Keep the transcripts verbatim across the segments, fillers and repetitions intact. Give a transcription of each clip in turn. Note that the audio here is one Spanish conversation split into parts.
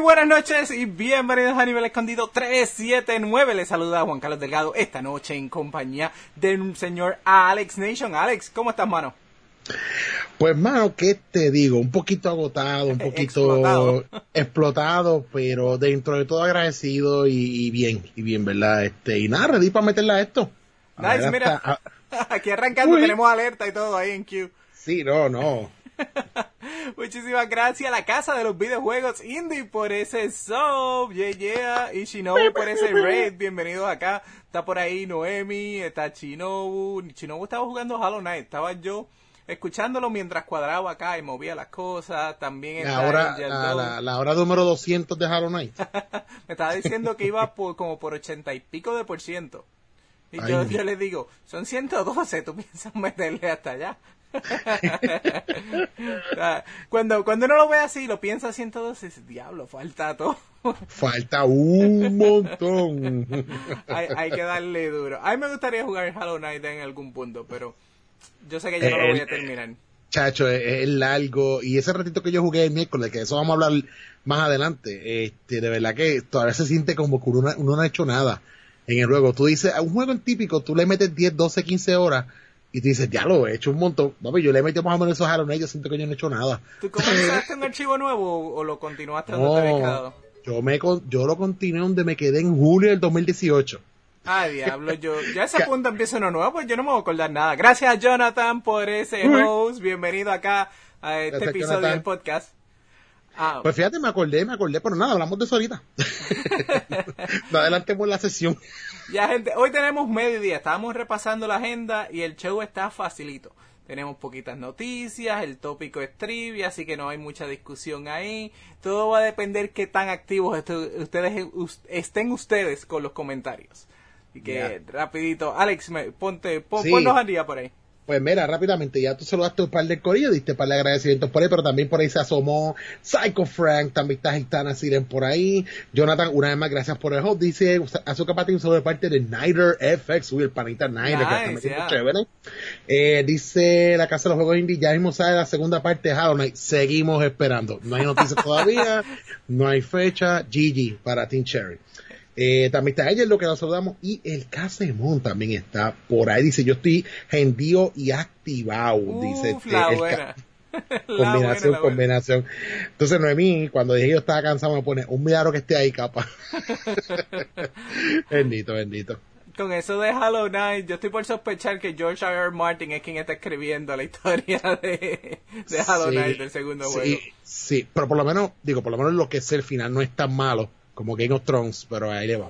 buenas noches y bienvenidos a Nivel Escondido trescientos setenta y nueve. Les saluda Juan Carlos Delgado esta noche en compañía del señor Alex Nation. Alex, ¿cómo estás, mano? Pues, mano, ¿qué te digo? Un poquito agotado, un poquito explotado, explotado pero dentro de todo agradecido y, y bien, y bien, ¿verdad? Este, y nada, ready para meterla a esto. A nice, mira, hasta, a... aquí arrancando Uy. Tenemos alerta y todo ahí en Q. Sí, no, no. Muchísimas gracias a la casa de los videojuegos indie por ese sub, yeah, yeah, y Shinobu por ese raid, bienvenidos acá. Está por ahí Noemi, está Shinobu, Shinobu estaba jugando Hollow Knight, estaba yo escuchándolo mientras cuadraba acá y movía las cosas, también está la hora, la, la, la hora número doscientos de Hollow Knight. Me estaba diciendo que iba por, como por ochenta y pico de por ciento. Y Ay, yo, yo le digo, son ciento doce, ¿tú piensas meterle hasta allá? cuando cuando uno lo ve así, lo piensa ciento doce, dice, diablo, falta todo. Falta un montón. hay, hay que darle duro. A mí me gustaría jugar Hollow Knight en algún punto, pero yo sé que yo no lo voy a terminar. Chacho, es, es largo. Y ese ratito que yo jugué el miércoles, que eso vamos a hablar más adelante, este, de verdad que todavía se siente como que uno, uno no ha hecho nada en el juego. Tú dices, a un juego en típico, tú le metes diez, doce, quince horas y tú dices, ya lo he hecho un montón. No, yo le metí más o menos esos Hollow Knight, yo siento que yo no he hecho nada. ¿Tú comenzaste un archivo nuevo o lo continuaste donde no, te habías quedado? Yo, me, yo lo continué donde me quedé en julio del dos mil dieciocho. Ah, diablo, yo, ya a ese punto empieza uno nuevo, pues yo no me voy a acordar nada. Gracias a Jonathan por ese host, bienvenido acá a este Gracias, episodio Jonathan. Del podcast. Ah, pues fíjate, me acordé, me acordé, pero nada, hablamos de eso ahorita. No adelantemos la sesión. Ya, gente, hoy tenemos mediodía, estábamos repasando la agenda y el show está facilito. Tenemos poquitas noticias, el tópico es trivia, así que no hay mucha discusión ahí. Todo va a depender qué tan activos est- ustedes estén ustedes con los comentarios. Así que, yeah. rapidito, Alex, me, ponte, pon, sí. ponnos al día por ahí. Pues mira, rápidamente, ya tú saludaste un par de corillos, diste un par de agradecimientos por ahí, pero también por ahí se asomó Psycho Frank, también está Gitana Siren por ahí. Jonathan, una vez más, gracias por el host, dice Azúcar Patín sobre parte de Nider F X, uy, el panita Nider, nice, que está metiendo yeah. chévere. Eh, dice la Casa de los Juegos Indie, ya mismo sale la segunda parte de Hollow Knight, seguimos esperando. No hay noticias todavía, no hay fecha, G G para Team Cherry. Eh, también está ella, lo que nos saludamos, y el Casemón también está por ahí, dice, yo estoy gentío y activado, Uf, dice. Este, la el buena. Ca- la combinación, buena, combinación. Buena. Entonces Noemí, cuando dije yo estaba cansado, me pone, un milagro que esté ahí, capa. Bendito, bendito. Con eso de Hollow Knight, yo estoy por sospechar que George R. R. Martin es quien está escribiendo la historia de, de Hollow Knight, sí, del segundo sí, juego. Sí, pero por lo menos, digo, por lo menos lo que es el final no es tan malo como Game of Thrones, pero ahí le vamos.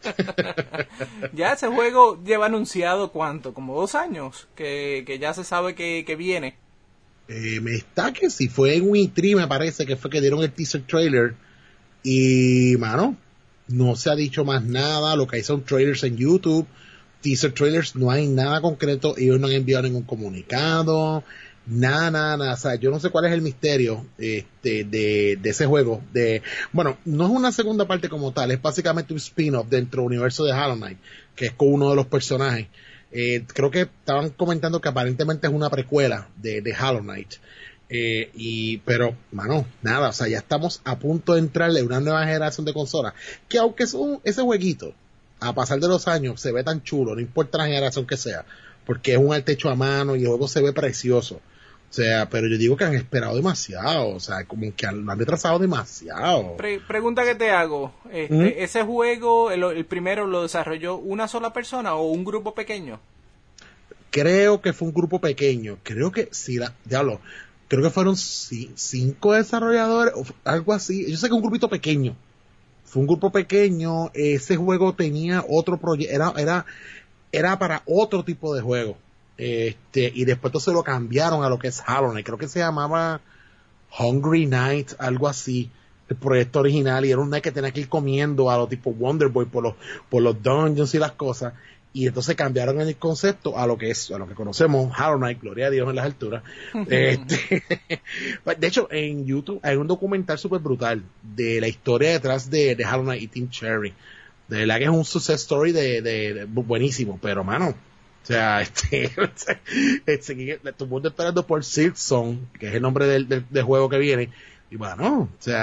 Ya ese juego lleva anunciado, ¿cuánto? Como dos años, que, que ya se sabe que, que viene. Eh, me está que si fue en Wii tres, me parece que fue que dieron el teaser trailer, y, mano, no se ha dicho más nada, lo que hay son trailers en YouTube, teaser trailers, no hay nada concreto, ellos no han enviado ningún comunicado, nada, nada, nada, o sea, yo no sé cuál es el misterio este, de, de ese juego, de, bueno, no es una segunda parte como tal, es básicamente un spin-off dentro del universo de Hollow Knight, que es con uno de los personajes. Eh, creo que estaban comentando que aparentemente es una precuela de, de Hollow Knight, eh, y, pero, mano, nada, o sea, ya estamos a punto de entrarle a una nueva generación de consolas, que aunque es un, ese jueguito, a pasar de los años, se ve tan chulo, no importa la generación que sea, porque es un arte hecho a mano y el juego se ve precioso. O sea, pero yo digo que han esperado demasiado, o sea, como que han, han retrasado demasiado. Pre- pregunta que te hago, este, ¿Mm? ¿ese juego, el, el primero, lo desarrolló una sola persona o un grupo pequeño? Creo que fue un grupo pequeño, creo que, sí, la, diablo, creo que fueron c- cinco desarrolladores, o algo así, yo sé que un grupito pequeño, fue un grupo pequeño, ese juego tenía otro proyecto, era, era, era para otro tipo de juego. Este, y después entonces lo cambiaron a lo que es Hollow Knight, creo que se llamaba Hungry Knight, algo así, el proyecto original, y era un Knight que tenía que ir comiendo a lo tipo Wonder Boy por los, por los dungeons y las cosas, y entonces cambiaron el concepto a lo que es, a lo que conocemos Hollow Knight, gloria a Dios en las alturas. este, de hecho, en YouTube hay un documental súper brutal de la historia detrás de, de Hollow Knight y Team Cherry, de verdad que es un success story de, de, de buenísimo, pero mano, o sea, este, este, todo el mundo esperando por Silksong, que es el nombre del, del, del juego que viene, y bueno, o sea,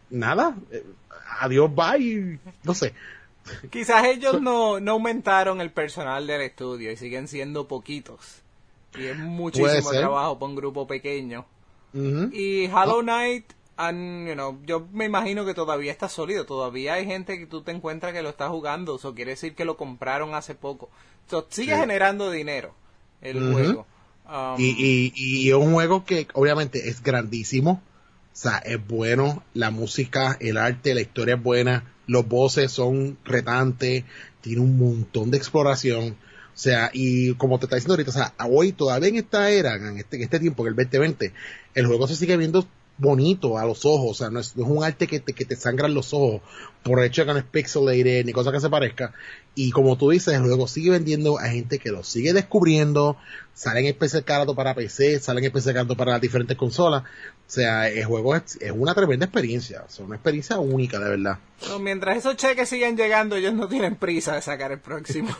nada, eh, adiós, bye, no sé. Quizás ellos no, no aumentaron el personal del estudio y siguen siendo poquitos. Y es muchísimo trabajo para un grupo pequeño. Uh-huh. Y Hollow Knight, and, you know, yo me imagino que todavía está sólido. Todavía hay gente que tú te encuentras que lo está jugando. Eso quiere decir que lo compraron hace poco. So, sigue sí. generando dinero el uh-huh. juego. Um, y, y, y es un juego que obviamente es grandísimo. O sea, es bueno. La música, el arte, la historia es buena. Los bosses son retantes. Tiene un montón de exploración. O sea, y como te está diciendo ahorita, o sea, hoy todavía en esta era, en este, en este tiempo, que el veinte veinte, el juego se sigue viendo bonito a los ojos. O sea, no es, no es un arte que te, que te sangran los ojos por el hecho de que no es pixelated ni cosa que se parezca. Y como tú dices, el juego sigue vendiendo a gente que lo sigue descubriendo. Salen especies de cartas para P C, salen especies de cartas para las diferentes consolas. O sea, el juego es, es una tremenda experiencia. O sea, una experiencia única, de verdad. No, mientras esos cheques sigan llegando, ellos no tienen prisa de sacar el próximo.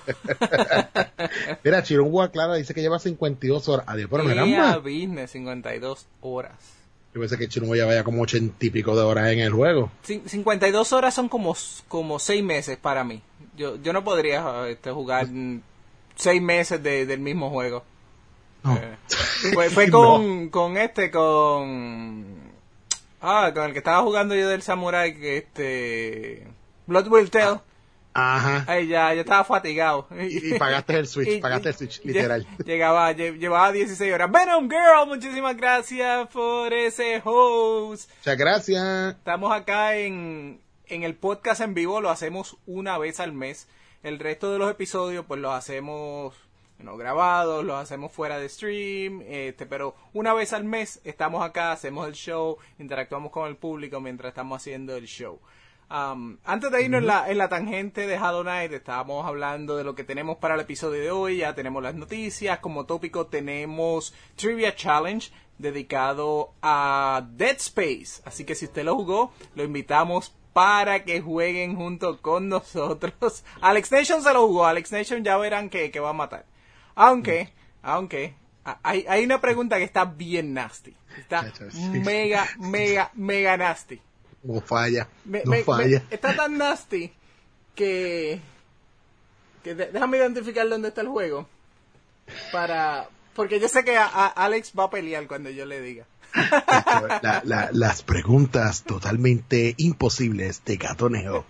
Mira, Chirungua Clara dice que lleva cincuenta y dos horas. Adiós, pero no eran más. Business, cincuenta y dos horas. Yo pensé que Chirungua ya vaya como ochenta y pico de horas en el juego. cincuenta y dos horas son como, como seis meses para mí. Yo, yo no podría este, jugar seis meses de, del mismo juego. No. Eh, fue fue con, no. con este, con... Ah, con el que estaba jugando yo del Samurai, que este... Blood Will Tell. Ajá. Ay, ya, yo estaba fatigado. Y, y pagaste el Switch, y, pagaste el Switch, literal. Llegaba, llevaba dieciséis horas. Venom Girl, muchísimas gracias por ese host. Muchas gracias. Estamos acá en, en el podcast en vivo, lo hacemos una vez al mes. El resto de los episodios, pues los hacemos... no grabados, los hacemos fuera de stream, este, pero una vez al mes estamos acá, hacemos el show, interactuamos con el público mientras estamos haciendo el show. Um, antes de irnos mm-hmm. en, la, en la tangente de Hollow Knight, estábamos hablando de lo que tenemos para el episodio de hoy, ya tenemos las noticias, como tópico tenemos Trivia Challenge dedicado a Dead Space, así que si usted lo jugó, lo invitamos para que jueguen junto con nosotros. Alex Nation se lo jugó, Alex Nation ya verán que, que va a matar. Aunque, aunque, hay, hay una pregunta que está bien nasty. Está mega, mega, mega nasty. No falla, me, no me, falla. Me, está tan nasty que... que de, déjame identificar dónde está el juego. Para... Porque yo sé que a, a Alex va a pelear cuando yo le diga. La, la, las preguntas totalmente imposibles de Gato Neo.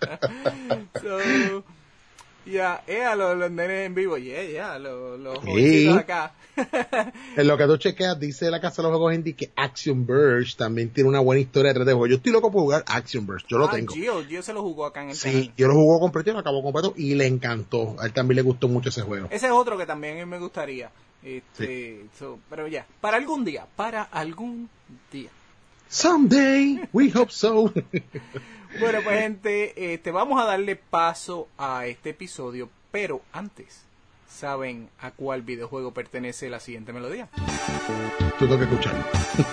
So... Ya, yeah, los, los nenes en vivo, ya, yeah, ya, yeah, los, los jovencitos acá. En lo que tú chequeas, dice la casa de los juegos indie que Action Verge también tiene una buena historia detrás de juego. Yo estoy loco por jugar Action Verge, yo ah, lo tengo. Gio, Gio se lo jugó acá en el Sí, canal. yo lo jugó completo y lo acabó completo y le encantó. A él también le gustó mucho ese juego. Ese es otro que también me gustaría. Este, sí. so, pero ya, para algún día, para algún día. Someday, we hope so. Bueno, pues gente, este, vamos a darle paso a este episodio, pero antes, ¿saben a cuál videojuego pertenece la siguiente melodía? Tú tengo que escucharlo.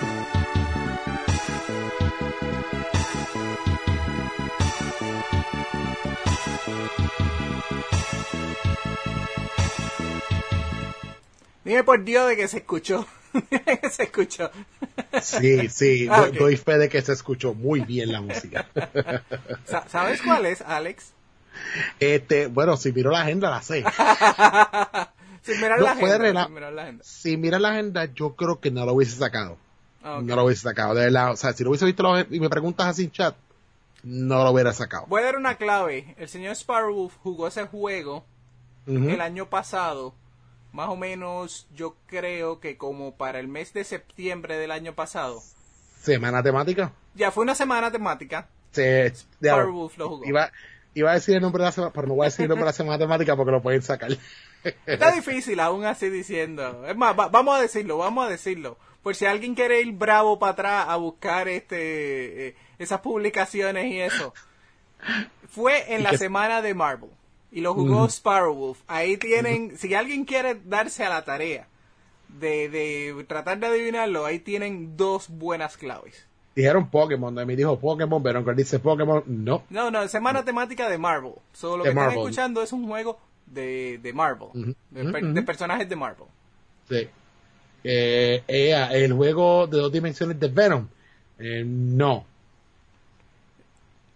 Dime por Dios de que se escuchó. Dime que se escuchó. Sí, sí, ah, okay. Doy fe de que se escuchó muy bien la música. ¿Sabes cuál es, Alex? Este, bueno, si miro la agenda, la sé. Sin mirar, no, la agenda, rela- sin mirar la agenda. Si miras la agenda, yo creo que no lo hubiese sacado. Okay. No lo hubiese sacado. De verdad, o sea, si lo hubiese visto la, y me preguntas así en chat, no lo hubiera sacado. Voy a dar una clave. El señor Sparrow jugó ese juego uh-huh. el año pasado. Más o menos, yo creo que como para el mes de septiembre del año pasado. ¿Semana temática? Ya fue una semana temática. Sí, Sparrow lo jugó. Iba, iba a decir el nombre de la semana, pero no voy a decir el nombre de la semana temática porque lo pueden sacar. Está difícil aún así diciendo. Es más, va, vamos a decirlo, vamos a decirlo. Por si alguien quiere ir bravo para atrás a buscar este eh, esas publicaciones y eso. Fue en la que... semana de Marvel. Y lo jugó uh-huh. Sparrowwolf. Ahí tienen, uh-huh. si alguien quiere darse a la tarea de, de tratar de adivinarlo, ahí tienen dos buenas claves. Dijeron Pokémon, me dijo Pokémon, pero cuando dice Pokémon, no. No, no, semana temática de Marvel. Solo lo de que Marvel. están escuchando es un juego de, de Marvel, uh-huh. de, per, uh-huh. de personajes de Marvel. Sí. Eh, eh, el juego de dos dimensiones de Venom, eh, no.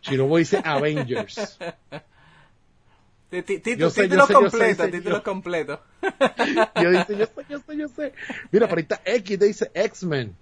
Shinobu dice Avengers. Título completo, título completo. Yo dice, yo sé, yo sé, yo sé. Mira, por ahí está X, te dice X-Men.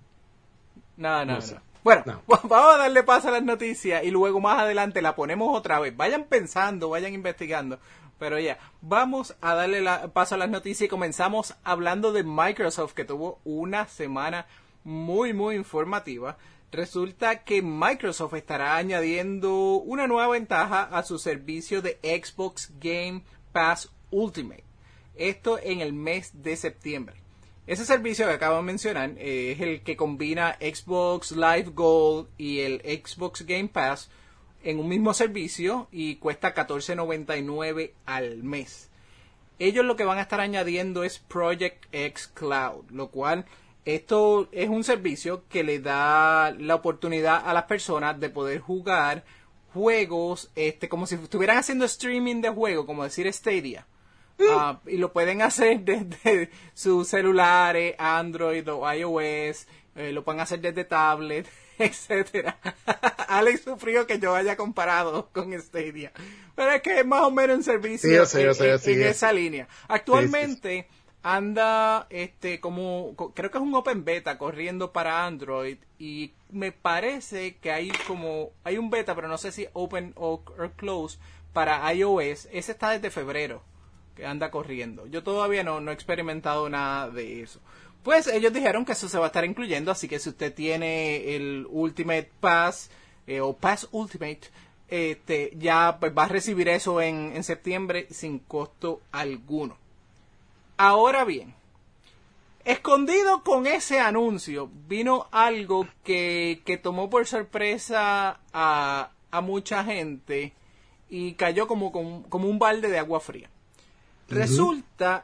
No, no, No no. sé. Bueno, No. vamos a darle paso a las noticias y luego más adelante la ponemos otra vez. Vayan pensando, vayan investigando. Pero ya, vamos a darle la, paso a las noticias y comenzamos hablando de Microsoft, que tuvo una semana muy, muy informativa. Resulta que Microsoft estará añadiendo una nueva ventaja a su servicio de Xbox Game Pass Ultimate. Esto en el mes de septiembre. Ese servicio que acabo de mencionar eh, es el que combina Xbox Live Gold y el Xbox Game Pass en un mismo servicio y cuesta catorce noventa y nueve al mes. Ellos lo que van a estar añadiendo es Project X Cloud, lo cual esto es un servicio que le da la oportunidad a las personas de poder jugar juegos este como si estuvieran haciendo streaming de juego, como decir Stadia. Uh, y lo pueden hacer desde sus celulares, Android o iOS, eh, lo pueden hacer desde tablet, etcétera. Alex sufrió que yo haya comparado con Stadia, pero es que es más o menos un servicio sí, yo sé, yo sé, en, sí, en sí. esa línea. Actualmente sí, sí. anda este como creo que es un open beta corriendo para Android y me parece que hay como hay un beta, pero no sé si open o, o close para iOS. Ese está desde febrero que anda corriendo. Yo todavía no, no he experimentado nada de eso. Pues ellos dijeron que eso se va a estar incluyendo, así que si usted tiene el Ultimate Pass eh, o Pass Ultimate, este, ya pues va a recibir eso en, en septiembre sin costo alguno. Ahora bien, escondido con ese anuncio vino algo que, que tomó por sorpresa a, a mucha gente y cayó como, como, como un balde de agua fría. Resulta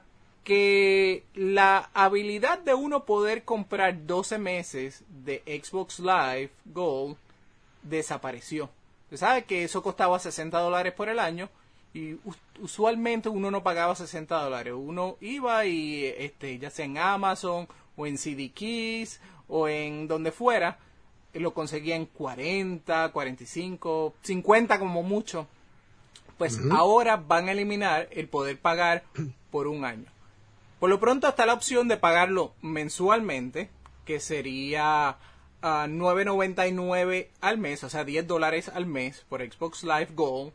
que la habilidad de uno poder comprar doce meses de Xbox Live Gold desapareció. Usted sabe que eso costaba sesenta dólares por el año y usualmente uno no pagaba sesenta dólares. Uno iba y este ya sea en Amazon o en C D Keys o en donde fuera, lo conseguía en cuarenta, cuarenta y cinco, cincuenta como mucho. Pues uh-huh. Ahora van a eliminar el poder pagar por un año. Por lo pronto está la opción de pagarlo mensualmente, que sería uh, nueve noventa y nueve al mes, o sea, diez dólares al mes por Xbox Live Gold,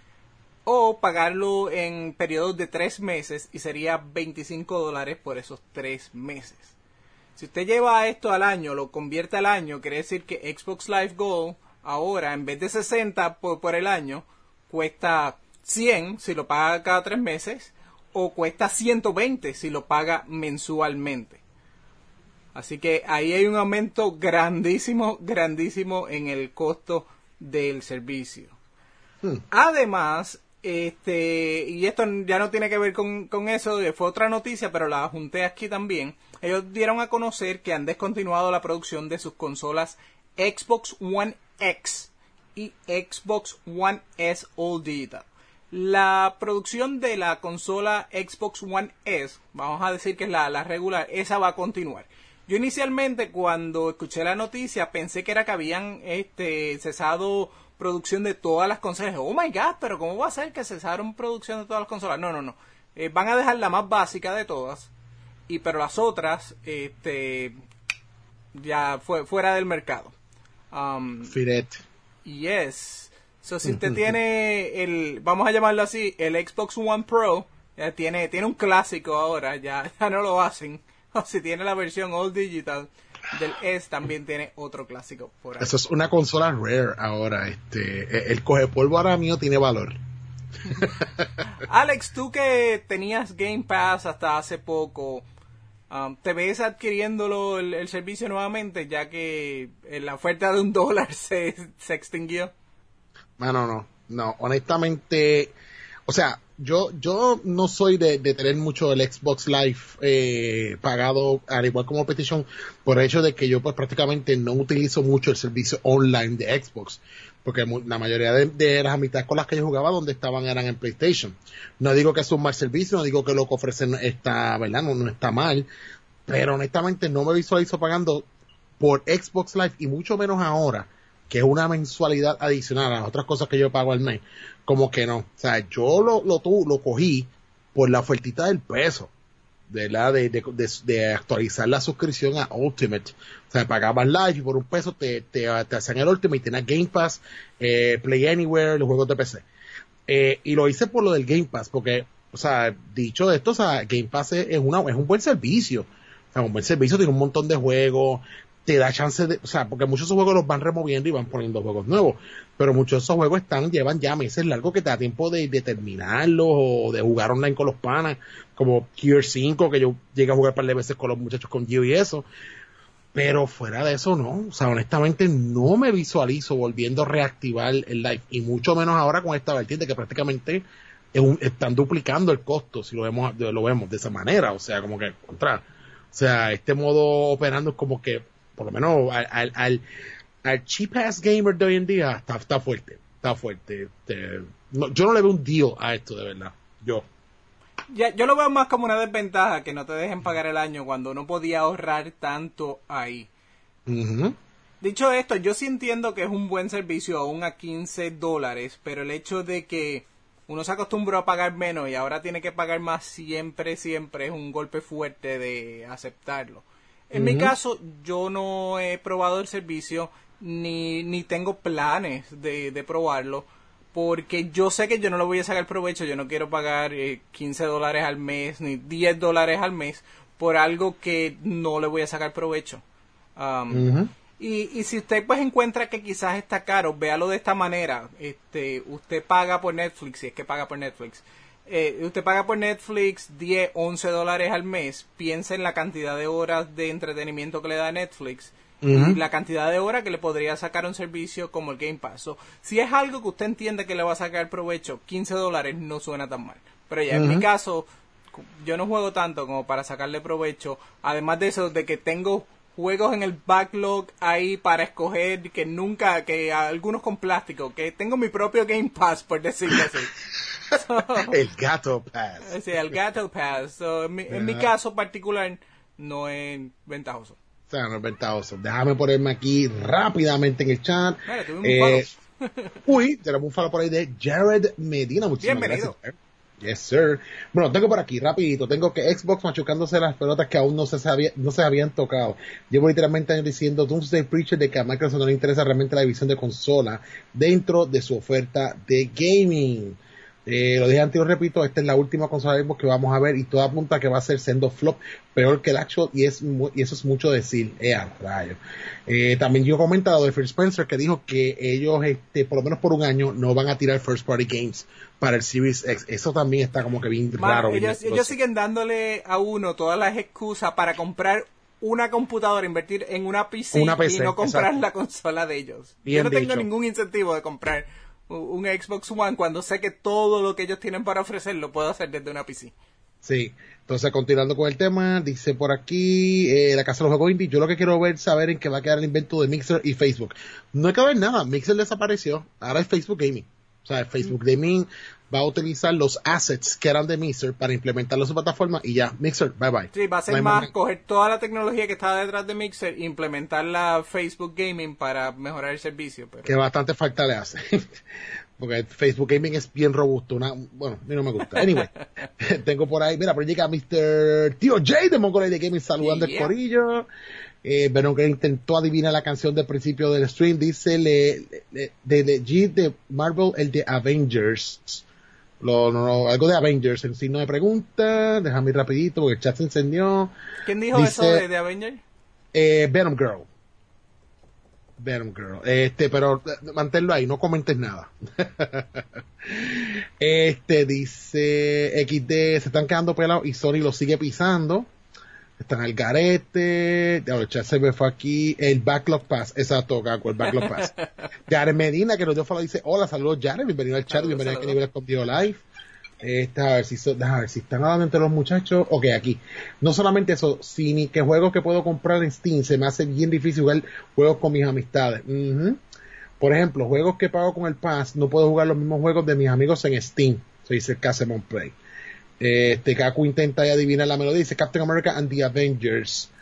o pagarlo en periodos de tres meses y sería veinticinco dólares por esos tres meses. Si usted lleva esto al año, lo convierte al año, quiere decir que Xbox Live Gold ahora, en vez de sesenta por, por el año, cuesta cien si lo paga cada tres meses o cuesta ciento veinte si lo paga mensualmente. Así que ahí hay un aumento grandísimo, grandísimo en el costo del servicio. Hmm. Además, este, y esto ya no tiene que ver con, con eso, fue otra noticia, pero la junté aquí también. Ellos dieron a conocer que han descontinuado la producción de sus consolas Xbox One X y Xbox One S All Digital. La producción de la consola Xbox One S, vamos a decir que es la, la regular, esa va a continuar. Yo inicialmente cuando escuché la noticia pensé que era que habían este, cesado producción de todas las consolas. Oh my god, pero ¿cómo va a ser que cesaron producción de todas las consolas? No, no, no. Eh, van a dejar la más básica de todas, y pero las otras este, ya fue fuera del mercado. Um, Firete. Yes. So, si usted tiene el, vamos a llamarlo así, el Xbox One Pro, ya tiene, tiene un clásico ahora, ya, ya no lo hacen. O si tiene la versión All Digital del S, también tiene otro clásico por ahí. Eso es una consola rare ahora. Este, el coge polvo ahora mío tiene valor. Alex, tú que tenías Game Pass hasta hace poco, Um, ¿te ves adquiriéndolo el, el servicio nuevamente ya que la oferta de un dólar se, se extinguió? Bueno, no, no, honestamente, o sea, yo yo no soy de, de tener mucho el Xbox Live eh, pagado, al igual como PlayStation, por el hecho de que yo pues prácticamente no utilizo mucho el servicio online de Xbox, porque la mayoría de, de las amistades con las que yo jugaba donde estaban eran en PlayStation. No digo que es un mal servicio, no digo que lo que ofrecen está, ¿verdad? No, no está mal, pero honestamente no me visualizo pagando por Xbox Live y mucho menos ahora que es una mensualidad adicional a las otras cosas que yo pago al mes, como que no. O sea, yo lo, lo, tu, lo cogí por la ofertita del peso, de la de, de, de, de actualizar la suscripción a Ultimate. O sea, pagabas Live y por un peso te, te, te hacían el Ultimate y tenías Game Pass, eh, Play Anywhere, los juegos de P C. Eh, y lo hice por lo del Game Pass, porque, o sea, dicho de esto, o sea, Game Pass es, es, una, es un buen servicio. O sea, un buen servicio, tiene un montón de juegos, te da chance de, o sea, porque muchos de esos juegos los van removiendo y van poniendo juegos nuevos, pero muchos de esos juegos están, llevan ya meses largos que te da tiempo de, de terminarlos o de jugar online con los panas, como Gear cinco, que yo llegué a jugar un par de veces con los muchachos con Gio y eso, pero fuera de eso no, o sea, honestamente no me visualizo volviendo a reactivar el live, y mucho menos ahora con esta vertiente que prácticamente es un, están duplicando el costo, si lo vemos, lo vemos de esa manera, o sea, como que contra, o sea, este modo operando es como que por lo menos al, al, al, al cheap ass gamer de hoy en día está, está fuerte, está fuerte. Este, no, yo no le veo un deal a esto, de verdad. Yo. Ya, yo lo veo más como una desventaja que no te dejen pagar el año cuando uno podía ahorrar tanto ahí. Uh-huh. Dicho esto, yo sí entiendo que es un buen servicio aún a quince dólares, pero el hecho de que uno se acostumbró a pagar menos y ahora tiene que pagar más siempre, siempre es un golpe fuerte de aceptarlo. En uh-huh. mi caso, yo no he probado el servicio ni, ni tengo planes de, de probarlo, porque yo sé que yo no lo voy a sacar provecho. Yo no quiero pagar eh, quince dólares al mes ni diez dólares al mes por algo que no le voy a sacar provecho. Um, uh-huh. y, y si usted pues encuentra que quizás está caro, véalo de esta manera. Este, usted paga por Netflix, si es que paga por Netflix. Eh, usted paga por Netflix diez, once dólares al mes, piensa en la cantidad de horas de entretenimiento que le da Netflix uh-huh. y la cantidad de horas que le podría sacar un servicio como el Game Pass. So, si es algo que usted entiende que le va a sacar provecho, quince dólares no suena tan mal. Pero ya uh-huh. en mi caso, yo no juego tanto como para sacarle provecho. Además de eso, de que tengo juegos en el backlog ahí para escoger, que nunca, que algunos con plástico, que tengo mi propio Game Pass, por decirlo así. So, el Gato Pass. Sí, el Gato Pass. So, en, mi, en mi caso particular, no es ventajoso. O sea, no es ventajoso. Déjame ponerme aquí rápidamente en el chat. Mira, tuve un eh, uy, tenemos un follow por ahí de Jared Medina. Muchísimas Bienvenido. gracias. Yes, sir. Bueno, tengo por aquí, rapidito, tengo que Xbox machucándose las pelotas que aún no se sabía, no se habían tocado. Llevo literalmente años diciendo Doomsday Preacher de que a Microsoft no le interesa realmente la división de consola dentro de su oferta de gaming. Eh, lo dije antes y lo repito, esta es la última consola de Xbox que vamos a ver y todo apunta a que va a ser siendo flop, peor que el actual, y es y eso es mucho decir. Eh, rayo. Eh, también yo he comentado de Phil Spencer que dijo que ellos, este, por lo menos por un año, no van a tirar first party games para el Series X. Eso también está como que bien Man, raro. Ellos, bien ellos siguen dándole a uno todas las excusas para comprar una computadora, invertir en una P C, una P C y no comprar exacto. la consola de ellos. Bien yo no tengo dicho. ningún incentivo de comprar un Xbox One cuando sé que todo lo que ellos tienen para ofrecer lo puedo hacer desde una P C. Sí, entonces continuando con el tema, dice por aquí, eh, la casa de los juegos indie, yo lo que quiero ver, saber en qué va a quedar el invento de Mixer y Facebook. No hay que ver nada, Mixer desapareció, ahora es Facebook Gaming. O sea, Facebook Gaming va a utilizar los assets que eran de Mixer para implementarlo en su plataforma y ya, Mixer, bye bye. Sí, va a ser no más, más coger toda la tecnología que está detrás de Mixer e implementarla a Facebook Gaming para mejorar el servicio. Pero... que bastante falta le hace. Porque Facebook Gaming es bien robusto. Una, bueno, a mí no me gusta. Anyway, tengo por ahí, mira, por ahí llega mister Tío J de Mongolay de Gaming saludando yeah. el corillo. Eh, pero que intentó adivinar la canción del principio del stream, dice le, le, de, de G de Marvel, el de Avengers. Lo, no, no, algo de Avengers en signo de pregunta. Déjame ir rapidito porque el chat se encendió. ¿Quién dijo dice, eso de, de Avengers? Eh, Venom Girl. Venom Girl. Este, pero manténlo ahí, no comentes nada. Este dice X D, se están quedando pelados y Sony lo sigue pisando. Están al garete, el chat se me fue aquí, el Backlog Pass, exacto, Gaco, el Backlog Pass. Jared Medina, que nos dio follow, dice, hola, saludos Jared, bienvenido al chat, bienvenido a Niveles Contigo Live. Esta, a ver si, so, a ver si están hablando entre los muchachos. Ok, aquí. No solamente eso, sino que juegos que puedo comprar en Steam, se me hace bien difícil jugar juegos con mis amistades. Uh-huh. Por ejemplo, juegos que pago con el Pass, no puedo jugar los mismos juegos de mis amigos en Steam. Se dice Casemon Play. Este Kaku intenta adivinar la melodía, dice Captain America and the Avengers.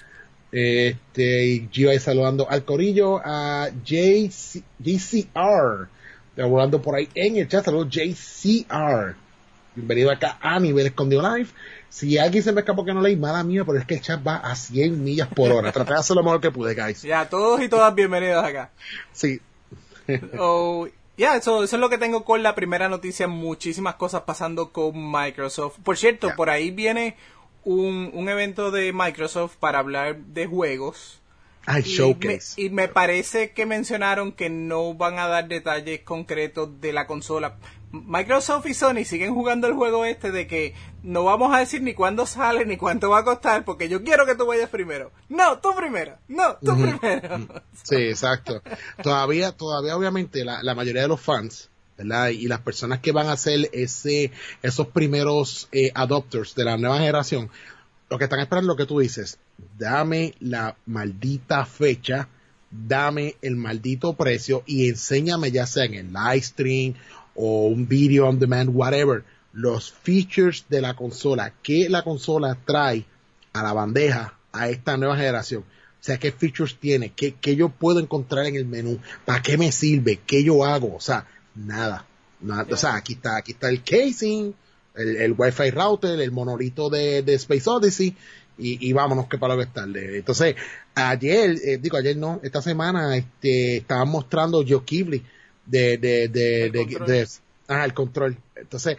Este, y Gio ahí saludando al corillo, a J C, J C R, hablando por ahí en el chat. Saludos J C R, bienvenido acá a Nivel Escondido Live. Si alguien se me escapó que no leí, mala mía, pero es que el chat va a cien millas por hora. Traté de hacer lo mejor que pude, guys. Ya, todos y todas bienvenidos acá. Sí. Oh, ya, yeah, eso, eso es lo que tengo con la primera noticia. Muchísimas cosas pasando con Microsoft. Por cierto, yeah. por ahí viene un, un evento de Microsoft para hablar de juegos. Ay, y showcase. Me, y me parece que mencionaron que no van a dar detalles concretos de la consola. Microsoft y Sony siguen jugando el juego este de que no vamos a decir ni cuándo sale ni cuánto va a costar porque yo quiero que tú vayas primero. No, tú primero. No, tú uh-huh. primero. Sí, exacto. Todavía, todavía obviamente la, la mayoría de los fans, ¿verdad? Y las personas que van a ser ese, esos primeros eh, adopters de la nueva generación, lo que están esperando es lo que tú dices. Dame la maldita fecha, dame el maldito precio y enséñame ya sea en el live stream o un video on demand, whatever, los features de la consola, que la consola trae a la bandeja a esta nueva generación. O sea, qué features tiene, qué, qué yo puedo encontrar en el menú, para qué me sirve, qué yo hago, o sea, nada. nada. O sea, aquí está, aquí está el casing, el, el Wi-Fi router, el monolito de, de Space Odyssey, y, y vámonos que para lo que es tarde. Entonces, ayer, eh, digo ayer no, esta semana, este, estaban mostrando GeoKibli, de de de el de, de, de ah, el control. Entonces,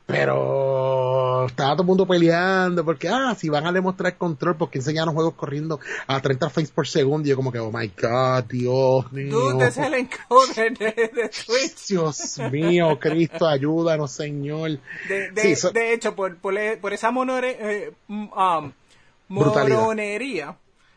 pero estaba todo el mundo peleando porque ah, si van a demostrar control, porque enseñaron juegos corriendo a treinta frames por segundo, y yo como que oh my god, Dios mío. Dude, es el encoder de, de Twitch. Dios mío, Cristo, ayúdanos, Señor. De, de, sí, so, de hecho, por, por, por esa monore, eh, um, moronería,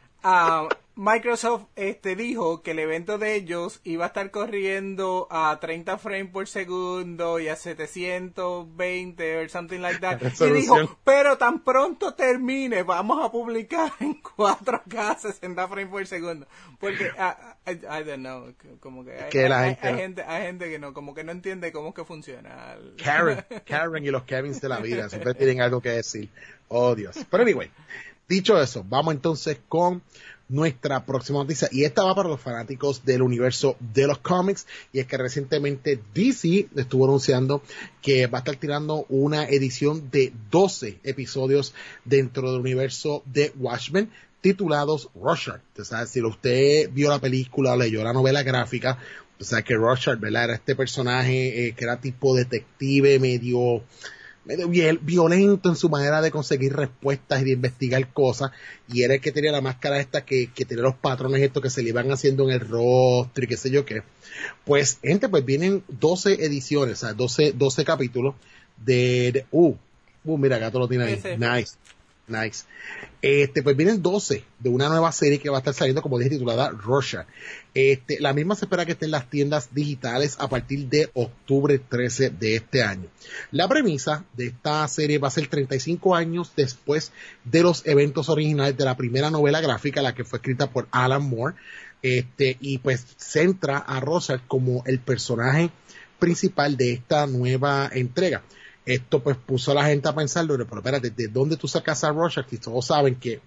uh, Microsoft este dijo que el evento de ellos iba a estar corriendo a treinta frames por segundo y a setecientos veinte or something like that. Y dijo, pero tan pronto termine, vamos a publicar en cuatro K sesenta frames por segundo. Porque, uh, I, I don't know, como que, hay, que la hay, gente, hay, gente, hay gente que no, como que no entiende cómo es que funciona. Karen, Karen y los Kevins de la vida siempre tienen algo que decir. Oh Dios. Pero anyway, dicho eso, vamos entonces con nuestra próxima noticia, y esta va para los fanáticos del universo de los cómics, y es que recientemente D C estuvo anunciando que va a estar tirando una edición de doce episodios dentro del universo de Watchmen, titulados Rorschach. O sea, si usted vio la película o leyó la novela gráfica, o sea que Rorschach, ¿verdad?, era este personaje eh, que era tipo detective, medio medio violento en su manera de conseguir respuestas y de investigar cosas, y era el que tenía la máscara esta que, que tenía los patrones estos que se le iban haciendo en el rostro y qué sé yo qué. Pues, gente, pues vienen doce ediciones, o sea, doce, doce capítulos de, de uh, uh, mira, acá todo lo tiene ahí, sí, sí. nice, nice. Este, pues vienen doce de una nueva serie que va a estar saliendo, como dije, titulada Rorschach. Este, la misma se espera que esté en las tiendas digitales a partir de octubre trece de este año. La premisa de esta serie va a ser treinta y cinco años después de los eventos originales de la primera novela gráfica, la que fue escrita por Alan Moore, este, y pues centra a Rorschach como el personaje principal de esta nueva entrega. Esto pues puso a la gente a pensar, pero espérate, ¿de dónde tú sacas a Rorschach? Y todos saben que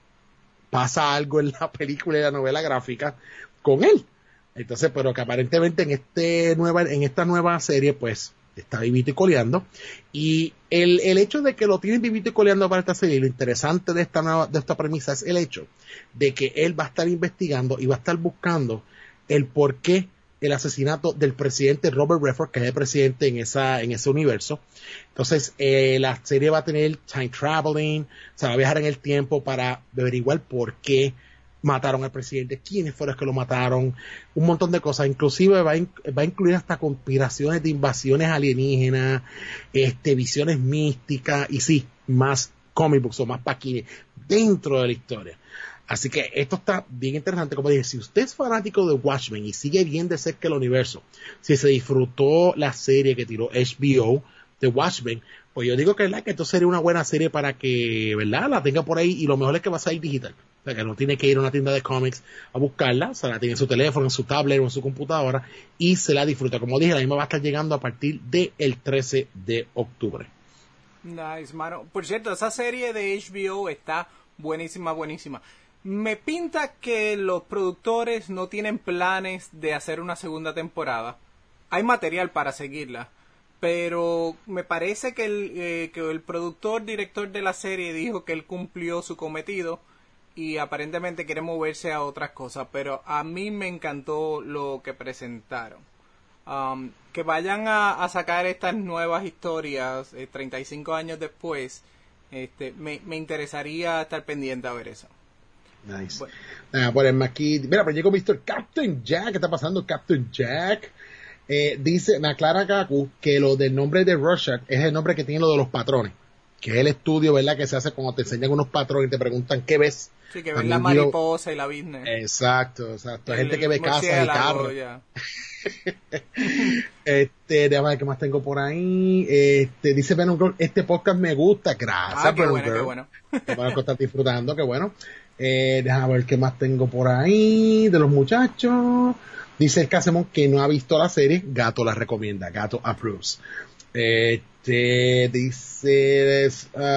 pasa algo en la película y la novela gráfica con él. Entonces, pero que aparentemente en este nueva, en esta nueva serie, pues, está vivito y coleando. Y el, el hecho de que lo tienen vivito y coleando para esta serie, lo interesante de esta nueva, de esta premisa es el hecho de que él va a estar investigando y va a estar buscando el por qué el asesinato del presidente Robert Redford, que es el presidente en esa, en ese universo. Entonces, eh, la serie va a tener time traveling, o sea, va a viajar en el tiempo para averiguar por qué mataron al presidente, quiénes fueron los que lo mataron, un montón de cosas. Inclusive va a, in, va a incluir hasta conspiraciones de invasiones alienígenas, este, visiones místicas, y sí, más comic books o más paquines dentro de la historia. Así que esto está bien interesante. Como dije, si usted es fanático de Watchmen y sigue bien de cerca el universo, si se disfrutó la serie que tiró H B O de Watchmen, pues yo digo que, ¿verdad?, que esto sería una buena serie para que, ¿verdad?, la tenga por ahí, y lo mejor es que va a salir digital. O sea, que no tiene que ir a una tienda de cómics a buscarla, o sea, la tiene en su teléfono, en su tablet o en su computadora, y se la disfruta. Como dije, la misma va a estar llegando a partir del trece de octubre. Nice, mano. Por cierto, esa serie de H B O está buenísima, buenísima. Me pinta que los productores no tienen planes de hacer una segunda temporada. Hay material para seguirla, pero me parece que el, eh, que el productor, director de la serie dijo que él cumplió su cometido y aparentemente quiere moverse a otras cosas, pero a mí me encantó lo que presentaron. Um, que vayan a, a sacar estas nuevas historias eh, treinta y cinco años después, este, me, me interesaría estar pendiente a ver eso. Nice. Bueno. Ah, ponerme aquí. Mira, pero llegó mister Captain Jack. ¿Qué está pasando, Captain Jack? Eh, dice, me aclara Kaku que lo del nombre de Rorschach es el nombre que tiene lo de los patrones. Que es el estudio, ¿verdad? Que se hace cuando te enseñan unos patrones y te preguntan qué ves. Sí, que ven la mariposa y la business. Exacto, exacto. Hay gente que ve casas y carros. este, déjame ver qué más tengo por ahí. Este, dice Venom Girl, este podcast me gusta. Gracias, ah, qué Venom bueno, Girl. qué bueno. Qué bueno que estás disfrutando, qué bueno. Eh, déjame ver qué más tengo por ahí de los muchachos. Dice el Casemón que no ha visto la serie. Gato la recomienda. Gato approves. Este, dice...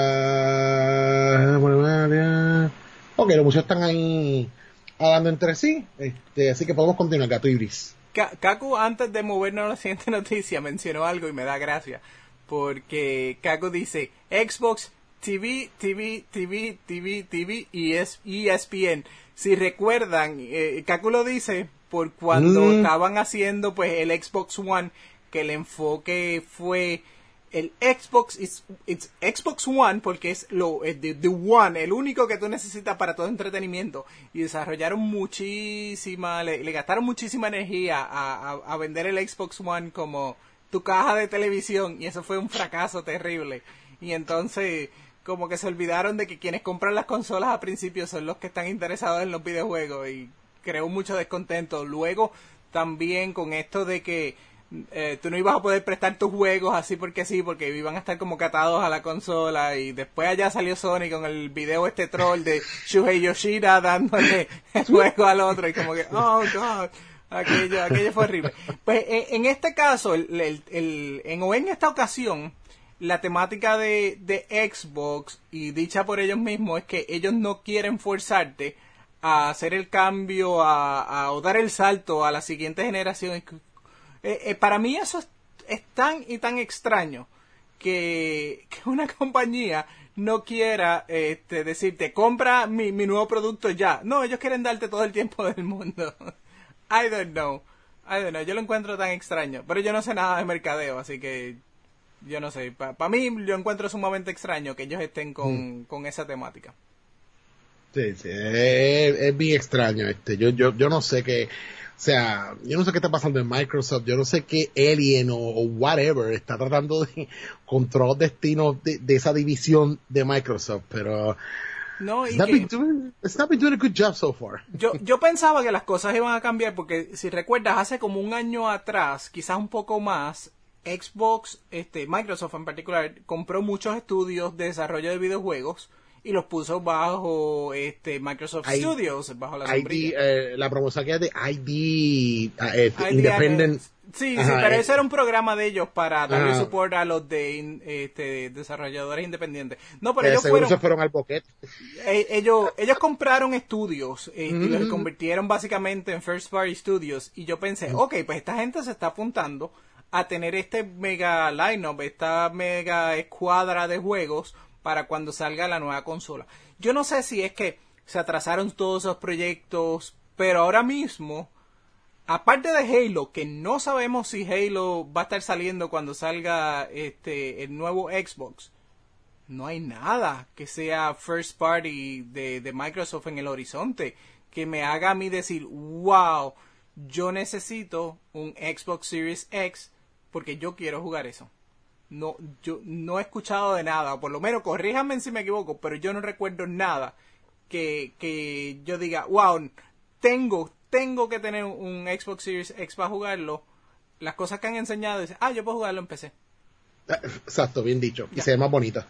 Uh, ok, los muchachos están ahí hablando entre sí. Este, así que podemos continuar, Gato Ibris. Kaku, antes de movernos a la siguiente noticia, mencionó algo y me da gracia. Porque Kaku dice Xbox, T V, T V, T V, T V, T V y E S P N. Si recuerdan, eh, Kaku lo dice por cuando mm. estaban haciendo pues el Xbox One, que el enfoque fue el Xbox it's, it's Xbox One porque es lo es the, the one, el único que tú necesitas para todo entretenimiento, y desarrollaron muchísima, le, le gastaron muchísima energía a, a, a vender el Xbox One como tu caja de televisión, y eso fue un fracaso terrible. Y entonces como que se olvidaron de que quienes compran las consolas al principio son los que están interesados en los videojuegos, y creó mucho descontento. Luego también con esto de que eh, tú no ibas a poder prestar tus juegos así porque sí, porque iban a estar como catados a la consola, y después allá salió Sony con el video este troll de Shuhei Yoshida dándole el juego al otro, y como que oh god, aquello, aquello fue horrible. Pues eh, en este caso, el, el, el, en, o en esta ocasión, la temática de, de Xbox, y dicha por ellos mismos, es que ellos no quieren forzarte a hacer el cambio, a, a o dar el salto a la siguiente generación. Eh, eh, para mí eso es, es tan y tan extraño que, que una compañía no quiera este, decirte, compra mi, mi nuevo producto ya. No, ellos quieren darte todo el tiempo del mundo. I don't know. I don't know. Yo lo encuentro tan extraño. Pero yo no sé nada de mercadeo, así que yo no sé. Para pa mí yo encuentro sumamente extraño que ellos estén con, mm. con esa temática. Sí, sí, es, es bien extraño este. Yo, yo, yo no sé qué, o sea, yo no sé qué está pasando en Microsoft, yo no sé qué alien o, o whatever está tratando de controlar destinos de, de esa división de Microsoft, pero no, y it's, not que, been doing, it's not been doing a good job so far. Yo, yo pensaba que las cosas iban a cambiar porque si recuerdas hace como un año atrás, quizás un poco más, Xbox, este, Microsoft en particular, compró muchos estudios de desarrollo de videojuegos y los puso bajo este Microsoft I, Studios, bajo la sombrilla. I D, eh, la promoción que es de I D, uh, eh, I D Independent. Sí, ajá, sí, pero eh, ese era un programa de ellos para darle ajá. support a los de este, desarrolladores independientes. No, pero eh, ellos fueron, se fueron al boquete. Eh, ellos, ellos compraron estudios eh, mm-hmm. y los convirtieron básicamente en First Party Studios. Y yo pensé, mm-hmm. ok, pues esta gente se está apuntando a tener este mega lineup, esta mega escuadra de juegos para cuando salga la nueva consola. Yo no sé si es que se atrasaron todos esos proyectos, pero ahora mismo, aparte de Halo, que no sabemos si Halo va a estar saliendo cuando salga este el nuevo Xbox, no hay nada que sea first party de, de Microsoft en el horizonte que me haga a mí decir, wow, yo necesito un Xbox Series X porque yo quiero jugar eso. No, yo no he escuchado de nada, o por lo menos corríjanme si me equivoco, pero yo no recuerdo nada que, que yo diga, wow, tengo, tengo que tener un Xbox Series X para jugarlo. Las cosas que han enseñado dicen, ah, yo puedo jugarlo en P C. Exacto, bien dicho, y se ve más bonita.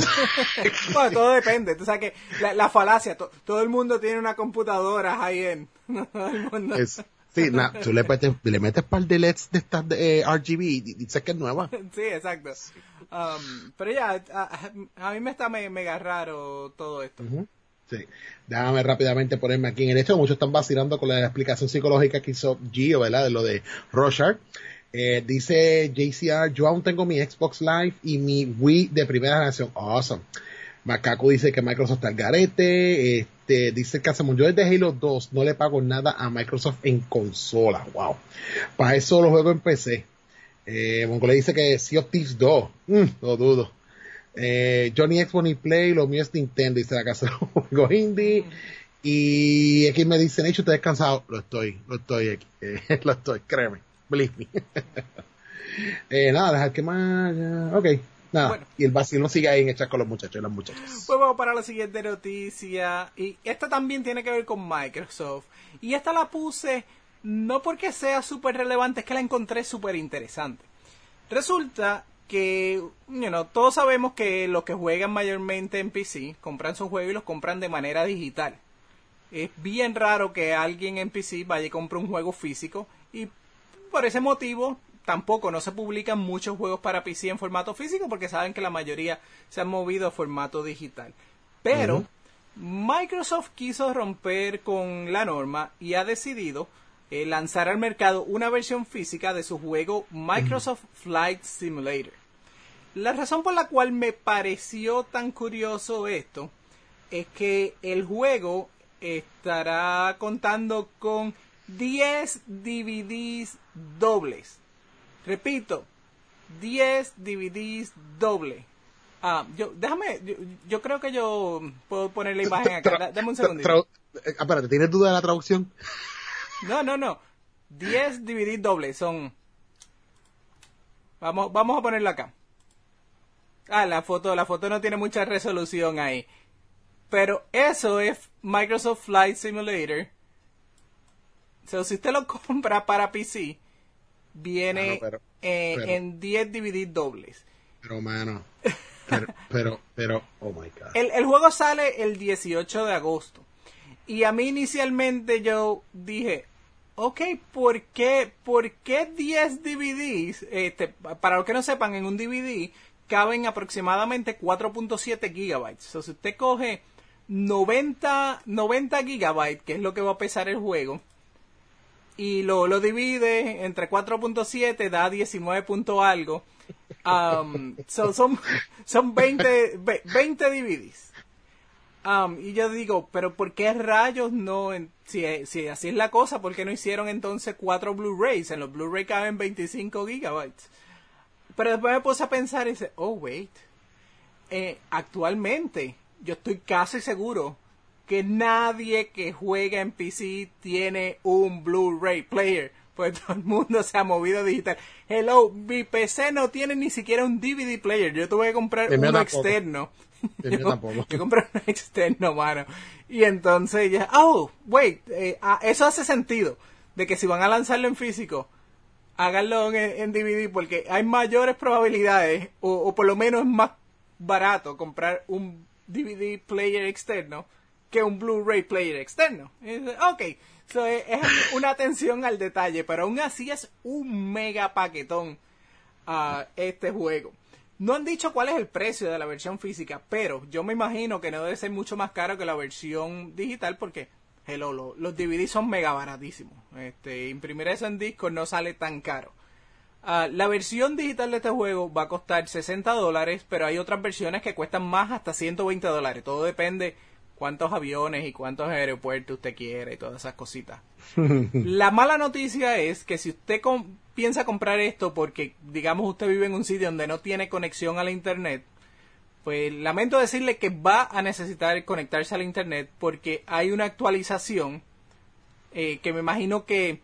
Bueno, todo depende, tú sabes que la, la falacia, to, todo el mundo tiene una computadora high-end. Todo el mundo... Es... Sí, nah, tú le metes, le metes par de L E Ds de estas de, eh, R G B y dices que es nueva. Sí, exacto. Um, pero ya, a, a mí me está me, mega raro todo esto. Uh-huh. Sí. Déjame rápidamente ponerme aquí en el hecho. Muchos están vacilando con la explicación psicológica que hizo Gio, ¿verdad? De lo de Rorschach. Eh, dice J C R, yo aún tengo mi Xbox Live y mi Wii de primera generación. Awesome. Macaco dice que Microsoft está al garete. Este, dice Casamón, yo desde Halo dos no le pago nada a Microsoft en consola. Wow. Para eso lo juego en P C. Eh, Mongole dice que Sea of Thieves dos. Mm, lo dudo. Eh, Johnny Xbox y Play, lo mío es Nintendo, dice la casa de juego indie. Y aquí me dicen, hecho, ¿estás descansado? Lo estoy, lo estoy aquí. Eh, lo estoy, créeme. Believe me. eh, nada, dejar que más. Ya. Ok. Nada, bueno. Y el vacilo sigue ahí en echar con los muchachos y las muchachas. Pues vamos para la siguiente noticia. Y esta también tiene que ver con Microsoft. Y esta la puse no porque sea súper relevante, es que la encontré súper interesante. Resulta que, you know, todos sabemos que los que juegan mayormente en P C compran sus juegos y los compran de manera digital. Es bien raro que alguien en P C vaya y compre un juego físico. Y por ese motivo tampoco no se publican muchos juegos para P C en formato físico porque saben que la mayoría se han movido a formato digital. Pero uh-huh. Microsoft quiso romper con la norma y ha decidido eh, lanzar al mercado una versión física de su juego Microsoft uh-huh. Flight Simulator. La razón por la cual me pareció tan curioso esto es que el juego estará contando con diez D V Ds dobles. Repito, diez D V Ds doble. Ah, yo, déjame, yo, yo creo que yo puedo poner la imagen acá. Tra- Dame un segundito. Tra- tra- espérate, ¿tienes duda de la traducción? No, no, no. diez D V Ds dobles son... Vamos, vamos a ponerlo acá. Ah, la foto, la foto no tiene mucha resolución ahí. Pero eso es Microsoft Flight Simulator. O sea, si usted lo compra para P C, viene mano, pero, eh, pero, en diez D V Ds dobles. Pero, mano, pero, pero, pero, oh my God. El, el juego sale el dieciocho de agosto. Y a mí inicialmente yo dije, ok, ¿por qué, por qué diez D V Ds? Este, para los que no sepan, en un D V D caben aproximadamente cuatro punto siete gigabytes. O sea, si usted coge noventa, noventa gigabytes, que es lo que va a pesar el juego, y lo, lo divide entre cuatro punto siete, da diecinueve punto algo. Um, so, son son veinte, veinte D V Ds. Um, y yo digo, pero ¿por qué rayos no? Si, si así es la cosa, ¿por qué no hicieron entonces cuatro Blu-rays? En los Blu-ray caben veinticinco gigabytes. Pero después me puse a pensar y dice, oh, wait. Eh, actualmente, yo estoy casi seguro que nadie que juega en P C tiene un Blu-ray player. Pues todo el mundo se ha movido digital. Hello, mi P C no tiene ni siquiera un D V D player. Yo tuve que comprar uno externo. Yo, tampoco. Yo compré uno externo, mano. Y entonces ya, oh, wait, eh, ah, eso hace sentido. De que si van a lanzarlo en físico, háganlo en, en D V D porque hay mayores probabilidades, o, o por lo menos es más barato comprar un D V D player externo que un Blu-ray player externo. Ok, so es, es una atención al detalle, pero aún así es un mega paquetón uh, este juego. No han dicho cuál es el precio de la versión física, pero yo me imagino que no debe ser mucho más caro que la versión digital porque, hello, lo, los D V D son mega baratísimos. Este, imprimir eso en disco no sale tan caro. Uh, la versión digital de este juego va a costar sesenta dólares, pero hay otras versiones que cuestan más, hasta ciento veinte dólares. Todo depende cuántos aviones y cuántos aeropuertos usted quiere y todas esas cositas. La mala noticia es que si usted com- piensa comprar esto porque, digamos, usted vive en un sitio donde no tiene conexión a la internet, pues lamento decirle que va a necesitar conectarse a la internet porque hay una actualización eh, que me imagino que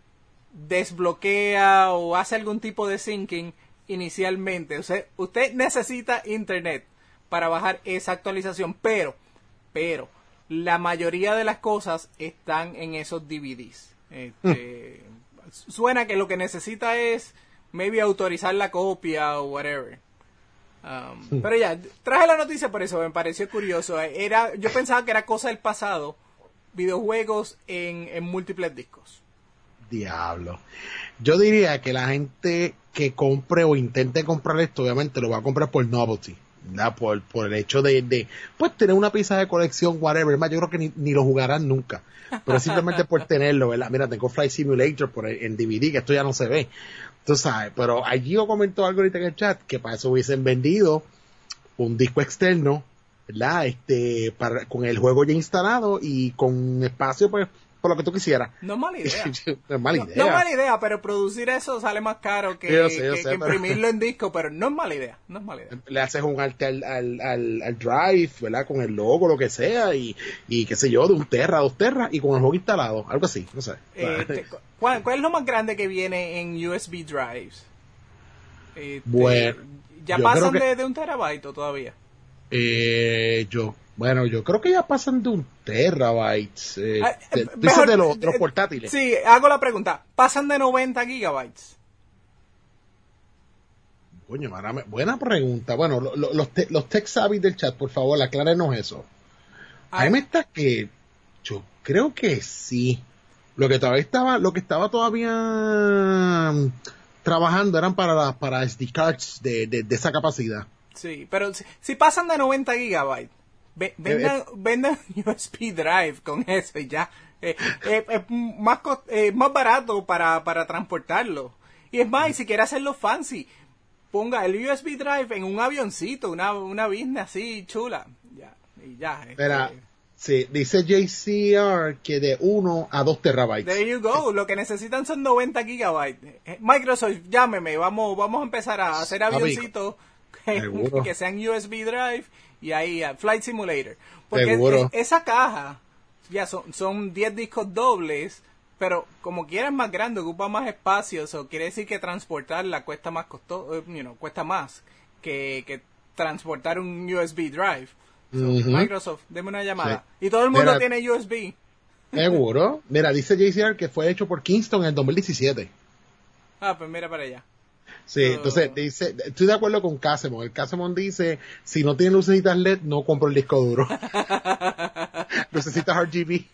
desbloquea o hace algún tipo de syncing inicialmente. O sea, usted necesita internet para bajar esa actualización, pero, pero, la mayoría de las cosas están en esos D V Ds. Este, mm. Suena que lo que necesita es maybe autorizar la copia o whatever. Um, sí. Pero ya, traje la noticia por eso, me pareció curioso. Era, yo pensaba que era cosa del pasado, videojuegos en, en múltiples discos. Diablo. Yo diría que la gente que compre o intente comprar esto, obviamente lo va a comprar por novelty. ¿verdad? Por, por el hecho de, de, pues, tener una pieza de colección, whatever, más yo creo que ni, ni lo jugarán nunca, pero simplemente por tenerlo, ¿verdad? Mira, tengo Flight Simulator por el, en D V D, que esto ya no se ve, tú sabes, pero allí yo comentó algo ahorita en el chat, que para eso hubiesen vendido un disco externo, ¿verdad? Este, para, con el juego ya instalado y con espacio, pues, por lo que tú quisieras. No es mala idea. no es mala idea. No, no es mala idea, pero producir eso sale más caro que, yo sé, yo que, sé, que pero... imprimirlo en disco, pero no es mala idea, no es mala idea. Le haces un arte al, al, al, al drive, ¿verdad? Con el logo, lo que sea, y, y qué sé yo, de un terra, dos terras, y con el juego instalado, algo así, no sé. Este, ¿cuál, ¿Cuál es lo más grande que viene en U S B drives? Este, bueno, ¿ya yo pasan creo que, de, de un terabyte o todavía? Eh, yo, bueno, yo creo que ya pasan de un terabyte. Eh, Ah, te- eh, tú dices mejor, de los, de los eh, portátiles. Sí, hago la pregunta. ¿Pasan de noventa gigabytes? Coño, ahora me- buena pregunta. Bueno, lo- lo- los, te- los tech savvy del chat, por favor, aclárenos eso. A mí me está que yo creo que sí. Lo que todavía estaba, lo que estaba todavía mm, trabajando eran para la- para S D cards de, de, de esa capacidad. Sí, pero si, si pasan de noventa gigabytes, ve- vendan, Eh, vendan U S B drive con eso y ya. Eh, eh, es más, cos- eh, más barato para, para transportarlo. Y es más, y si quiere hacerlo fancy, ponga el U S B drive en un avioncito, una, una business así chula. Ya, y ya. este, Espera, sí, dice J C R que de uno a dos terabytes. There you go. Lo que necesitan son noventa gigabytes. Eh, Microsoft, llámeme. Vamos, vamos a empezar a hacer avioncitos que, Seguro. que sean U S B drive y ahí uh, Flight Simulator. Porque Seguro. es- esa caja, ya son, son diez discos dobles, pero como quieras más grande, ocupa más espacio. Eso quiere decir que transportarla cuesta más costoso, you know, cuesta más que, que transportar un U S B drive. So, Ujú. Microsoft, deme una llamada. Y todo el mundo Mira, tiene U S B. Seguro. Mira, dice J C R que fue hecho por Kingston en el dos mil diecisiete. Ah, pues mira para allá. Sí, So- entonces dice, estoy de acuerdo con Casemon. El Casemon dice, si no tiene lucecitas L E D, no compro el disco duro. Lucecitas R G B.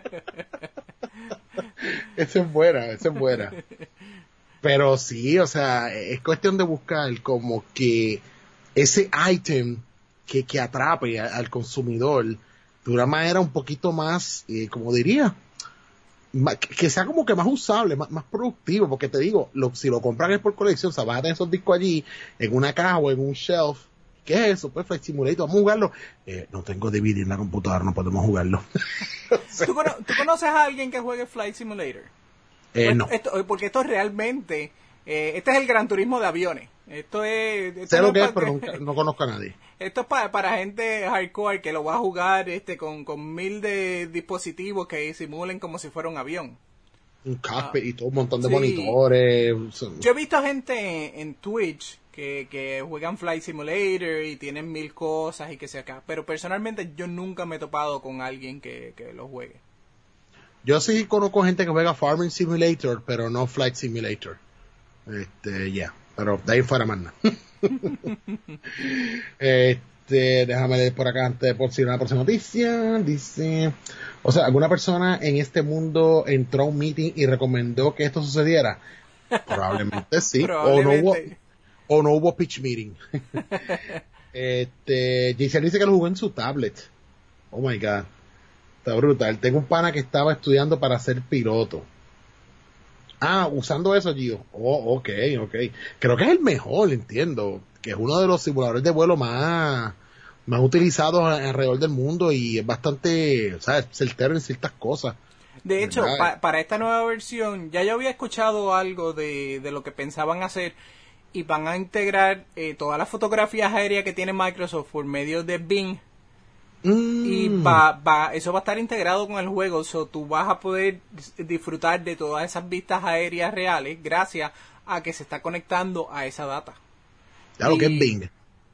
Esa es buena, esa es buena. Pero sí, o sea, es cuestión de buscar como que ese item que, que atrape a- al consumidor de una manera un poquito más, eh, como diría, ma- que que sea como que más usable, más, más productivo, porque te digo, lo, si lo compran es por colección, o sea, vas a tener esos discos allí, en una caja o en un shelf. ¿Qué es eso? Pues Flight Simulator, vamos a jugarlo. Eh, no tengo D V D en la computadora, no podemos jugarlo. ¿Tú, cono- ¿Tú conoces a alguien que juegue Flight Simulator? eh, Pues no. esto- porque esto realmente, eh, este es el Gran Turismo de aviones. Esto es, esto Sé no lo que es, pa- pero nunca- no conozco a nadie. Esto es para, para gente hardcore que lo va a jugar este con, con mil de dispositivos que simulen como si fuera un avión. Un cockpit y todo un montón de Sí. monitores. son- Yo he visto gente en, en Twitch que, que juegan Flight Simulator y tienen mil cosas y que sea acá. Pero personalmente yo nunca me he topado con alguien que, que lo juegue. Yo sí conozco gente que juega Farming Simulator, pero no Flight Simulator. Este, ya. Pero de ahí fuera más nada. este, déjame leer por acá antes de por si una próxima noticia. Dice, o sea, ¿alguna persona en este mundo entró a un meeting y recomendó que esto sucediera? Probablemente sí. Probablemente. O no hubo, o no hubo pitch meeting. este, Giselle dice que lo jugó en su tablet. Oh my god. Está brutal. Tengo un pana que estaba estudiando para ser piloto. Ah, usando eso, Gio. Oh, ok, ok. Creo que es el mejor, entiendo. Que es uno de los simuladores de vuelo más, más utilizados alrededor del mundo y es bastante, ¿sabes? Certero en ciertas cosas. De hecho, ¿Verdad? pa- para esta nueva versión, ya yo había escuchado algo de, de lo que pensaban hacer y van a integrar eh, todas las fotografías aéreas que tiene Microsoft por medio de Bing Mm, y va, va, eso va a estar integrado con el juego, so tú vas a poder dis- disfrutar de todas esas vistas aéreas reales gracias a que se está conectando a esa data. ya lo que es y- Bing.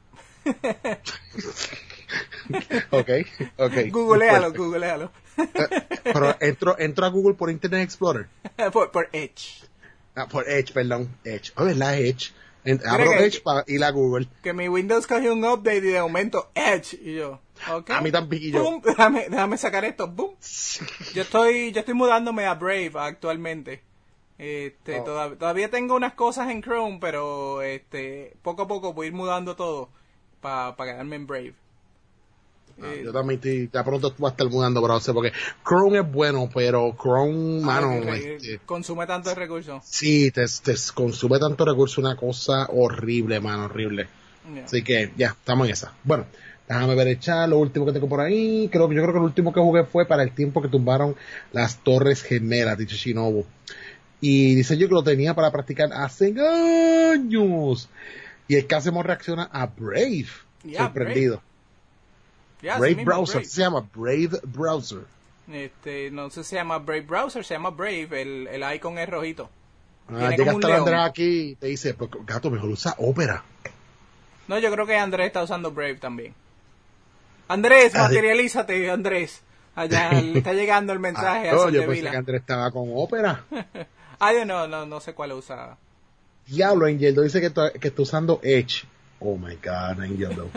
ok, ok. Googlealo, Perfecto. googlealo. Pero entro, entro a Google por Internet Explorer. por, por Edge. Ah, por Edge, perdón. Edge. Oh, ¿verdad? Edge. En- abro que- Edge para ir a Google. Que mi Windows cogió un update y de momento Edge y yo, ok. A mí también, y yo. Boom, déjame, déjame sacar esto, boom. Yo estoy, yo estoy mudándome a Brave actualmente. Este, Oh. todav- todavía tengo unas cosas en Chrome, pero este, poco a poco voy a ir mudando todo. para pa quedarme en Brave. Ah, eh, yo también estoy, ya pronto tú vas a estar mudando browser porque Chrome es bueno, pero Chrome, mano, re, este, consume tantos recursos. Sí, te, te consume tanto recurso, una cosa horrible, mano, horrible. Yeah. Así que ya, estamos en esa. Bueno, déjame ver el chat, lo último que tengo por ahí. Creo que yo creo que lo último que jugué fue para el tiempo que tumbaron las Torres Gemelas, dice Shinobu. Y dice yo que lo tenía para practicar hace años. Y el caso hemos reacciona a Brave. Yeah, sorprendido. Brave, yeah, Brave mismo, Browser, Brave. se llama Brave Browser. Este, no sé si se llama Brave Browser, se llama Brave, el, el icon es rojito. Ah, Tiene llega como un hasta león. Andrés aquí y te dice, pues, gato, mejor usa Opera. No, yo creo que Andrés está usando Brave también. Andrés, Ah, materialízate, Andrés. Allá le está llegando el mensaje Ah, a no, Sol yo de pensé Vila. que Andrés estaba con Opera. Ah, yo no, no, no sé cuál usa. Diablo, Angel dice que, está- que está usando Edge. Oh my God, Angel Do.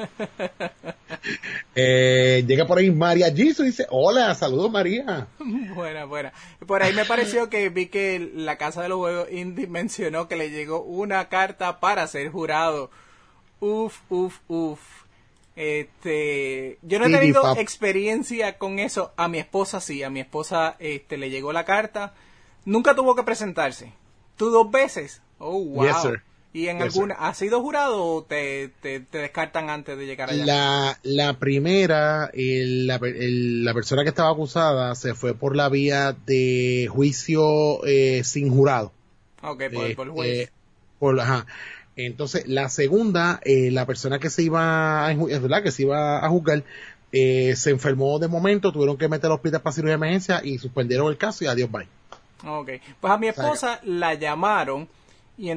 eh, llega por ahí María Giso y dice, hola, saludos María. Buena, buena. Por ahí me pareció que vi que la Casa de los Juegos Indie mencionó que le llegó una carta para ser jurado. Uf, uf, uf. Este, yo no he Sí, tenido pap. experiencia con eso. A mi esposa sí, a mi esposa este le llegó la carta. Nunca tuvo que presentarse. ¿Tú dos veces? Oh, wow. Yes, sir. ¿Y en Yes, alguna, has sido jurado o te, te, te descartan antes de llegar allá? La, la primera, el- la, el- la persona que estaba acusada se fue por la vía de juicio eh, sin jurado. Ok, por, por el juez. Eh, por, ajá. Entonces, la segunda, eh, la persona que se iba a, enju- es verdad, que se iba a juzgar, eh, se enfermó de momento, tuvieron que meter al hospital para cirugía de emergencia y suspendieron el caso y adiós, bye. Ok, pues a mi esposa la llamaron y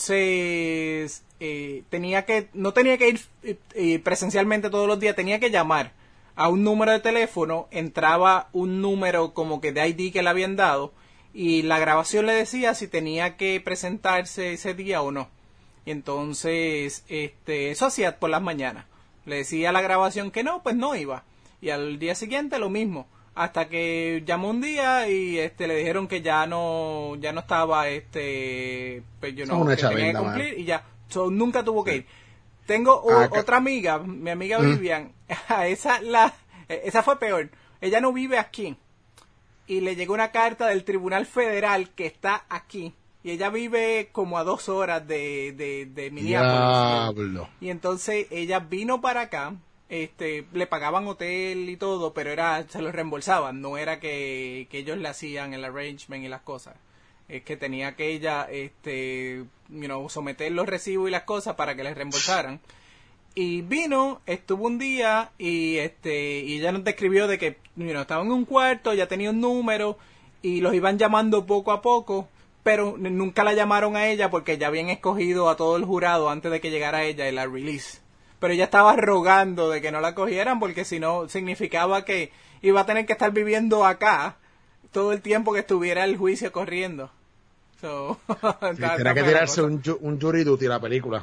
entonces eh, tenía que, no tenía que ir eh, eh, presencialmente todos los días, tenía que llamar a un número de teléfono, entraba un número como que de I D que le habían dado y la grabación le decía si tenía que presentarse ese día o no. Y entonces, este, eso hacía por las mañanas. Le decía a la grabación que no, pues no iba. Y al día siguiente lo mismo. Hasta que llamó un día y este le dijeron que ya no ya no estaba este pues yo Eso no es una que tenía que chavenda, cumplir mano. y ya. So, nunca tuvo que ir. Tengo o- Acá- otra amiga, mi amiga Mm. Vivian, a esa la esa fue peor. Ella no vive aquí. Y le llegó una carta del Tribunal Federal que está aquí. Y ella vive como a dos horas de, de, de Minneapolis. Diablo. Y entonces ella vino para acá, este, le pagaban hotel y todo, pero era, se lo reembolsaban, no era que, que ellos le hacían el arrangement y las cosas. Es que tenía que ella, este, you know, someter los recibos y las cosas para que les reembolsaran. Y vino, estuvo un día y este y ella nos describió de que you know, estaba en un cuarto, ya tenía un número y los iban llamando poco a poco, pero n- nunca la llamaron a ella porque ya habían escogido a todo el jurado antes de que llegara ella y la release. Pero ella estaba rogando de que no la cogieran porque si no significaba que iba a tener que estar viviendo acá todo el tiempo que estuviera el juicio corriendo. So, Sí, está- tenía está que fea la tirarse cosa. un, ju- un jury duty la película.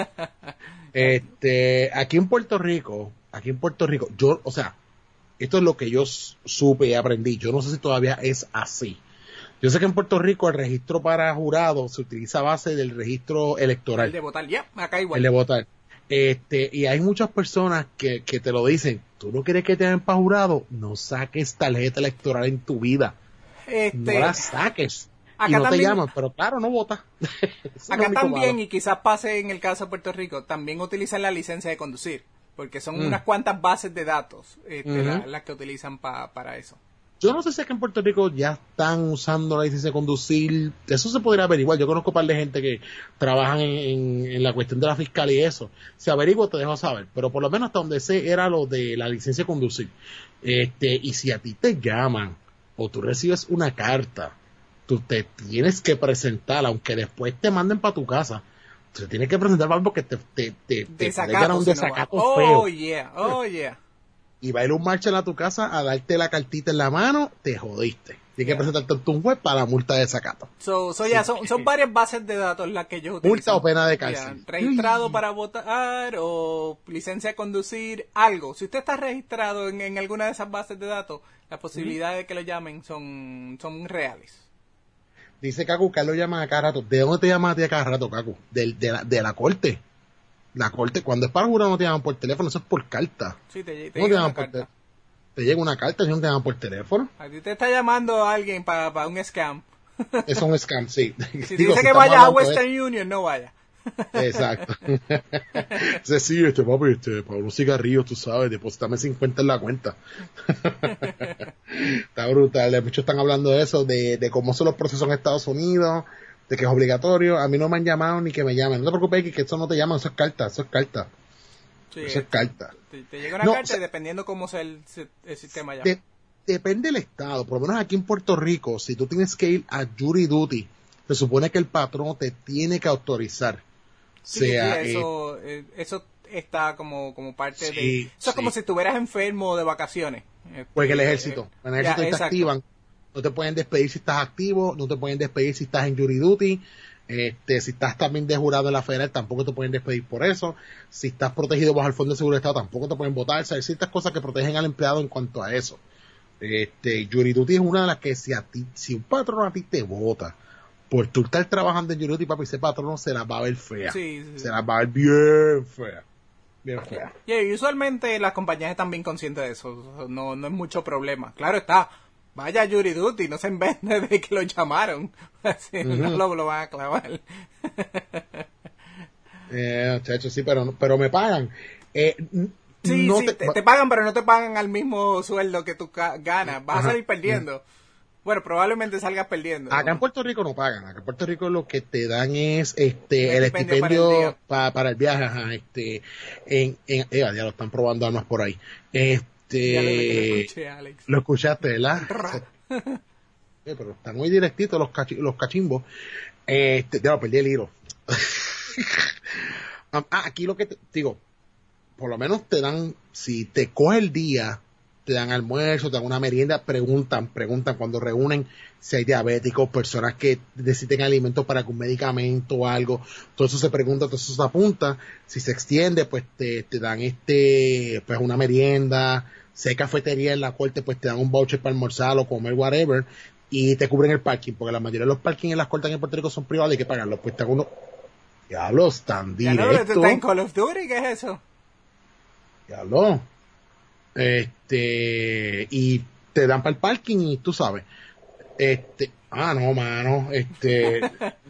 este, aquí en Puerto Rico, aquí en Puerto Rico, yo, o sea, esto es lo que yo s- supe y aprendí. Yo no sé si todavía es así. Yo sé que en Puerto Rico el registro para jurados se utiliza a base del registro El electoral, de votar, ya, acá igual. el de votar. Este, y hay muchas personas que, que te lo dicen, tú no quieres que te den para jurado, no saques tarjeta electoral en tu vida. Este, No la saques. Y acá no te también- llaman, pero claro, no votas. Eso es lo acá único también, malo. y quizás pase en el caso de Puerto Rico, también utilizan la licencia de conducir, porque son Mm. unas cuantas bases de datos este, Ujú. la- las que utilizan pa- para eso. Yo no sé si es que en Puerto Rico ya están usando la licencia de conducir. Eso se podría averiguar. Yo conozco un par de gente que trabajan en, en- en la cuestión de la fiscal y eso. Si averiguo, te dejo saber. Pero por lo menos hasta donde sé era lo de la licencia de conducir. Este, y si a ti te llaman o tú recibes una carta, tú te tienes que presentar, aunque después te manden para tu casa. Te tienes que presentar para porque te, te, te, te puede ganar un si no va. desacato Oh, feo. yeah, oh, yeah. Y va a ir un marcha a tu casa a darte la cartita en la mano, te jodiste. Tienes Yeah. que presentarte ante un juez para la multa de desacato. So, so, ya, son, son varias bases de datos las que ellos utilizan. Multa o pena de Ya, cárcel. registrado Uy. para votar o licencia de conducir, algo. Si usted está registrado en, en alguna de esas bases de datos, las posibilidades de que lo llamen son, son reales. Dice Cacu, Carlos llama a cada rato. ¿De dónde te llamas a ti a cada rato, Cacu? Del- De, la, de la corte. La corte, cuando es para jurado no te llaman por teléfono, eso es por carta. Sí, te, te no llega te una por carta. Te, te llega una carta y no te llaman por teléfono. A ti te está llamando alguien para pa un scam. Es un scam, sí. Si Digo, dice si que vayas a de Western Union, no vaya. Exacto. Sí, sí, este papi, este, para unos cigarrillos, tú sabes, depositame cincuenta en la cuenta. Está brutal. Muchos están hablando de eso, de, de cómo son los procesos en Estados Unidos, de que es obligatorio. A mí no me han llamado ni que me llamen. No te preocupes, que eso no te llaman, eso es carta, eso es carta. Sí, eso es carta. Te, te llega una no, carta o sea, y dependiendo cómo sea el, el sistema ya. De, depende del estado. Por lo menos aquí en Puerto Rico, si tú tienes que ir a jury duty, se supone que el patrón te tiene que autorizar. Sí, sea, sí, eso, eh, eh, eso está como, como parte sí, de... Eso sí. es como si estuvieras enfermo de vacaciones. Este, Porque el ejército, eh, en el ejército ya, te activan, no te pueden despedir si estás activo, no te pueden despedir si estás en jury duty, este, si estás también de jurado en la federal, tampoco te pueden despedir por eso, si estás protegido bajo el Fondo de Seguridad del Estado, tampoco te pueden votar, o sea, hay ciertas cosas que protegen al empleado en cuanto a eso. Este, jury duty es una de las que si a ti, si un patrón a ti te vota, por tú estar trabajando en jury duty, papi, ese patrón se las va a ver fea. Sí, sí, sí. Se las va a ver bien fea. Bien fea. Yeah, y usualmente las compañías están bien conscientes de eso. No, no es mucho problema. Claro está. Vaya a jury duty, no se invente de que lo llamaron. Así uh-huh. No lo, lo van a clavar. eh, chacho, sí, pero, pero me pagan. Eh, sí, no sí, te, te, te pagan, pero no te pagan al mismo sueldo que tú ganas. Vas Ajá. a salir perdiendo. Uh-huh. Bueno, probablemente salgas perdiendo. Acá ¿no? en Puerto Rico no pagan. Acá en Puerto Rico lo que te dan es este el, el estipendio para el, pa, para el viaje. Ajá, este, en, en, eh, ya lo están probando armas por ahí. Este, ya lo, lo escuché, Alex. Lo escuchaste, ¿verdad? eh, pero están muy directitos los, cachi, los cachimbos. Este, ya lo perdí el hilo. ah, aquí lo que te digo, por lo menos te dan, si te coge el día, te dan almuerzo, te dan una merienda, preguntan, preguntan cuando reúnen si hay diabéticos, personas que necesiten alimentos para algún medicamento o algo, todo eso se pregunta, todo eso se apunta, si se extiende, pues te, te dan este, pues una merienda, si hay cafetería en la corte, pues te dan un voucher para almorzar o comer whatever, y te cubren el parking, porque la mayoría de los parkings en las cortes en Puerto Rico son privados y hay que pagarlos, pues te hago uno, ya lo están directo. ¿Ya no está en Call of Duty? ¿Qué es eso? Ya lo. Este, y te dan para el parking y tú sabes, este, ah, no, mano, este,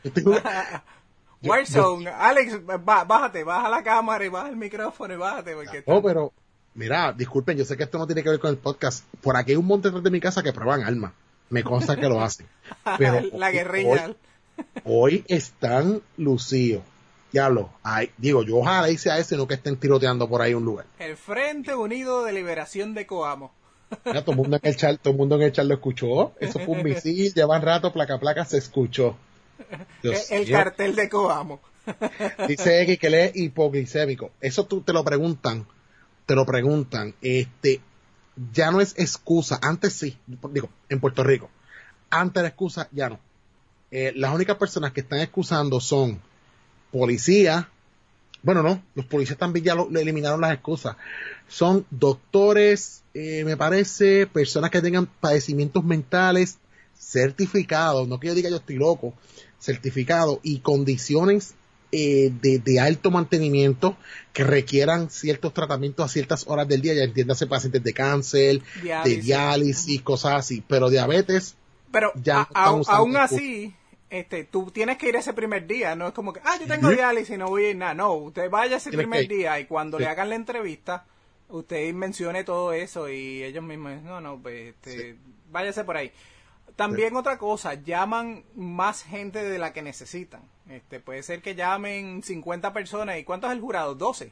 Warzone, yo, Alex, bájate, baja la cámara y baja el micrófono y bájate. Porque no, pero, mira, disculpen, yo sé que esto no tiene que ver con el podcast, por aquí hay un monte detrás de mi casa que prueban armas, me consta que lo hacen, pero la guerrilla. Hoy, hoy están lucidos. Diablo, ay, digo, yo ojalá hice a ese, no que estén tiroteando por ahí un lugar. El Frente Unido de Liberación de Coamo. Mira, todo el mundo en el chat, todo el mundo en el chat lo escuchó. Eso fue un misil, llevan rato, placa placa, se escuchó. Dios el Dios. Cartel de Coamo. Dice X que lee hipoglicémico. Eso tú te lo preguntan, te lo preguntan. Este, ya no es excusa. Antes sí, digo, en Puerto Rico. Antes la excusa, ya no. Eh, las únicas personas que están excusando son policías, bueno, no, los policías también ya lo, le eliminaron las excusas, son doctores, eh, me parece, personas que tengan padecimientos mentales certificados, no que yo diga yo estoy loco, certificados y condiciones eh, de, de alto mantenimiento que requieran ciertos tratamientos a ciertas horas del día, ya entiéndase pacientes de cáncer, diálisis. de diálisis, cosas así, pero diabetes, pero ya a, no a, aún así Este, tú tienes que ir ese primer día, no es como que, ah, yo tengo diálisis y no voy a ir nada. No, usted vaya ese primer día y cuando sí. le hagan la entrevista, usted mencione todo eso y ellos mismos, no, no, pues, este, sí. váyase por ahí. También sí. otra cosa, llaman más gente de la que necesitan. Este, puede ser que llamen cincuenta personas. ¿Y cuánto es el jurado? doce.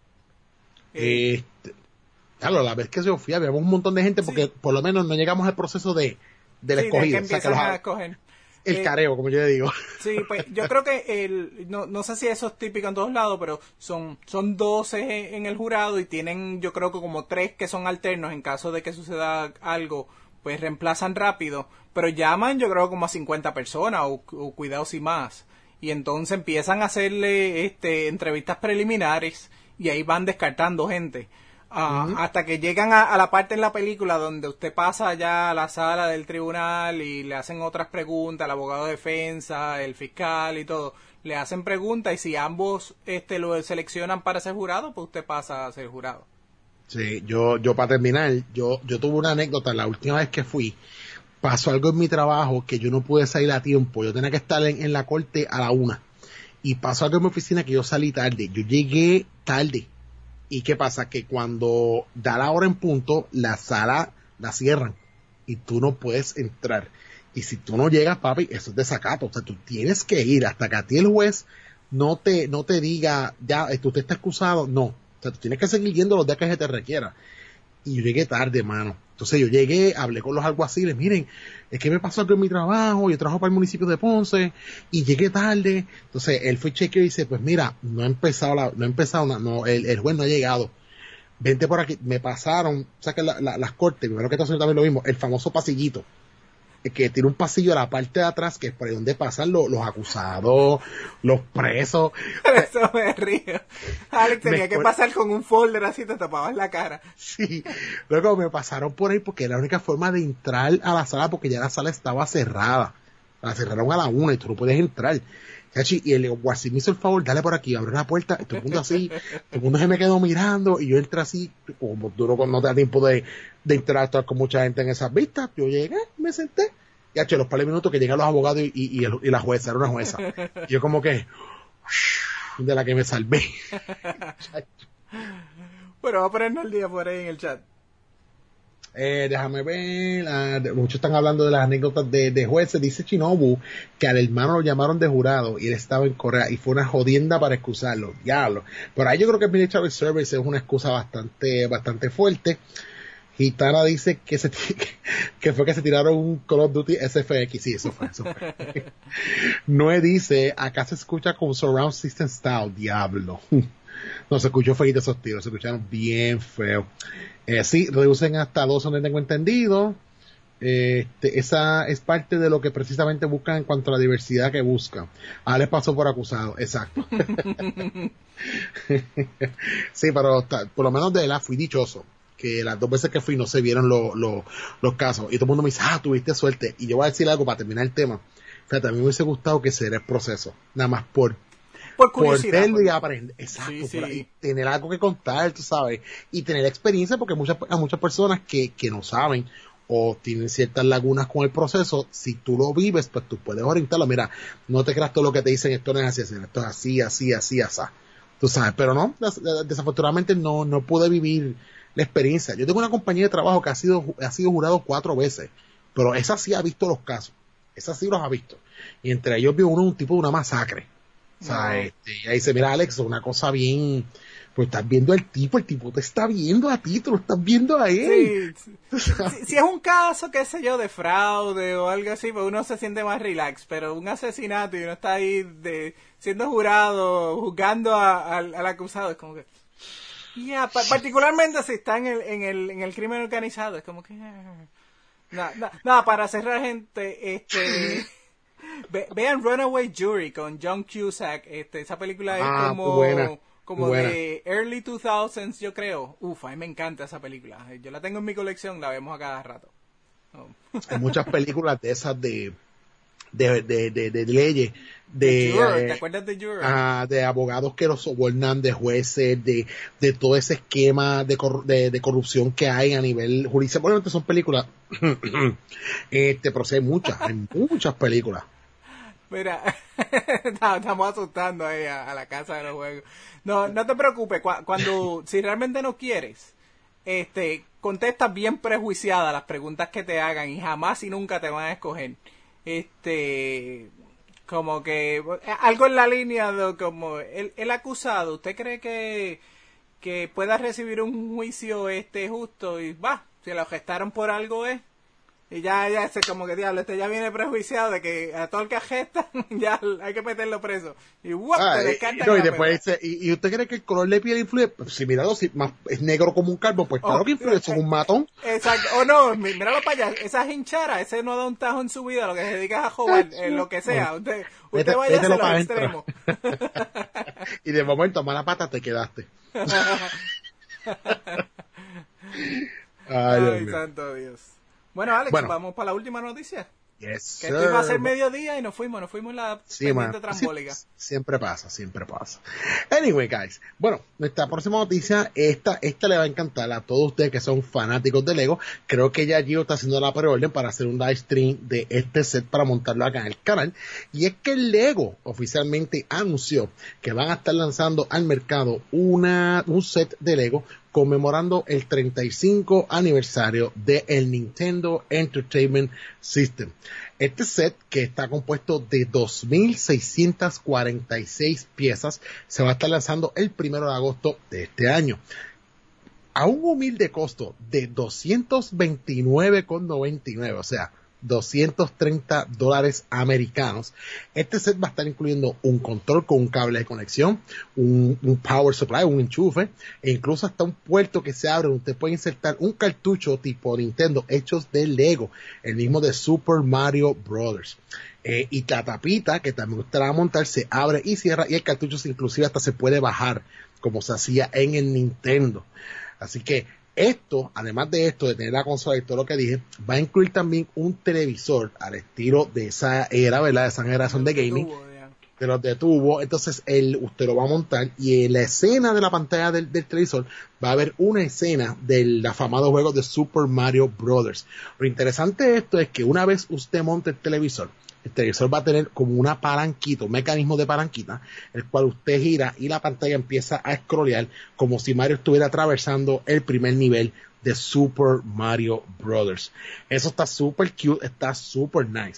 Eh, este, claro, la vez que se fui, había un montón de gente porque sí. por lo menos no llegamos al proceso de, de la sí, escogida. De que empiezan o sea, que a escoger. El eh, careo, como yo le digo. Sí, pues yo creo que el, no, no sé si eso es típico en todos lados, pero son, son doce en el jurado y tienen yo creo que como tres que son alternos en caso de que suceda algo, pues reemplazan rápido, pero llaman yo creo como a cincuenta personas o, o cuidados y más. Y entonces empiezan a hacerle este entrevistas preliminares y ahí van descartando gente. Uh, uh-huh. Hasta que llegan a, a la parte en la película donde usted pasa ya a la sala del tribunal y le hacen otras preguntas, el abogado de defensa, el fiscal y todo. le hacen preguntas y si ambos este lo seleccionan para ser jurado, pues usted pasa a ser jurado. Sí, yo, yo para terminar, yo, yo tuve una anécdota la última vez que fui. Pasó algo en mi trabajo que yo no pude salir a tiempo. Yo tenía que estar en, en la corte a la una. Y pasó algo en mi oficina que yo salí tarde. Yo llegué tarde. ¿Y qué pasa? Que cuando da la hora en punto, la sala la cierran. Y tú no puedes entrar. Y si tú no llegas, papi, eso es desacato. O sea, tú tienes que ir hasta que a ti el juez no te, no te diga, ya, usted está excusado. No. O sea, tú tienes que seguir yendo los días que se te requiera. Y yo llegué tarde, mano. Entonces yo llegué, hablé con los alguaciles, miren, es que me pasó algo en mi trabajo, yo trabajo para el municipio de Ponce, y llegué tarde. Entonces él fue chequeo y dice, pues mira, no ha empezado, la, no ha empezado, no, no el, el juez no ha llegado. Vente por aquí. Me pasaron, o sea que la, la, las cortes, primero que todo también lo mismo, el famoso pasillito, que tiene un pasillo a la parte de atrás, que es por ahí donde pasan los, los acusados, los presos. Por eso me río. Alex tenía me que pasar con un folder así, te tapabas la cara. Sí, luego me pasaron por ahí porque era la única forma de entrar a la sala, porque ya la sala estaba cerrada. La cerraron a la una y tú no puedes entrar. Y el guardia me hizo el favor, dale por aquí, abre la puerta, todo el mundo así, todo el mundo se me quedó mirando, y yo entré así, como duro, no te da tiempo de, de interactuar con mucha gente en esas vistas. Yo llegué, me senté, y hacho, los par de minutos que llegan los abogados y, y, y, el, y la jueza, era una jueza. Y yo como que, de la que me salvé. Bueno, vamos a ponernos el día por ahí en el chat. Eh, déjame ver, uh, muchos están hablando de las anécdotas de, de jueces. Dice Shinobu que al hermano lo llamaron de jurado y él estaba en Corea y fue una jodienda para excusarlo, diablo. Pero ahí yo creo que el Military Service es una excusa bastante, bastante fuerte. Gitana dice que se que fue que se tiraron un Call of Duty S F X. Sí, eso fue, eso fue. Noé dice, acá se escucha con Surround System Style, diablo. No, se escuchó feito esos tiros, se escucharon bien feos. Eh, sí, reducen hasta dos, donde tengo entendido. Eh, este, esa es parte de lo que precisamente buscan en cuanto a la diversidad que buscan. Ah, les pasó por acusado, exacto. Sí, pero ta, por lo menos de la fui dichoso, que las dos veces que fui no se vieron lo, lo, los casos. Y todo el mundo me dice, ah, tuviste suerte. Y yo voy a decir algo para terminar el tema. Fíjate, a mí me hubiese gustado que se diera el proceso, nada más por por curiosidad, por verlo y aprender, exacto, sí, sí. Por ahí, tener algo que contar, tú sabes, y tener experiencia, porque muchas, a muchas personas que, que no saben o tienen ciertas lagunas con el proceso, si tú lo vives, pues tú puedes orientarlo. Mira, no te creas todo lo que te dicen, esto no es así, esto es así, así, así, así, tú sabes, pero no, desafortunadamente no, no pude vivir la experiencia. Yo tengo una compañía de trabajo que ha sido, ha sido jurado cuatro veces, pero esa sí ha visto los casos, esa sí los ha visto, y entre ellos vio uno un tipo de una masacre. O sea, no. este, y ahí dice, mira, Alex, una cosa bien, pues estás viendo al tipo, el tipo te está viendo a ti, tú lo estás viendo a él. Sí, si, si es un caso, qué sé yo, de fraude o algo así, pues uno se siente más relax, pero un asesinato y uno está ahí de, siendo jurado, juzgando a, a, al acusado, es como que, ya, yeah, particularmente si está en el, en el, en el crimen organizado, es como que, nada, nada, nada, para cerrar, gente, este... Ve, vean Runaway Jury con John Cusack. Este, esa película es ah, como, buena, como buena. de early two thousands, yo creo. Uf, a mí me encanta esa película. Yo la tengo en mi colección, la vemos a cada rato. Oh. Hay muchas películas de esas de de, de, de, de leyes. De, de Juror, eh, ¿te acuerdas de Juror? Ah, de abogados que los sobornan, de jueces, de, de todo ese esquema de, cor, de, de corrupción que hay a nivel judicial. Bueno, estas son películas. este, pero sí hay muchas, hay muchas películas. Mira, estamos asustando ahí a, a la casa de los juegos. No, no te preocupes, cuando, si realmente no quieres, este, contestas bien prejuiciada las preguntas que te hagan y jamás y nunca te van a escoger. Este, como que, algo en la línea de como, el, el acusado, ¿usted cree que, que pueda recibir un juicio este justo? Y va, si lo gestaron por algo es. Y ya, ya, ese como que diablo, este ya viene prejuiciado de que a todo el que agesta, ya hay que meterlo preso. Y ¡guap! Ah, te y, descartan no, y la después pena. dice, ¿y, ¿y usted cree que el color de piel influye? Pues si mirado, si más es negro como un calvo, pues claro Oh, que influye, es un matón. Exacto, o no, mí- míralo para allá, esa hinchara, ese no da un tajo en su vida, lo que se dedica es a jugar, eh, lo que sea, usted, usted Vete- vaya a vételo los para extremos. Y de momento, mala pata, te quedaste. Ay, Dios Ay, mío. santo Dios. Bueno, Alex, Bueno. vamos para la última noticia. Yes, que esto iba a ser sir. mediodía y nos fuimos, nos fuimos en la Sí, pendiente man. trambólica. Sie- siempre pasa, siempre pasa. Anyway, guys. Bueno, nuestra próxima noticia, esta, esta le va a encantar a todos ustedes que son fanáticos de Lego. Creo que ya Gio está haciendo la preorden para hacer un live stream de este set para montarlo acá en el canal. Y es que Lego oficialmente anunció que van a estar lanzando al mercado una, un set de Lego conmemorando el treinta y cinco aniversario del Nintendo Entertainment System. Este set, que está compuesto de dos mil seiscientas cuarenta y seis piezas, se va a estar lanzando el primero de agosto de este año. A un humilde costo de doscientos veintinueve con noventa y nueve, o sea, doscientos treinta dólares americanos. Este set va a estar incluyendo un control con un cable de conexión, un, un power supply, un enchufe, e incluso hasta un puerto que se abre donde usted puede insertar un cartucho tipo Nintendo hechos de Lego, el mismo de Super Mario Brothers. Eh, y la tapita, que también usted la va a montar, se abre y cierra, y el cartucho inclusive hasta se puede bajar, como se hacía en el Nintendo. Así que esto, además de esto, de tener la consola y todo lo que dije, va a incluir también un televisor al estilo de esa era, ¿verdad? De esa generación de gaming, de los de tubo. Entonces, el, usted lo va a montar y en la escena de la pantalla del, del televisor va a haber una escena del afamado juego de Super Mario Brothers. Lo interesante de esto es que una vez usted monte el televisor, el televisor va a tener como una palanquita, un mecanismo de palanquita, el cual usted gira y la pantalla empieza a scrollear como si Mario estuviera atravesando el primer nivel de Super Mario Brothers. Eso está súper cute, está súper nice.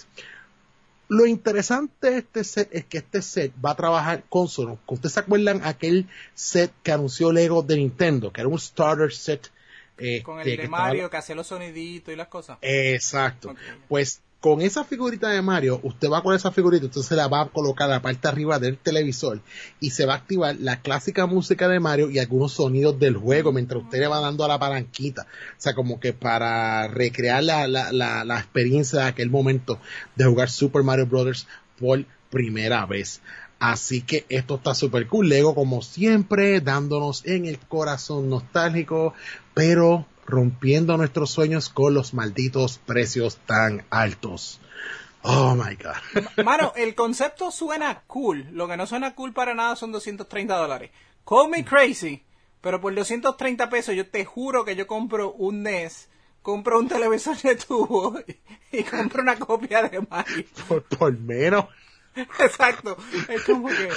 Lo interesante de este set es que este set va a trabajar con sonido. ¿Ustedes se acuerdan aquel set que anunció Lego de Nintendo, que era un starter set? Eh, con el de, de Mario, estaba... que hacía los soniditos y las cosas. Exacto. Okay. Pues con esa figurita de Mario, usted va con esa figurita, entonces la va a colocar a la parte arriba del televisor y se va a activar la clásica música de Mario y algunos sonidos del juego mientras usted le va dando a la palanquita. O sea, como que para recrear la, la, la, la experiencia de aquel momento de jugar Super Mario Brothers por primera vez. Así que esto está súper cool. Lego, como siempre, dándonos en el corazón nostálgico, pero rompiendo nuestros sueños con los malditos precios tan altos. Oh my God. Mano, el concepto suena cool. Lo que no suena cool para nada son doscientos treinta dólares. Call me crazy, pero por doscientos treinta pesos yo te juro que yo compro un N E S, compro un televisor de tubo y, y compro una copia de Mario. Por, por menos. Exacto. Es como que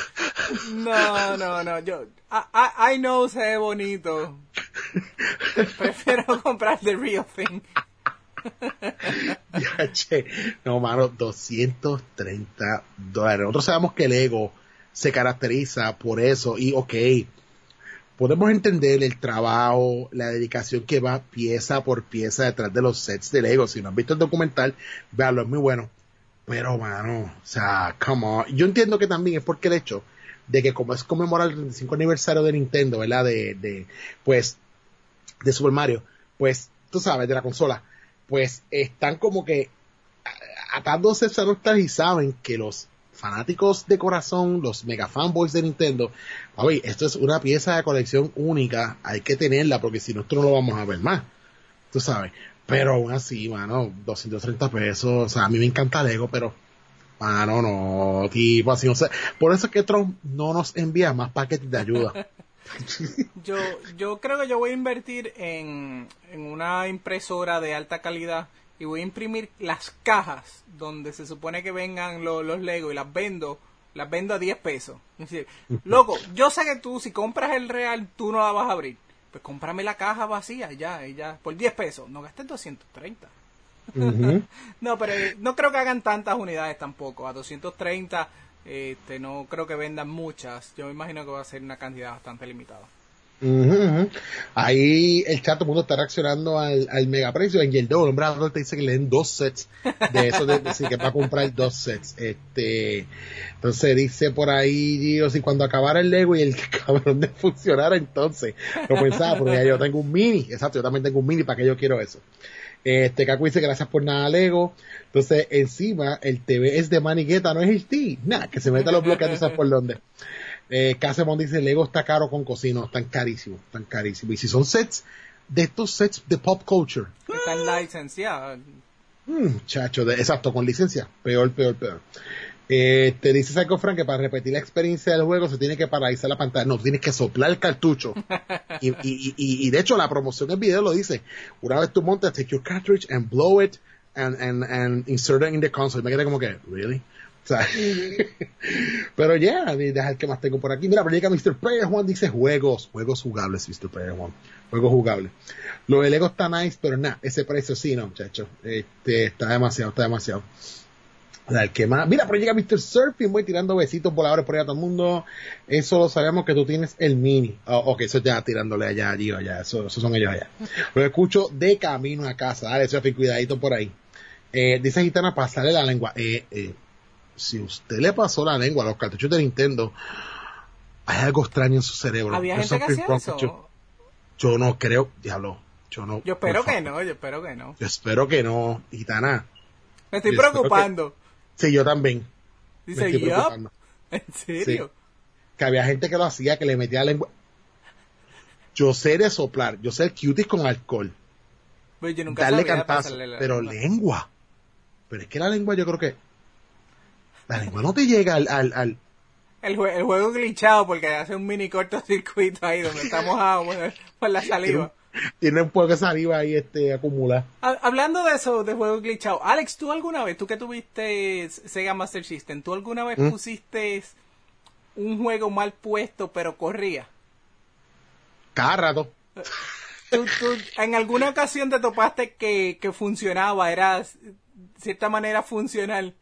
no, no, no. Yo I, I, I know se ve bonito. Prefiero comprar the real thing. Ya, che. No, mano, doscientos treinta dólares. Nosotros sabemos que Lego se caracteriza por eso y ok, podemos entender el trabajo, la dedicación que va pieza por pieza detrás de los sets de Lego. Si no han visto el documental, véanlo, es muy bueno. Pero, mano, o sea, come on. Yo entiendo que también es porque el hecho de que como es conmemorar el treinta y cinco aniversario de Nintendo, ¿verdad? De, de, pues, de Super Mario, pues, tú sabes, de la consola, pues, están como que atándose esa nostalgia y saben que los fanáticos de corazón, los mega fanboys de Nintendo, oye, esto es una pieza de colección única, hay que tenerla porque si no, esto no lo vamos a ver más, tú sabes. Pero aún así, mano, doscientos treinta pesos, o sea, a mí me encanta Lego, pero, mano, no, tipo así, o sea, por eso es que Trump no nos envía más paquetes de ayuda. yo, yo creo que yo voy a invertir en, en una impresora de alta calidad y voy a imprimir las cajas donde se supone que vengan los, los Lego y las vendo, las vendo a diez pesos. Es decir, loco, yo sé que tú, si compras el real, tú no la vas a abrir. Pues cómprame la caja vacía, ya, ya, por diez pesos, no gastes doscientos treinta. Uh-huh. No, pero eh, no creo que hagan tantas unidades tampoco, a doscientos treinta este, no creo que vendan muchas, yo me imagino que va a ser una cantidad bastante limitada. Uh-huh. Ahí el chat, todo el mundo está reaccionando al, al megaprecio. En Yeldo, el hombre adulto te dice que le den dos sets de eso, de decir que va a comprar dos sets. Este, entonces dice por ahí, Gio, si cuando acabara el Lego y el cabrón de funcionara, entonces lo pensaba, porque ya yo tengo un mini, exacto, yo también tengo un mini, ¿para qué yo quiero eso? Este, Kaku dice gracias por nada, Lego. Entonces, encima, el T V es de Maniqueta, no es H D. Nada, que se meta los bloques, no sabes por dónde. Eh, Casemón dice, Lego está caro con cocina, están carísimos, están carísimos. Y si son sets, de estos sets de pop culture. Están licenciados. Muchacho, de, exacto, con licencia, peor, peor, peor. Eh, te dice Psycho Frank que para repetir la experiencia del juego se tiene que paralizar la pantalla, no, tienes que soplar el cartucho. y, y, y, y de hecho la promoción del video lo dice, una vez tú montas, take your cartridge and blow it and, and, and insert it in the console. Me quedé como que, really? O sea, pero ya, yeah, dejar que más tengo por aquí. Mira, pero llega mister Player One, dice juegos, juegos jugables, mister Player One, juegos jugables. Lo del Lego está nice, pero nada, ese precio sí, no, muchacho, este, está demasiado, está demasiado. El que más, mira, pero llega mister Surfing, voy tirando besitos voladores por allá a todo el mundo. Eso lo sabemos que tú tienes el mini. Oh, ok, eso ya tirándole allá, allí, allá, eso, eso son ellos allá. Lo escucho de camino a casa, dale, Surfing, cuidadito por ahí. Eh, dice Gitana, pasarle la lengua. Eh, eh, si usted le pasó la lengua a los cartuchos de Nintendo, hay algo extraño en su cerebro. ¿Había gente que hacía eso? Yo, yo no creo, diablo, yo no. Yo espero que no, yo espero que no. Yo espero que no, Gitana. Me estoy preocupando. Que, sí, yo también. Dice, me estoy preocupando. ¿En serio? Sí. Que había gente que lo hacía, que le metía la lengua. Yo sé de soplar, yo sé el cuties con alcohol. Pues yo nunca darle sabía cantazo, la pero lengua. lengua. Pero es que la lengua yo creo que la lengua no te llega al... al, al... El, jue el juego glitchado porque hace un mini cortocircuito ahí donde está mojado por, por la saliva. Tiene un poco de saliva ahí este, acumulada. Hablando de eso, de juego glitchado, Alex, ¿tú alguna vez, tú que tuviste Sega Master System, ¿tú alguna vez ¿Mm? pusiste un juego mal puesto pero corría? Cada rato. ¿Tú, tú, en alguna ocasión te topaste que, que funcionaba, era de cierta manera funcional?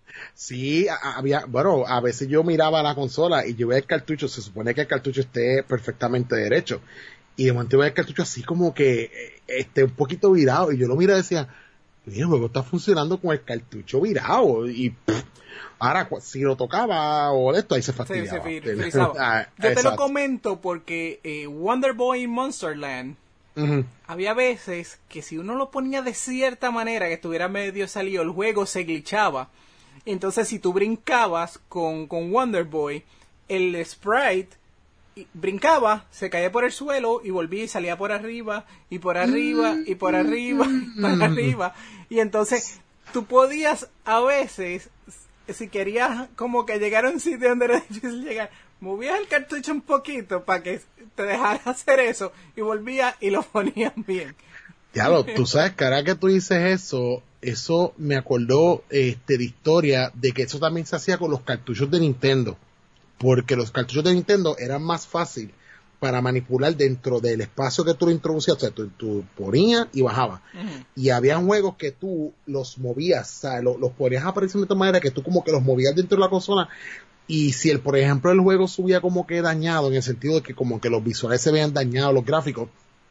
Sí, había, bueno, a veces yo miraba la consola y yo veía el cartucho, se supone que el cartucho esté perfectamente derecho, y de momento veía el cartucho así como que esté un poquito virado, y yo lo miraba y decía, mira, el juego está funcionando con el cartucho virado, y pff, ahora si lo tocaba o esto, ahí se fastidiaba. Sí, sí, sí, ah, yo te lo comento porque eh, Wonder Boy in Monsterland, uh-huh. había veces que si uno lo ponía de cierta manera, que estuviera medio salido, el juego se glitchaba. Entonces, si tú brincabas con, con Wonder Boy, el sprite brincaba, se caía por el suelo y volvía y salía por arriba, y por arriba, y por arriba, y por arriba. Y entonces, tú podías a veces, si querías como que llegar a un sitio donde era difícil llegar, movías el cartucho un poquito para que te dejara hacer eso, y volvía y lo ponías bien. Claro, tú sabes que ahora que tú dices eso, eso me acordó este, de historia de que eso también se hacía con los cartuchos de Nintendo, porque los cartuchos de Nintendo eran más fácil para manipular dentro del espacio que tú lo introducías, o sea, tú, tú ponías y bajabas, uh-huh. y había juegos que tú los movías, o sea, lo, los ponías a aparecer de tal manera que tú como que los movías dentro de la consola, y si el, por ejemplo, el juego subía como que dañado, en el sentido de que como que los visuales se vean dañados, los gráficos,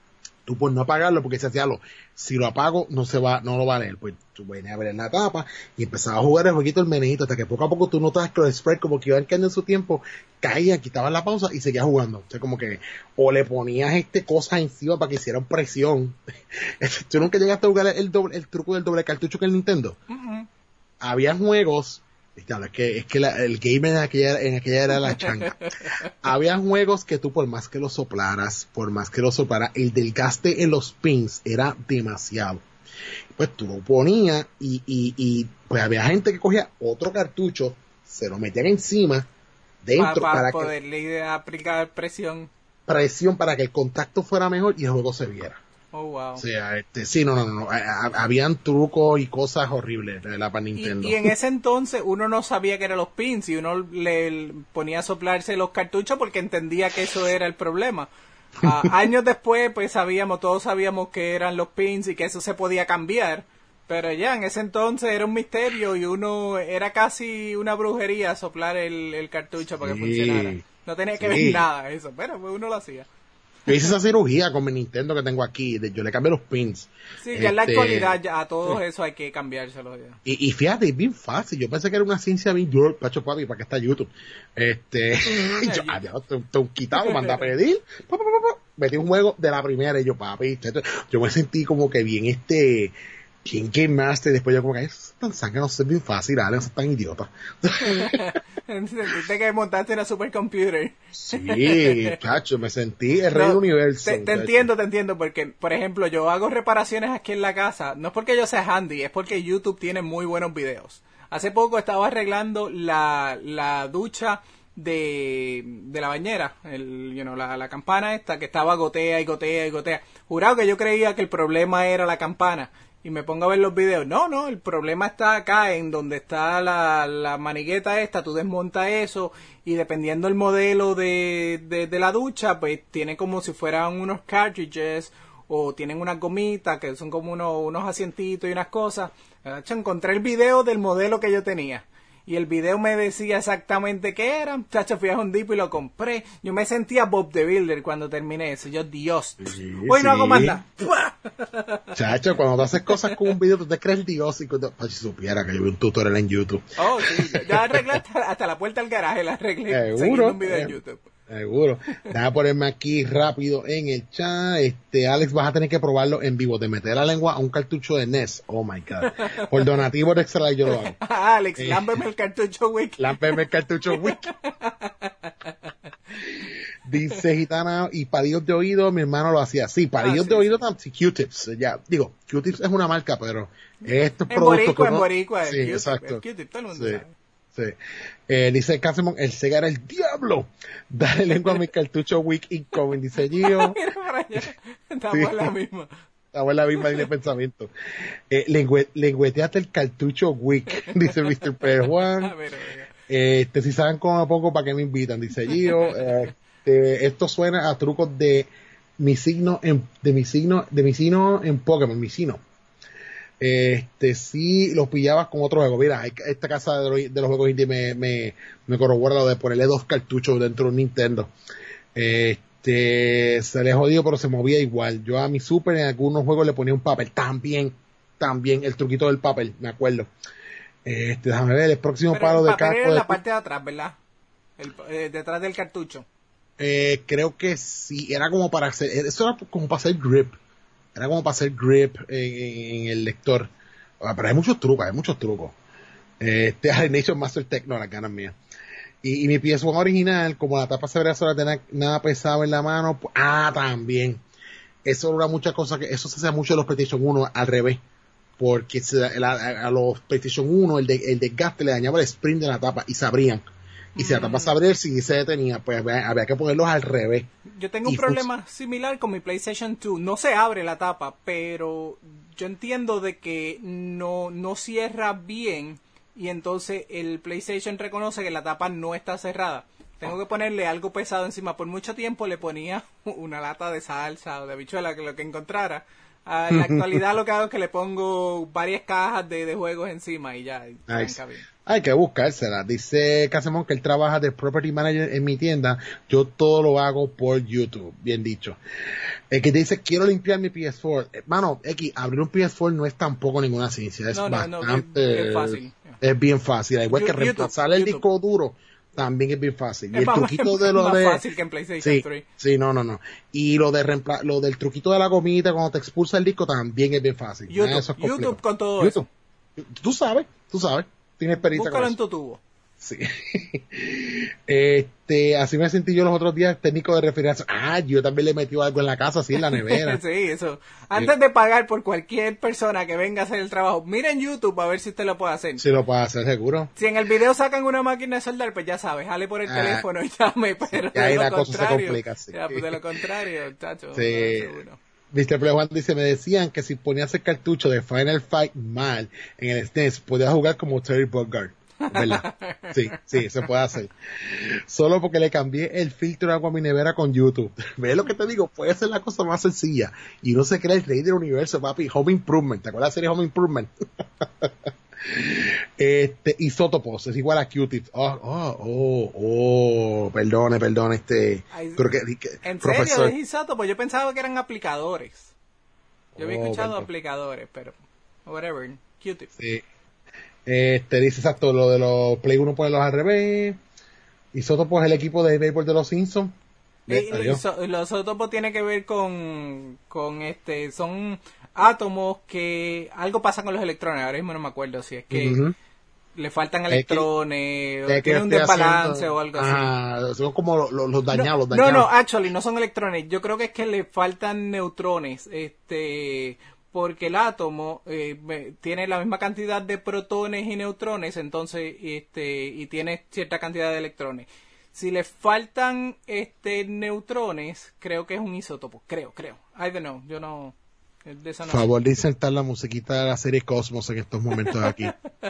tú por no apagarlo, porque se hacía lo, si lo apago, no se va, no lo va a leer, pues tú venías a ver en la tapa, y empezabas a jugar el jueguito el menedito, hasta que poco a poco tú notabas que los sprites como que iban cayendo en su tiempo, caían, quitaban la pausa y seguías jugando, o sea, como que, o le ponías este cosas encima para que hicieran presión. Tú nunca llegaste a jugar el doble, el truco del doble cartucho que el Nintendo. Uh-huh. Había juegos, es que, es que la, el gamer en aquella, en aquella era la changa. Había juegos que tú por más que lo soplaras, por más que lo soplaras, el desgaste en los pins era demasiado. Pues tú lo ponías y, y, y pues había gente que cogía otro cartucho, se lo metían encima, dentro, pa, pa para poderle que, aplicar presión. Presión para que el contacto fuera mejor y el juego se viera. Oh, wow. O sea, este, sí, no, no, no, habían trucos y cosas horribles de la para Nintendo. Y, y en ese entonces uno no sabía que eran los pins y uno le ponía a soplarse los cartuchos porque entendía que eso era el problema. Uh, años después, pues sabíamos, todos sabíamos que eran los pins y que eso se podía cambiar. Pero ya en ese entonces era un misterio y uno era casi una brujería soplar el, el cartucho sí, para que funcionara. No tenía que sí. ver nada eso, pero pues uno lo hacía. Yo hice esa cirugía con mi Nintendo que tengo aquí, de, yo le cambié los pins. Sí, ya este, en la actualidad ya a todo eso hay que cambiárselos ya. Y, y fíjate, es bien fácil, yo pensé que era una ciencia bien, yo, pacho papi, ¿para qué está YouTube? Este, yo, adiós, te, te un quitado, mandé a pedir, pa, pa, pa, pa, metí un juego de la primera y yo, papi, yo me sentí como que bien este, King Game Master, y después yo como que es tan sangre, no sé, es bien fácil, Alex, es tan idiota. Sentiste que montaste una supercomputer. Sí, chacho, me sentí el rey No, del universo. Te, te entiendo, te entiendo, porque, por ejemplo, yo hago reparaciones aquí en la casa, no es porque yo sea handy, es porque YouTube tiene muy buenos videos. Hace poco estaba arreglando la, la ducha de, de la bañera, el, you know, la, la campana esta que estaba gotea y gotea y gotea. Jurado que yo creía que el problema era la campana. Y me pongo a ver los videos. No, no, el problema está acá en donde está la, la manigueta esta. Tú desmontas eso y dependiendo del modelo de, de, de la ducha, pues tiene como si fueran unos cartridges o tienen unas gomitas que son como unos, unos asientitos y unas cosas. Encontré el video del modelo que yo tenía. Y el video me decía exactamente qué era. Chacho, fui a Home Depot y lo compré. Yo me sentía Bob the Builder cuando terminé eso. Yo, Dios. Sí, Hoy sí. no hago más nada. Chacho, cuando tú haces cosas con un video, tú te crees Dios. Y cuando, pues, si supiera que yo vi un tutorial en YouTube. Oh, sí. Yo arreglé hasta, hasta la puerta del garaje. La arreglé Seguro. seguido un video en Eh, YouTube. Seguro. Déjame ponerme aquí rápido en el chat. Este, Alex, vas a tener que probarlo en vivo. De meter la lengua a un cartucho de N E S. Oh my God. Por donativo de Extra Life yo lo hago. Alex, Eh. lámpeme el cartucho, Wick. Lámpeme el cartucho Wiki. Dice Gitana, y palillos de oído, mi hermano lo hacía. Sí, palillos Ah, sí, de oído, sí. tam- sí, Q-tips. Ya, digo, Q-tips es una marca, pero estos En productos. boricua, que en uno- boricua. Sí, el Q-tip, exacto. el Q-tip, todo el mundo Sí, sabe. sí. Eh, dice Casimon, el Sega era el diablo. Dale lengua a mi cartucho Week Incoming, dice Gio. Mira para allá. Estamos Sí. en la misma. Estamos en la misma línea de pensamiento. Eh, lengüe- lengüeteaste el cartucho Week, dice mister P. Juan. A ver, a ver. Este, si saben cómo me pongo, ¿para qué me invitan? Dice Gio. Este, esto suena a trucos de mi signo en, de mi signo, de mi signo en Pokémon, mi signo. Este, si los pillabas con otro juego. Mira, esta casa de los, de los juegos indie me, me, me corrobora lo de ponerle dos cartuchos dentro de un Nintendo. Este, se le jodió, pero se movía igual. Yo a mi Super en algunos juegos le ponía un papel. También, también, el truquito del papel, me acuerdo. Este, déjame ver, el próximo Pero palo el de papel casco era en de- la parte de atrás, ¿verdad? El, eh, detrás del cartucho. Eh, creo que sí, era como para hacer, eso era como para hacer grip, era como para hacer grip en, en el lector. Ah, pero hay muchos trucos, hay muchos trucos. Este, Nation Master Tech, no, las ganas mías. Y, y mi P S uno original, como la tapa se vería sola, tenía nada pesado en la mano, pues, ah, también. Eso era muchas cosas que, eso se hacía mucho en los PlayStation uno al revés. Porque se, la, a, a los PlayStation uno el, de, el desgaste le dañaba el sprint de la tapa y se abrían. Y si la tapa se abría, si se detenía, pues había, había que ponerlos al revés. Yo tengo un Y problema similar con mi PlayStation dos. No se abre la tapa, pero yo entiendo de que no, no cierra bien y entonces el PlayStation reconoce que la tapa no está cerrada. Tengo que ponerle algo pesado encima. Por mucho tiempo le ponía una lata de salsa o de habichuela, que lo que encontrara. Ah, en la actualidad lo que hago es que le pongo varias cajas de, de juegos encima y ya. Y Nice. arranca bien. Hay que buscársela. Dice Casemón que él trabaja de Property Manager en mi tienda. Yo todo lo hago por YouTube. Bien dicho. El que te dice, quiero limpiar mi P S cuatro. Hermano, X, abrir un P S cuatro no es tampoco ninguna ciencia. Es No, no, no, bastante... es- es fácil. Es bien fácil. Igual que YouTube, reemplazar el YouTube. disco duro, también es bien fácil. Y Es el más- truquito de es lo más de... fácil que en PlayStation Sí, tres. sí, no, no, no. Y lo de reempla... lo del truquito de la gomita cuando te expulsa el disco también es bien fácil. YouTube, Eso es complejo. YouTube con todo YouTube. Tú sabes, tú sabes. Tienes experiencia Búscalo con en eso. tu tubo. Sí. Este, así me sentí yo los otros días técnico de refrigeración. Ah, yo también le metí algo en la casa, así en la nevera. Sí, eso. Antes de pagar por cualquier persona que venga a hacer el trabajo, miren YouTube a ver si usted lo puede hacer. Si lo puedo hacer, seguro. Si en el video sacan una máquina de soldar, pues ya sabes, jale por el Ah, teléfono y llame, pero y ahí de la lo cosa se contrario, complica, sí. ya, pues de lo contrario, chacho, Sí. no, seguro. mister Play Juan dice, me decían que si ponías el cartucho de Final Fight mal en el S N E S, podías jugar como Terry Bogard. ¿Verdad? Sí, sí, se puede hacer. Solo porque le cambié el filtro de agua a mi nevera con YouTube. ¿Ves lo que te digo? Puede ser la cosa más sencilla. Y no se crea el rey del universo, papi. Home Improvement. ¿Te acuerdas de la serie Home Improvement? Este, isótopos, es igual a Q-tips. Oh, oh, oh, oh, perdone, perdone, este, Ay, creo que, que ¿En profesor. serio? ¿Es isótopo? Yo pensaba que eran aplicadores. Yo había Oh, escuchado perdón. aplicadores, pero whatever, Q-tips. Sí. Este, dice exacto, lo de los Play uno ponerlos al revés. Isótopos es el equipo de béisbol de los Simpsons. Y- y Adiós. so- los isótopos tienen que ver con, con este, son átomos que algo pasa con los electrones, ahora mismo no me acuerdo si es que uh-huh. le faltan electrones, es que, o tiene un desbalance haciendo, o algo ah, así. Son como los, los dañados, no, los dañados. No, no, actually, no son electrones. Yo creo que es que le faltan neutrones, este, porque el átomo eh, tiene la misma cantidad de protones y neutrones, entonces, este, y tiene cierta cantidad de electrones. Si le faltan, este, neutrones, creo que es un isótopo. Creo, creo. I don't know. Yo no. De esa no Por favor de insertar la musiquita de la serie Cosmos en estos momentos aquí.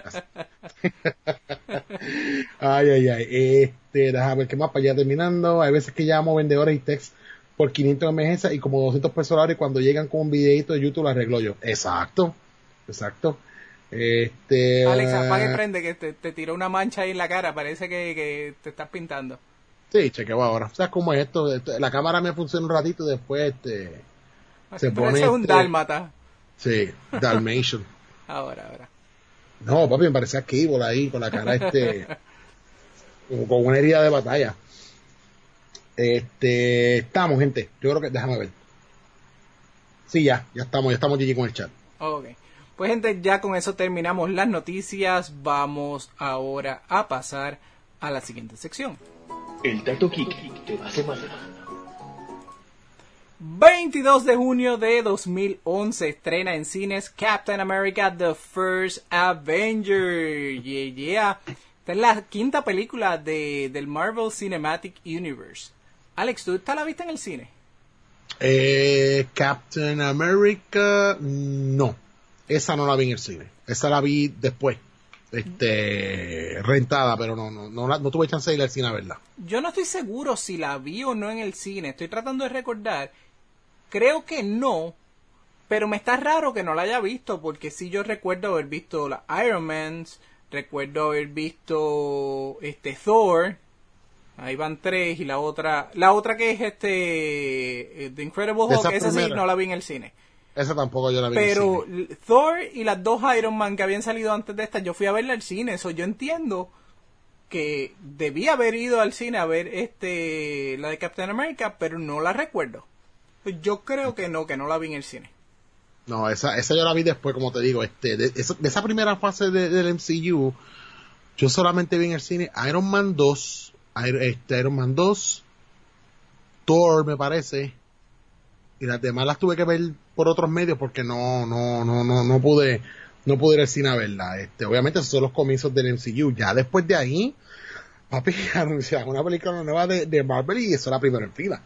Ay, ay, ay. Este, déjame ver qué más para allá terminando. Hay veces que llamo vendedores y text por quinientos de emergencia y como doscientos pesos al hora y cuando llegan con un videito de YouTube lo arreglo yo. Exacto. Exacto. Este. Alexa, apaga y prende que te, te tiró una mancha ahí en la cara. Parece que, que te estás pintando. Sí, chequeo ahora. ¿Sabes cómo es esto? La cámara me funciona un ratito y después, este. Se pone es un este, dálmata. Sí, Dalmatian. ahora, ahora. No, papi, me parecía Cable ahí, con la cara este, con una herida de batalla. Este, estamos, gente. Yo creo que, déjame ver. Sí, ya, ya estamos, ya estamos G G con el chat. Ok. Pues, gente, ya con eso terminamos las noticias. Vamos ahora a pasar a la siguiente sección. El dato geek de la semana. veintidós de junio de dos mil once estrena en cines Captain America The First Avenger. Yeah, yeah. Esta es la quinta película de, del Marvel Cinematic Universe. Alex, ¿tú esta la viste en el cine? Eh, Captain America, no. Esa no la vi en el cine. Esa la vi después. Este, rentada, pero no, no, no, no tuve chance de ir al cine a verla. Yo no estoy seguro si la vi o no en el cine. Estoy tratando de recordar. Creo que no, pero me está raro que no la haya visto, porque sí yo recuerdo haber visto la Iron Man, recuerdo haber visto este Thor, ahí van tres, y la otra, la otra que es este The Incredible Hulk, esa, esa sí no la vi en el cine. Esa tampoco yo la vi pero en el cine. Thor y las dos Iron Man que habían salido antes de esta, yo fui a verla al cine, eso yo entiendo que debía haber ido al cine a ver este la de Captain America, pero no la recuerdo. Yo creo que no, que no la vi en el cine. No, esa, esa yo la vi después, como te digo, este, de, esa, de esa primera fase de, del M C U, yo solamente vi en el cine Iron Man dos, Iron, este, Iron Man dos, Thor, me parece, y las demás las tuve que ver por otros medios porque no, no, no, no, no pude, no pude ir al cine a verla. Este, obviamente esos son los comienzos del M C U. Ya después de ahí, papi, anunciaron una película nueva de, de Marvel y eso era primero en fila.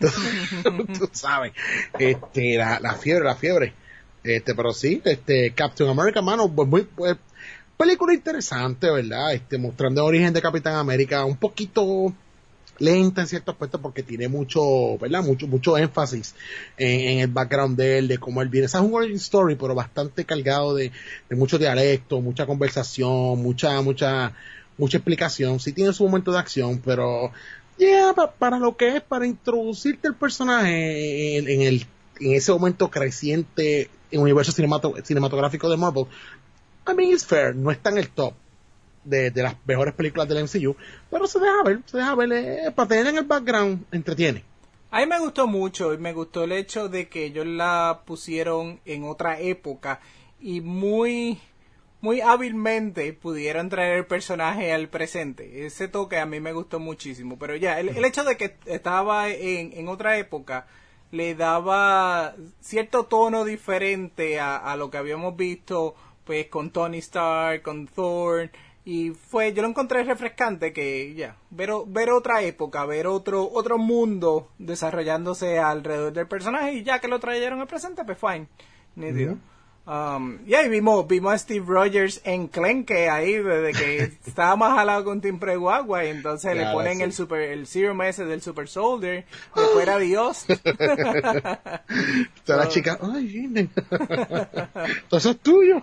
Tú sabes, este, la, la fiebre, la fiebre, este, pero sí, este, Captain America, mano, pues muy, pues, película interesante, ¿verdad? Este, mostrando el origen de Capitán América, un poquito lenta en cierto aspecto porque tiene mucho, ¿verdad? Mucho, mucho énfasis en, en el background de él, de cómo él viene. Esa es un origin story, pero bastante cargado de, de mucho dialecto, mucha conversación, mucha, mucha, mucha explicación. Sí tiene su momento de acción, pero yeah, pa, para lo que es, para introducirte el personaje en, en el, en ese momento creciente en el universo cinemato, cinematográfico de Marvel, I mean, it's fair, no está en el top de, de las mejores películas del M C U, pero se deja ver, se deja ver, eh, para tener en el background, entretiene. A mí me gustó mucho, y me gustó el hecho de que ellos la pusieron en otra época, y muy, muy hábilmente pudieron traer el personaje al presente. Ese toque a mí me gustó muchísimo, pero ya, el, el hecho de que estaba en, en otra época, le daba cierto tono diferente a, a lo que habíamos visto, pues, con Tony Stark, con Thor, y fue, yo lo encontré refrescante que, ya, ver, ver otra época, ver otro, otro mundo desarrollándose alrededor del personaje, y ya que lo trajeron al presente, pues fine, nítido. Uh-huh. Um, y ahí vimos, vimos a Steve Rogers en Clenque ahí, desde que estaba más jalado con Team Preguagua, y entonces claro, le ponen sí. el super, el serum ese del Super Soldier, después era Dios. Está so, la chica, ay, Jimmy, todo eso es tuyo.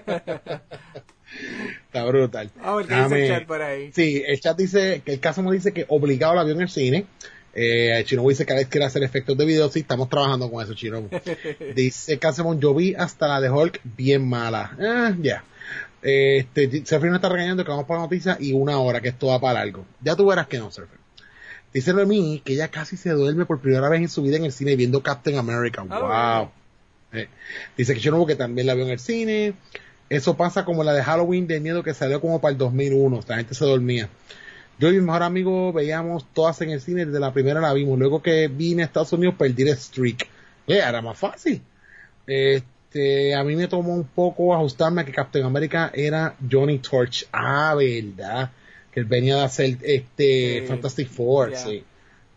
Está brutal. A ver, ¿qué dice el chat por ahí? Sí, el chat dice que el caso nos dice que obligado la vio en el cine. Eh, Chinobu dice que Alex quiere hacer efectos de video. Sí, estamos trabajando con eso, Chinobu. Dice Casemon, yo vi hasta la de Hulk bien mala. Eh, ya. Yeah. Este, Surfer no está regañando que vamos para la noticia y una hora, que esto va para algo. Ya tú verás que no, Surfer. Dice Remy que ella casi se duerme por primera vez en su vida en el cine viendo Captain America. Wow. Oh, Eh, dice que Chernobyl, que también la vio en el cine. Eso pasa como la de Halloween de miedo que salió como para el dos mil uno. La gente se dormía. Yo y mi mejor amigo veíamos todas en el cine, desde la primera la vimos. Luego que vine a Estados Unidos perdí el streak. Eh, era más fácil. Este, a mí me tomó un poco ajustarme a que Captain America era Johnny Torch. Ah, verdad. Que él venía de hacer este Sí. Fantastic Four, Yeah. sí.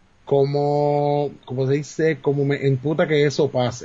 Como, como se dice, como me emputa que eso pase.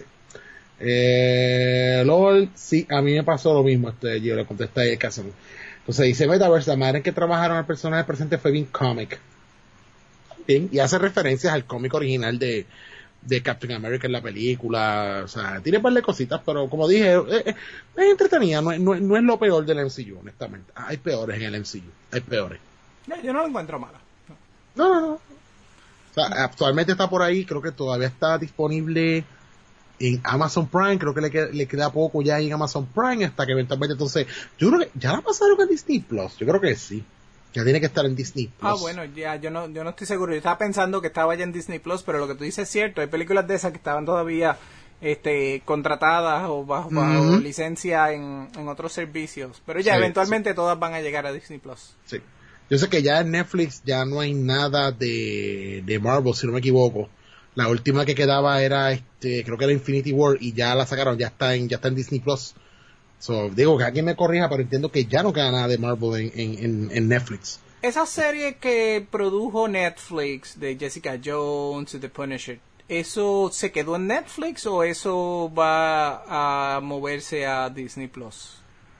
Eh, LOL, sí, a mí me pasó lo mismo, este, yo le contesté a el caso. Entonces dice Metaverse, la manera en que trabajaron al personaje presente fue bien comic. Bien, y hace referencias al cómic original de, de Captain America en la película, o sea, tiene un par de cositas, pero como dije, eh, eh, es entretenida, no, es- no, es- no es lo peor del M C U, honestamente. Hay peores en el M C U, hay peores. No, yo no lo encuentro mala. No, no, no. O sea, actualmente está por ahí, creo que todavía está disponible en Amazon Prime, creo que le queda, le queda poco ya en Amazon Prime hasta que eventualmente, entonces, yo creo que ya la pasaron a Disney Plus, yo creo que sí, ya tiene que estar en Disney Plus. Ah, bueno, ya, yo no, yo no estoy seguro. Yo estaba pensando que estaba ya en Disney Plus, pero lo que tú dices es cierto. Hay películas de esas que estaban todavía este, contratadas o bajo, bajo Ujú. licencia en, en otros servicios. Pero ya, Sí, eventualmente todas van a llegar a Disney Plus. Sí. Yo sé que ya en Netflix ya no hay nada de, de Marvel, si no me equivoco. La última que quedaba era, este, creo que era Infinity War y ya la sacaron, ya está en, ya está en Disney Plus. So, digo que alguien me corrija, pero entiendo que ya no queda nada de Marvel en, en, en, en Netflix. Esa serie que produjo Netflix de Jessica Jones y The Punisher, ¿eso se quedó en Netflix o eso va a moverse a Disney Plus?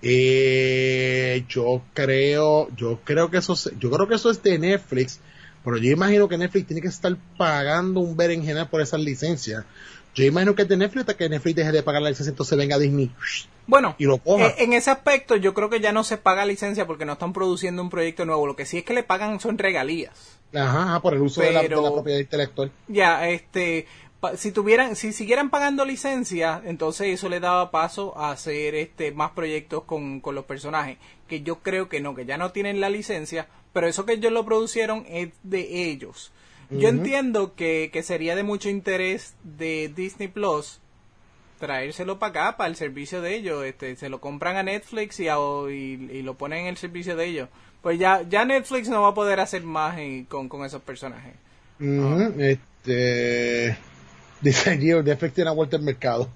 Eh, yo creo, yo creo que eso, se- yo creo que eso es de Netflix, pero yo imagino que Netflix tiene que estar pagando un berenjenal por esas licencias. Yo imagino que es de Netflix hasta que Netflix deje de pagar la licencia, entonces venga Disney Bueno, y lo coja. eh, en ese aspecto yo creo que ya no se paga licencia porque no están produciendo un proyecto nuevo. Lo que sí es que le pagan son regalías. Ajá, ajá, por el uso de, la, de pero- la propiedad intelectual. Ya, este, pa- si tuvieran, si siguieran pagando licencia, entonces eso le daba paso a hacer este más proyectos con, con los personajes. Que yo creo que no, que ya no tienen la licencia, pero eso que ellos lo producieron es de ellos. Yo Ujú. entiendo que, que sería de mucho interés de Disney Plus traérselo para acá, para el servicio de ellos. Este, se lo compran a Netflix y, a- y, y lo ponen en el servicio de ellos. Pues ya, ya Netflix no va a poder hacer más eh, con, con esos personajes. Ujú, Este, dice Gio, Netflix tiene una vuelta al mercado.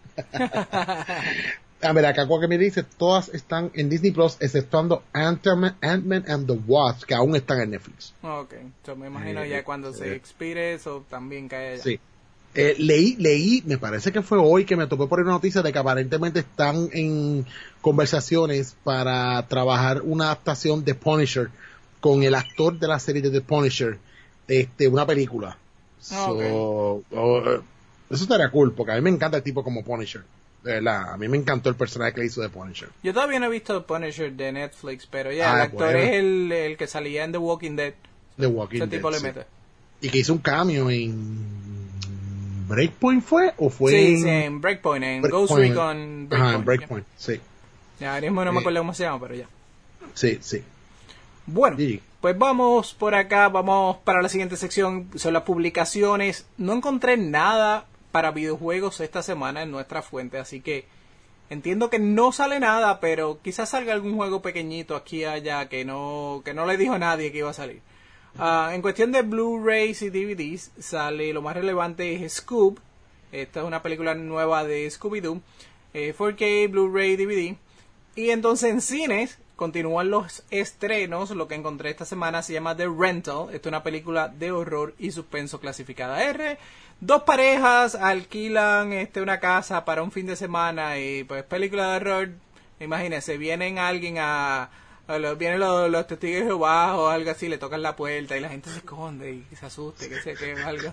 A ver, acá que me dice, todas están en Disney Plus, exceptuando Ant-Man, Ant-Man and the Wasp, que aún están en Netflix. Ok, so me imagino Eh, ya cuando se eh. expire eso también cae allá. Sí. Eh, leí, leí, me parece que fue hoy que me topé por una noticia de que aparentemente están en conversaciones para trabajar una adaptación de Punisher con el actor de la serie de The Punisher, este, una película. So, oh, eh, eso estaría cool, porque a mí me encanta el tipo como Punisher. De verdad, a mí me encantó el personaje que le hizo de Punisher. Yo todavía no he visto The Punisher de Netflix, pero ya, Ah, el actor bueno. es el, el que salía en The Walking Dead. The Walking Ese Dead, tipo le sí. mete. Y que hizo un cameo en Breakpoint, ¿fue? ¿O fue Sí, en sí, en Breakpoint, en Breakpoint? Ghost Recon Breakpoint. Ajá, en Breakpoint, sí. Ya, ya ahora mismo no me Eh. acuerdo cómo se llama, pero ya. Sí, sí. Bueno, Sí. pues vamos por acá, vamos para la siguiente sección, son las publicaciones. No encontré nada para videojuegos esta semana en nuestra fuente, así que entiendo que no sale nada, pero quizás salga algún juego pequeñito aquí y allá que no, que no le dijo a nadie que iba a salir. Ah, en cuestión de Blu-rays y D V Ds, sale lo más relevante es Scoob. Esta es una película nueva de Scooby-Doo, eh, cuatro K, Blu-ray, D V D. Y entonces en cines continúan los estrenos. Lo que encontré esta semana se llama The Rental. Esta es una película de horror y suspenso clasificada R. Dos parejas alquilan este, una casa para un fin de semana y pues película de horror. Imagínense, vienen alguien a... a los- vienen los, los testigos de Jehová o algo así, le tocan la puerta y la gente se esconde y se asuste, que sé que algo.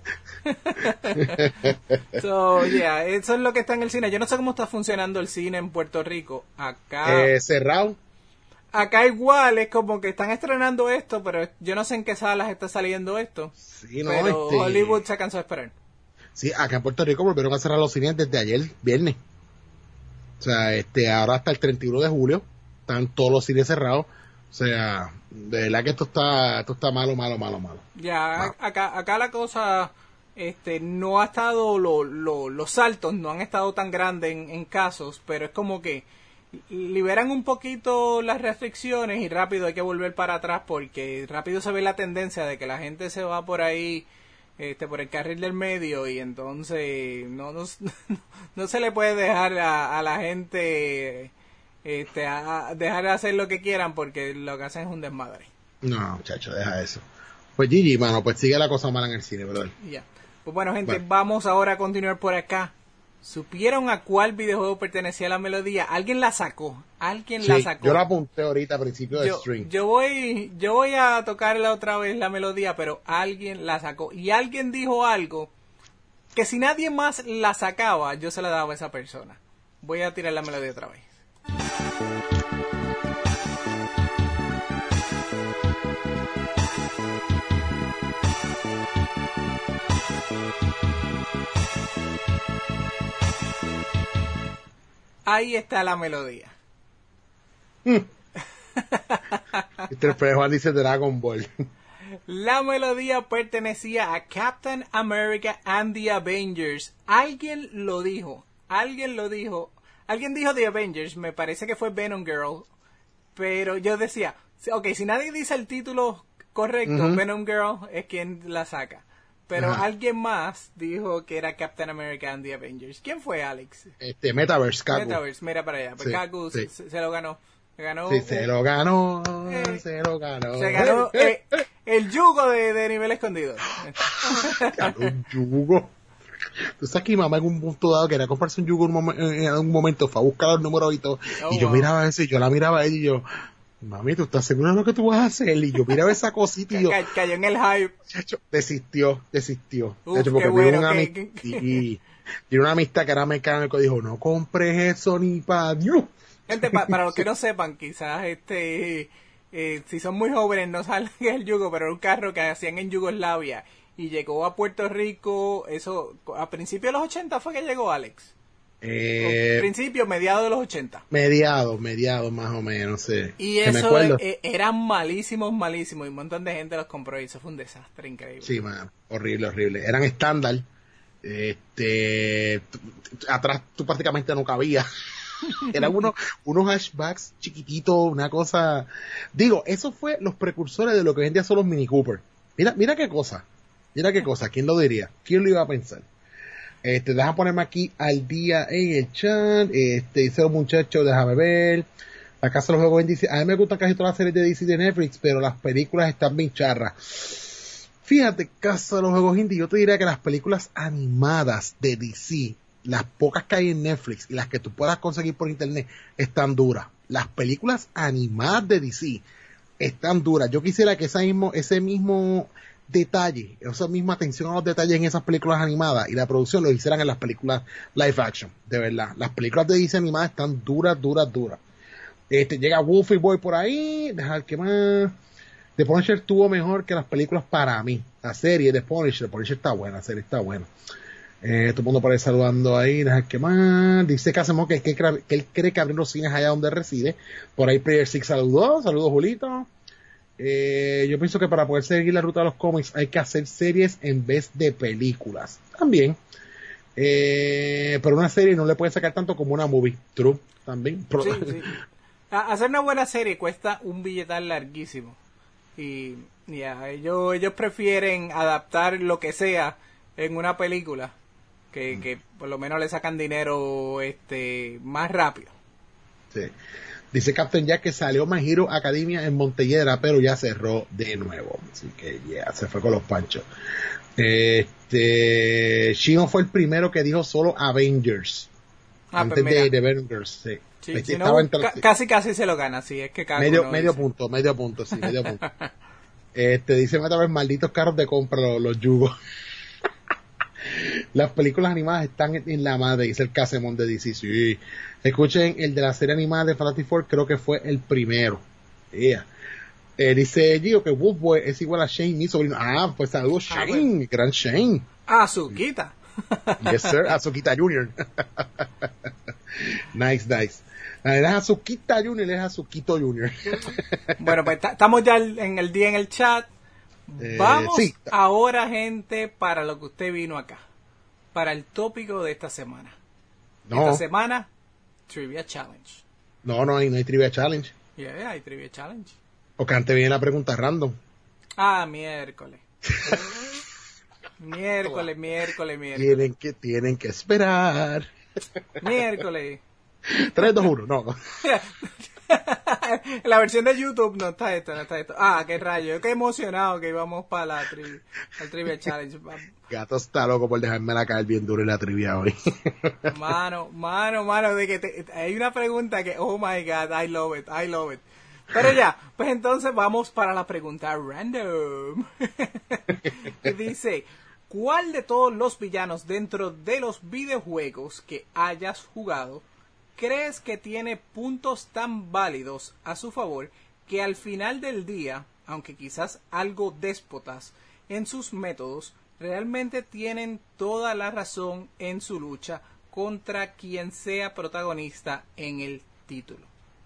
So, yeah, eso es lo que está en el cine. Yo no sé cómo está funcionando el cine en Puerto Rico. Acá... Eh, cerrado. Acá igual es como que están estrenando esto, pero yo no sé en qué salas está saliendo esto. Sí, no, pero este- Hollywood se cansó de esperar. Sí, acá en Puerto Rico volvieron a cerrar los cines desde ayer, viernes. O sea, este, ahora hasta el treinta y uno de julio están todos los cines cerrados. O sea, de verdad que esto está, esto está malo, malo, malo, malo. Ya, Wow. acá, acá la cosa este no ha estado, lo, lo, los saltos no han estado tan grandes en, en casos, pero es como que liberan un poquito las restricciones y rápido hay que volver para atrás porque rápido se ve la tendencia de que la gente se va por ahí este por el carril del medio y entonces no no, no se le puede dejar a, a la gente este a, a dejar de hacer lo que quieran porque lo que hacen es un desmadre. No, muchacho, deja eso. Pues Gigi, mano, pues sigue la cosa mala en el cine, brother. Ya. Pues bueno, gente, Bueno. vamos ahora a continuar por acá. ¿Supieron a cuál videojuego pertenecía la melodía? Alguien la sacó. Alguien Sí, la sacó. yo la apunté ahorita a principio del Yo, stream. yo voy, yo voy a tocarla otra vez la melodía, pero alguien la sacó. Y alguien dijo algo que si nadie más la sacaba, yo se la daba a esa persona. Voy a tirar la melodía otra vez. Ahí está la melodía. Este Juan dice Dragon Ball. La melodía pertenecía a Captain America and the Avengers. Alguien lo dijo. Alguien lo dijo. Alguien dijo The Avengers. Me parece que fue Venom Girl. Pero yo decía, ok, si nadie dice el título correcto, uh-huh. Venom Girl es quien la saca. Pero uh-huh. alguien más dijo que era Captain America and the Avengers. ¿Quién fue, Alex? Este, Metaverse, Kaku. Metaverse, mira para allá. Pues sí, Kaku sí. se, se lo ganó. Se ganó. Sí, se lo ganó. Eh, se lo ganó. Se ganó eh, eh, el yugo de, de nivel escondido. Ganó un yugo. Tú sabes que mi mamá en un punto dado quería comprarse un yugo en un, mom- en un momento, fue a buscar los números y todo. Oh, y yo wow. miraba eso y yo la miraba a ella y yo... Mami, ¿tú estás segura de lo que tú vas a hacer? Y yo miraba esa cosita y yo... Ca- cayó en el hype. Chacho, desistió, desistió. Uf, Chacho, porque qué bueno, una que, amist- que... Y, y una amistad que era mecánico dijo, no compres eso ni pa' Dios. Gente, pa- para los que no sepan, quizás este... Eh, si son muy jóvenes no saben qué es el yugo, pero era un carro que hacían en Yugoslavia y llegó a Puerto Rico, eso, a principios de los ochenta fue que llegó, Alex. Eh, principio, mediados de los ochenta. Mediados, mediados más o menos, sí. Y que eso eh, eran malísimos, malísimos. Y un montón de gente los compró y eso fue un desastre increíble. Sí, man, horrible, horrible. Eran estándar. Este, t- t- atrás tú prácticamente no cabías. Eran unos, unos hatchbacks chiquititos, una cosa. Digo, eso fue los precursores de lo que hoy en día son los Mini Cooper. Mira, mira qué cosa. Mira qué cosa. ¿Quién lo diría? ¿Quién lo iba a pensar? Este, déjame ponerme aquí al día en el chat. Este, dice los muchachos, déjame ver. La Casa de los Juegos dice, a mí me gustan casi todas las series de D C de Netflix, pero las películas están bien charras. Fíjate, Casa de los Juegos Indie, yo te diría que las películas animadas de D C, las pocas que hay en Netflix y las que tú puedas conseguir por internet, están duras. Las películas animadas de D C están duras. Yo quisiera que ese mismo, ese mismo detalle, esa misma atención a los detalles en esas películas animadas y la producción lo hicieran en las películas live action, de verdad. Las películas de D C animadas están duras, duras, duras. Este, llega Wolfie Boy por ahí, dejar que más. The Punisher tuvo mejor que las películas para mí. La serie de Punisher, The Punisher está buena, la serie está buena. Eh, todo el mundo por ahí saludando ahí, dejar que más. Dice Casemo que, que, que él cree que abrir los cines allá donde reside. Por ahí Player Six saludó, saludos Julito. Eh, yo pienso que para poder seguir la ruta de los cómics hay que hacer series en vez de películas. También. Eh, pero una serie no le puede sacar tanto como una movie. True. También. Sí, sí. Hacer una buena serie cuesta un billetal larguísimo. Y ya, ellos, ellos prefieren adaptar lo que sea en una película que, mm. que por lo menos le sacan dinero este más rápido. Sí. Dice Captain Jack que salió My Hero Academia en Montellera, pero ya cerró de nuevo. Así que ya, yeah, se fue con los panchos. Este, Shino fue el primero que dijo solo Avengers. Ah, antes pues de, de Avengers, sí. Sí, este, si no, entre... ca- casi casi se lo gana, sí, es que medio, no medio dice. punto, medio punto, sí, medio punto. Este, dice otra vez, malditos carros de compra, los, los yugos. Las películas animadas están en, en la madre, dice el Casemón de D C, sí. Escuchen, el de la serie animada de Fantastic Four, creo que fue el primero. Yeah. Eh, dice Gio que Wolfboy es igual a Shane, mi sobrino. Ah, pues saludos Shane, ah, bueno. Gran Shane. Azuquita. Yes, sir, Azuquita Junior Nice, nice. Él es Azuquita Junior, él es Azuquito Junior Bueno, pues estamos ya en el día en el chat. Eh, Vamos sí. ahora, gente, para lo que usted vino acá. Para el tópico de esta semana. No, Esta semana, Trivia Challenge. no, no hay, no hay Trivia Challenge. Yeah, hay Trivia Challenge. Porque antes viene la pregunta random. Ah, miércoles. miércoles, miércoles, miércoles. Tienen que, tienen que esperar. Miércoles. tres, dos, uno, no. La versión de YouTube no está esto, no está esto. Ah, qué rayo. Qué emocionado que íbamos para la tri el Trivia Challenge. Gato está loco por dejarme la caer bien duro en la trivia hoy. Mano, mano, mano, de que te, hay una pregunta que, oh my god, I love it, I love it. Pero ya, pues entonces vamos para la pregunta random. Que dice, ¿cuál de todos los villanos dentro de los videojuegos que hayas jugado crees que tiene puntos tan válidos a su favor que al final del día, aunque quizás algo déspotas en sus métodos, realmente tienen toda la razón en su lucha contra quien sea protagonista en el título?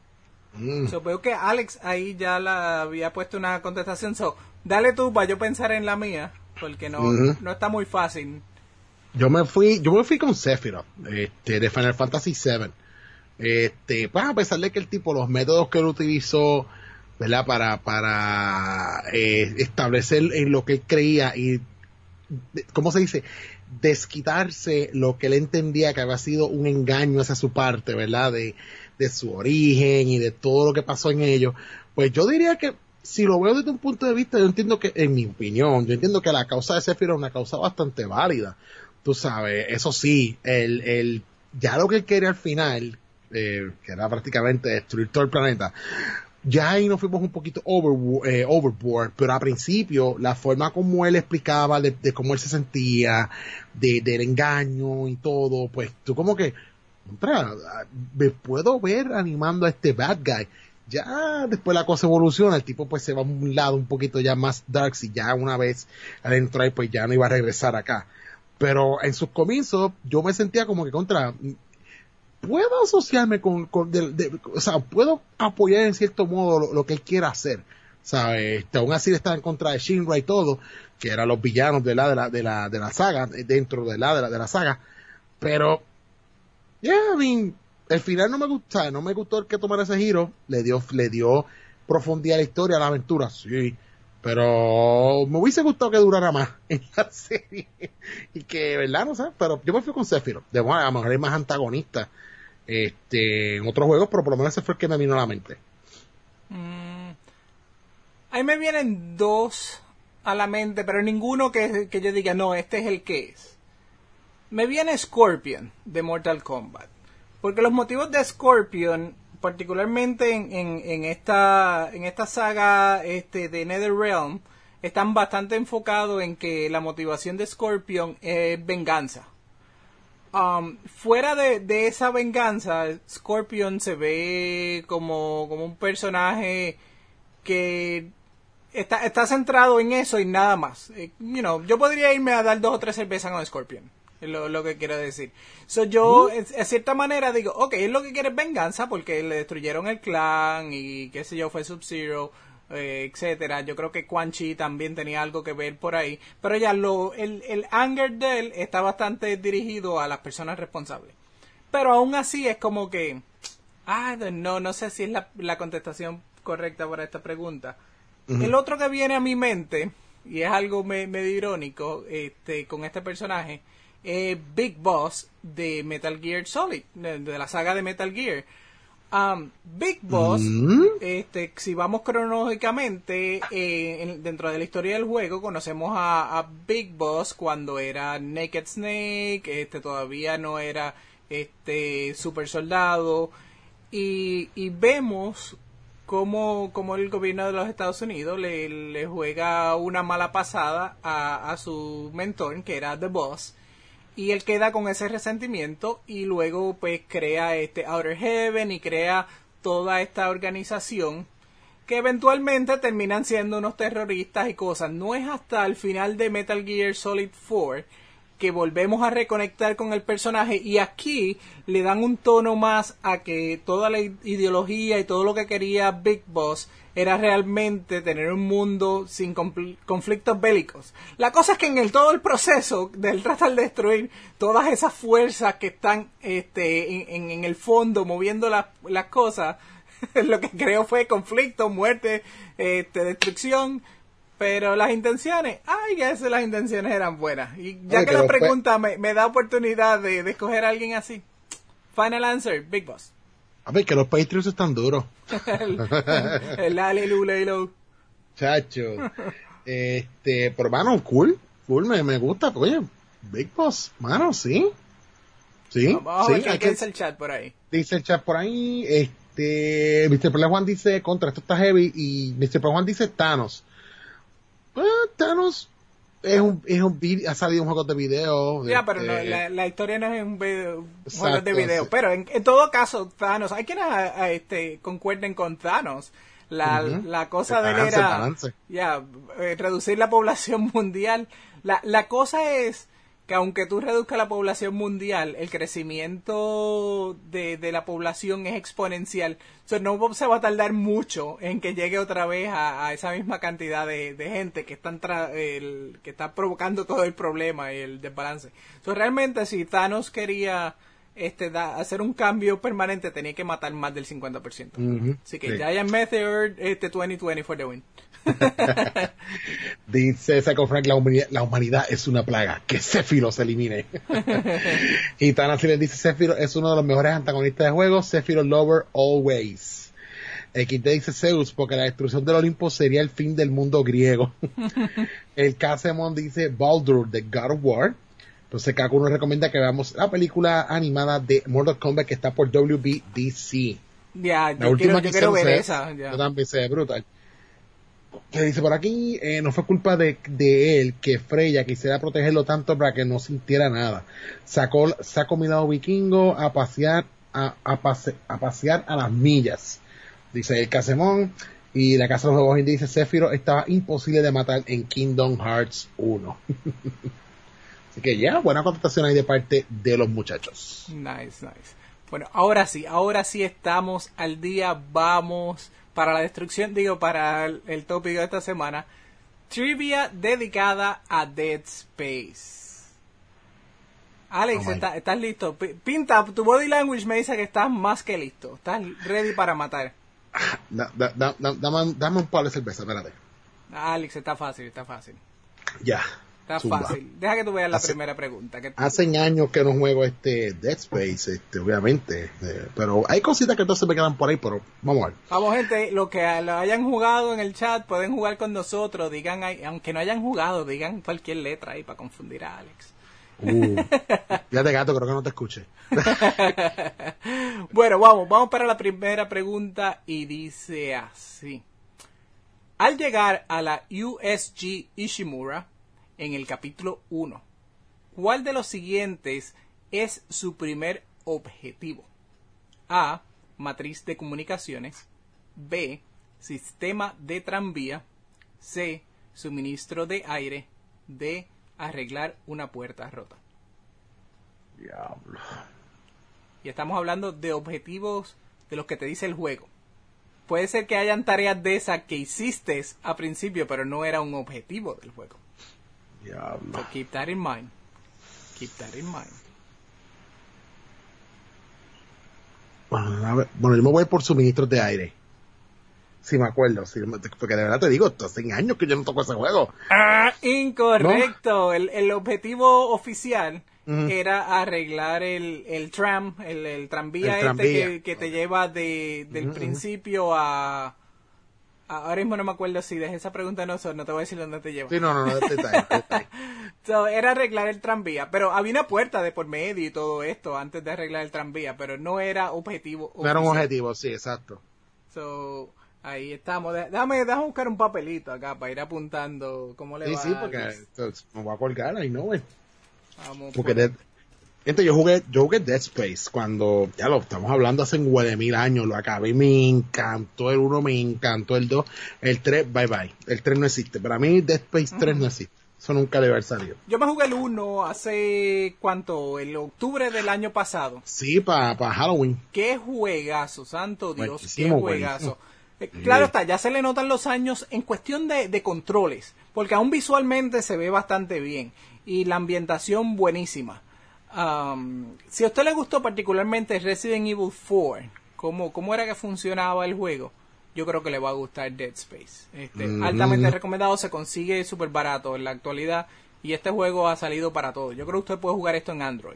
Mm. So, veo que Alex ahí ya la había puesto una contestación. So, dale tú para yo pensar en la mía, porque no, Ujú. no está muy fácil. Yo me fui, yo me fui con Sephiroth, este, de Final Fantasy siete. Este, pues a pesar de que el tipo, los métodos que él utilizó, ¿verdad? Para, para eh, establecer en lo que él creía y, ¿cómo se dice? Desquitarse lo que él entendía que había sido un engaño hacia su parte, ¿verdad? De, de su origen y de todo lo que pasó en ello. Pues yo diría que, si lo veo desde un punto de vista, yo entiendo que, en mi opinión, yo entiendo que la causa de Sephiroth es una causa bastante válida. Tú sabes, eso sí, el, el, ya lo que él quería al final, eh, que era prácticamente destruir todo el planeta, ya ahí nos fuimos un poquito over, eh, overboard, pero al principio la forma como él explicaba de, de cómo él se sentía, de, del engaño y todo, pues tú como que, contra, me puedo ver animando a este bad guy. Ya después la cosa evoluciona, el tipo pues se va a un lado un poquito ya más dark, y ya una vez adentro ahí pues ya no iba a regresar acá. Pero en sus comienzos yo me sentía como que contra, puedo asociarme con, con de, de, o sea, puedo apoyar en cierto modo lo, lo que él quiera hacer, ¿sabes? Este, aún así está en contra de Shinra y todo, que eran los villanos de la, de la, de la, de la saga, dentro de la, de la, de la saga, pero, yeah, I mean, el final no me gusta, no me gustó el que tomara ese giro, le dio, le dio profundidad a la historia, a la aventura, sí, pero me hubiese gustado que durara más en la serie, y que, ¿verdad? No sé, pero yo me fui con Sephiroth, de bueno, a lo mejor es más antagonista, este, en otros juegos, pero por lo menos ese fue el que me vino a la mente. Mm, ahí me vienen dos a la mente, pero ninguno que, que yo diga, no, este es el que es. Me viene Scorpion de Mortal Kombat, porque los motivos de Scorpion, particularmente en, en, en esta en esta saga este de NetherRealm, están bastante enfocados en que la motivación de Scorpion es venganza. Um, fuera de, de esa venganza, Scorpion se ve como, como un personaje que está, está centrado en eso y nada más. Eh, you know, yo podría irme a dar dos o tres cervezas con Scorpion, es lo, lo que quiero decir. So, yo, en, en cierta manera, digo, ok, es lo que quiere es venganza porque le destruyeron el clan y qué sé yo, fue Sub-Zero, eh, etcétera. Yo creo que Quan Chi también tenía algo que ver por ahí. Pero ya, lo, el, el anger de él está bastante dirigido a las personas responsables. Pero aún así es como que, ah, no, no sé si es la, la contestación correcta para esta pregunta. Uh-huh. El otro que viene a mi mente, y es algo me, medio irónico, este, con este personaje, eh, Big Boss de Metal Gear Solid, de, de la saga de Metal Gear. Um, Big Boss, mm-hmm. este, si vamos cronológicamente, eh, en, dentro de la historia del juego, conocemos a, a Big Boss cuando era Naked Snake, este, todavía no era este super soldado, y, y vemos cómo, cómo el gobierno de los Estados Unidos le, le juega una mala pasada a, a su mentor, que era The Boss, y él queda con ese resentimiento y luego pues crea este Outer Heaven y crea toda esta organización que eventualmente terminan siendo unos terroristas y cosas. No es hasta el final de Metal Gear Solid cuatro que volvemos a reconectar con el personaje y aquí le dan un tono más a que toda la ideología y todo lo que quería Big Boss era realmente tener un mundo sin compl- conflictos bélicos. La cosa es que en el todo el proceso del tratar de destruir todas esas fuerzas que están este en, en, en el fondo moviendo las las cosas, lo que creó fue conflicto, muerte, este, destrucción, pero las intenciones, ay, que esas las intenciones eran buenas. Y ya Oye, que la pregunta fue... me, me da oportunidad de, de escoger a alguien así. Final answer, Big Boss. A ver, que los Patriots están duros. el el alelulelo. Chacho. Este, pero mano, cool. Cool, me, me gusta. Oye, Big Boss, mano, sí. Sí. Vamos sí, a ver qué que... dice el chat por ahí. Dice el chat por ahí, este, mister Play Juan dice, contra, esto está heavy, y mister Play Juan dice Thanos. Ah, Thanos es un, es un video, ha salido un juego de video. Ya, pero este, no, la, la historia no es un, video, un exacto, juego de video. Sí. Pero en, en todo caso, Thanos, hay quienes a, a, este, concuerden con Thanos. La, uh-huh. la cosa de él era ya, eh, reducir la población mundial. La, la cosa es que aunque tú reduzcas la población mundial, el crecimiento de, de la población es exponencial. O sea, no se va a tardar mucho en que llegue otra vez a, a esa misma cantidad de, de gente que están tra- el, que está provocando todo el problema y el desbalance. O sea, realmente si Thanos quería este da, hacer un cambio permanente, tenía que matar más del cincuenta por ciento. Uh-huh. Así que sí. Giant Meteor este veinte veinte for the win. Dice Psycho Frank, la humanidad, la humanidad es una plaga, que Sephiroth se elimine. Y Thanos le dice, Sephiroth es uno de los mejores antagonistas de juego, Sephiroth lover always. X D dice Zeus, porque la destrucción del Olimpo sería el fin del mundo griego. El Casemon dice Baldur, de God of War. Entonces Kaku nos recomienda que veamos la película animada de Mortal Kombat que está por W B D C. Ya, yo quiero, yo quiero ver esa. Yo también sé, brutal. Que dice por aquí, eh, no fue culpa de, de él que Freya quisiera protegerlo tanto para que no sintiera nada. Sacó, sacó mi lado vikingo a pasear a, a, pase, a pasear a las millas. Dice el Casemón. Y la casa de los juegos indie dice Sephiroth estaba imposible de matar en Kingdom Hearts uno. Así que ya, yeah, buena contestación ahí de parte de los muchachos. Nice, nice. Bueno, ahora sí, ahora sí estamos al día. Vamos para la destrucción, digo, para el, el tópico de esta semana. Trivia dedicada a Dead Space. Alex, oh está, ¿estás listo? P- Pinta, tu body language me dice que estás más que listo. Estás ready para matar. Da, da, da, da, dame, dame un palo de cerveza, espérate. Alex, está fácil, está fácil. Ya. Está Zumba. Fácil. Deja que tú veas la hace, primera pregunta. Que tú... Hace años que no juego este Dead Space, este, obviamente. Eh, pero hay cositas que entonces me quedan por ahí, pero vamos a ver. Vamos, gente, los que lo hayan jugado en el chat pueden jugar con nosotros. Digan, aunque no hayan jugado, digan cualquier letra ahí para confundir a Alex. Uh, ya de gato, creo que no te escuche. Bueno, vamos, vamos para la primera pregunta y dice así. Al llegar a la U S G Ishimura, en el capítulo uno, ¿cuál de los siguientes es su primer objetivo? A. Matriz de comunicaciones. B. Sistema de tranvía. C. Suministro de aire. D. Arreglar una puerta rota. Diablo. Y estamos hablando de objetivos de los que te dice el juego. Puede ser que hayan tareas de esas que hiciste a principio, pero no era un objetivo del juego. Diablo. So keep that in mind. Keep that in mind. Bueno, a ver, bueno, yo me voy por suministros de aire. Si me acuerdo, si, porque de verdad te digo, hace años que yo no toco ese juego. Ah, incorrecto. ¿No? El, el objetivo oficial uh-huh. era arreglar el, el tram, el, el tranvía, el tranvía. este que, que te lleva de, del uh-huh. principio a... Ahora mismo no me acuerdo si dejé esa pregunta, no, no te voy a decir dónde te lleva. Sí, no, no, no, está ahí, está ahí. So, era arreglar el tranvía, pero había una puerta de por medio y todo esto antes de arreglar el tranvía, pero no era objetivo oficial. No era un objetivo, sí, exacto. So, ahí estamos. Déjame, déjame buscar un papelito acá para ir apuntando cómo le sí, va. Sí, sí, porque entonces, me voy a colgar ahí, ¿no, güey? Vamos porque de, entonces yo jugué, yo jugué Dead Space cuando, ya lo estamos hablando hace un de mil años, lo acabé, me encantó el uno, me encantó el dos, el tres, bye bye, el tres no existe, para mí Dead Space tres uh-huh. no existe. Eso nunca debe haber salido. Yo me jugué el uno hace, ¿cuánto? El octubre del año pasado. Sí, para pa Halloween. Qué juegazo, santo Dios, Buenísimo, qué juegazo. Eh, Sí. Claro está, ya se le notan los años en cuestión de, de controles, porque aún visualmente se ve bastante bien y la ambientación buenísima. Um, si a usted le gustó particularmente Resident Evil cuatro, ¿cómo, cómo era que funcionaba el juego? Yo creo que le va a gustar Dead Space. Este, Mm. Altamente recomendado, se consigue súper barato en la actualidad y este juego ha salido para todo. Yo creo que usted puede jugar esto en Android.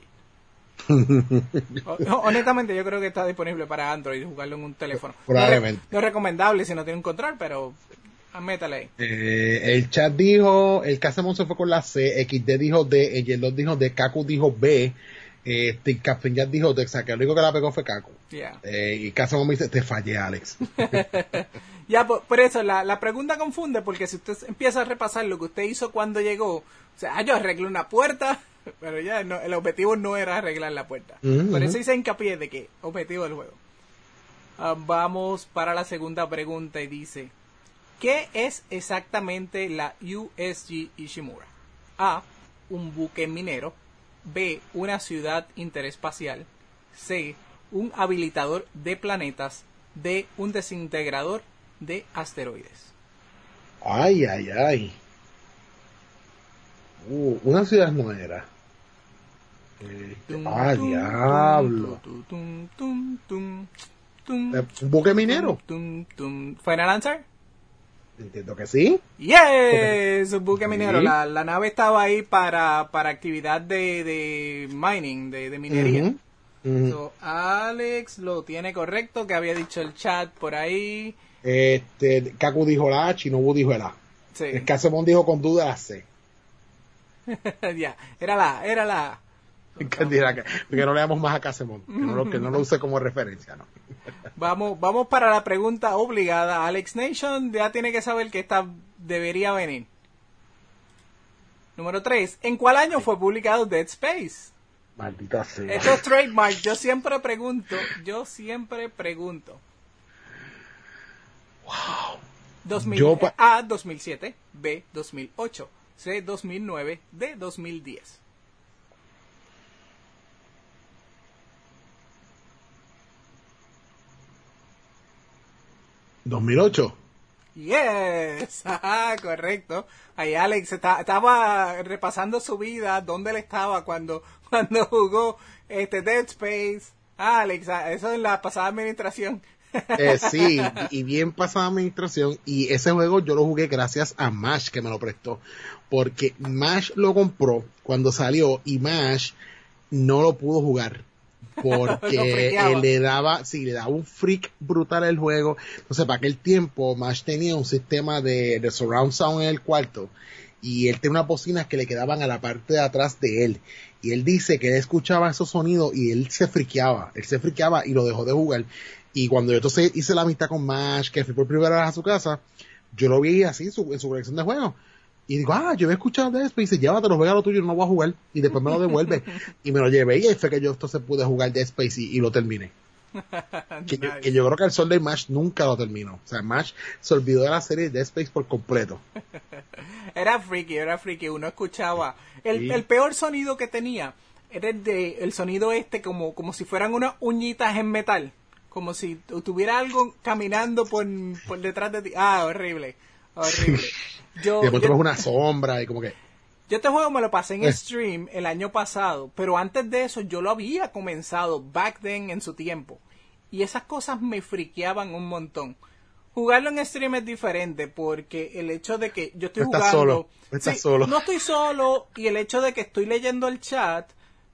O- Honestamente, yo creo que está disponible para Android, jugarlo en un teléfono. Probablemente. No, es, no es recomendable si no tiene un control, pero ah, métale ahí. Eh, el chat dijo, el Casemon se fue con la C, X D dijo D, el Yellow dijo D, Kaku dijo B, este, Captain Jack dijo D, o sea, que el único que la pegó fue Kaku. Yeah. Eh, y Casemon me dice, te fallé, Alex. Ya, por, por eso, la, la pregunta confunde, porque si usted empieza a repasar lo que usted hizo cuando llegó, o sea, ah, yo arreglé una puerta, pero ya no, el objetivo no era arreglar la puerta. Ujú, Por eso ujú. hice hincapié de que objetivo del juego. Ah, vamos para la segunda pregunta y dice, ¿qué es exactamente la U S G Ishimura? A, un buque minero. B, una ciudad interespacial. C, un habilitador de planetas. D, un desintegrador de asteroides. Ay, ay, ay. Uh, una ciudad no era. Eh, Tum, ah, tum, diablo. tum, tum, tum, tum, tum, Eh, ¿Un buque minero? tum, tum. ¿Final answer? Entiendo que sí. Yes, un buque Sí. minero. La, la nave estaba ahí para, para actividad de, de mining, de, de minería. Ujú, ujú. So, Alex lo tiene correcto, que había dicho el chat por ahí. Este, Kaku dijo la A, Shinobu dijo el A. Sí, El Casemon dijo con duda la C. ya, era la, era la. Que dirá que, que no leamos más a Casemon, que no lo, que no lo use como referencia, ¿no? Vamos, vamos para la pregunta obligada. Alex Nation ya tiene que saber que esta debería venir. Número tres. ¿En cuál año fue publicado Dead Space? Maldita sea. Esto es trademark. Yo siempre pregunto. Yo siempre pregunto. Wow. dos mil, Yo pa- A, dos mil siete. B, dos mil ocho. C, dos mil nueve. D, dos mil diez. dos mil ocho. Yes, ah, correcto. Ahí Alex está- estaba repasando su vida, dónde él estaba cuando, cuando jugó este Dead Space. Ah, Alex, ah, eso en la pasada administración. Eh, sí, y bien pasada administración. Y ese juego yo lo jugué gracias a Mash, que me lo prestó. Porque Mash lo compró cuando salió y Mash no lo pudo jugar. Lo Porque friqueaba. eh, le daba, sí, le daba un freak brutal al juego. Entonces, para aquel tiempo, Mash tenía un sistema de, de surround sound en el cuarto. Y él tenía unas bocinas que le quedaban a la parte de atrás de él. Y él dice que él escuchaba esos sonidos y él se friqueaba. Él se friqueaba y lo dejó de jugar. Y cuando yo entonces hice la amistad con Mash, que fui por primera vez a su casa, yo lo vi así en su, en su colección de juegos. Y digo, ah, yo había escuchado de esto. Y dice, llévatelo, juega lo tuyo, no voy a jugar. Y después me lo devuelve. Y me lo llevé. Y ahí fue que yo entonces pude jugar Dead Space y, y lo terminé. Que, yo, Nice. que yo creo que el sol de Mash nunca lo terminó. O sea, Mash se olvidó de la serie Dead Space por completo. Era freaky, era freaky. Uno escuchaba. El, Sí. el peor sonido que tenía era el de el sonido este como, como si fueran unas uñitas en metal. Como si tu- tuviera algo caminando por, por detrás de ti. Ah, horrible. Horrible. Yo, Y después tú yo- ves una sombra y como que... Yo este juego me lo pasé en Eh. stream el año pasado, pero antes de eso yo lo había comenzado back then en su tiempo. Y esas cosas me friqueaban un montón. Jugarlo en stream es diferente porque el hecho de que yo estoy No estás jugando... solo, no estás solo. No estoy solo y el hecho de que estoy leyendo el chat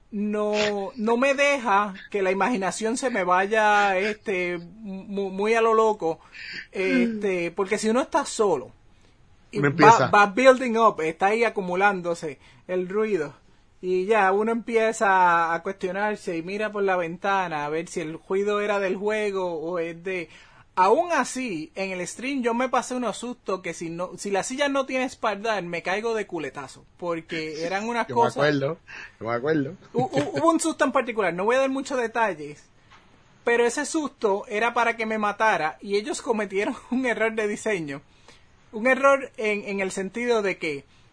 no, no me deja que la imaginación se me vaya este mu- muy a lo loco. Este, porque si uno está solo y Uno va, empieza. va building up, está ahí acumulándose el ruido. Y ya uno empieza a cuestionarse y mira por la ventana a ver si el ruido era del juego o es de... Aún así, en el stream yo me pasé unos sustos que si no, si la silla no tiene espaldar, me caigo de culetazo. Porque eran unas Yo me cosas... acuerdo, yo me acuerdo. Hu- hu- Hubo un susto en particular, no voy a dar muchos detalles, pero ese susto era para que me matara y ellos cometieron un error de diseño. Un error en, en el sentido de que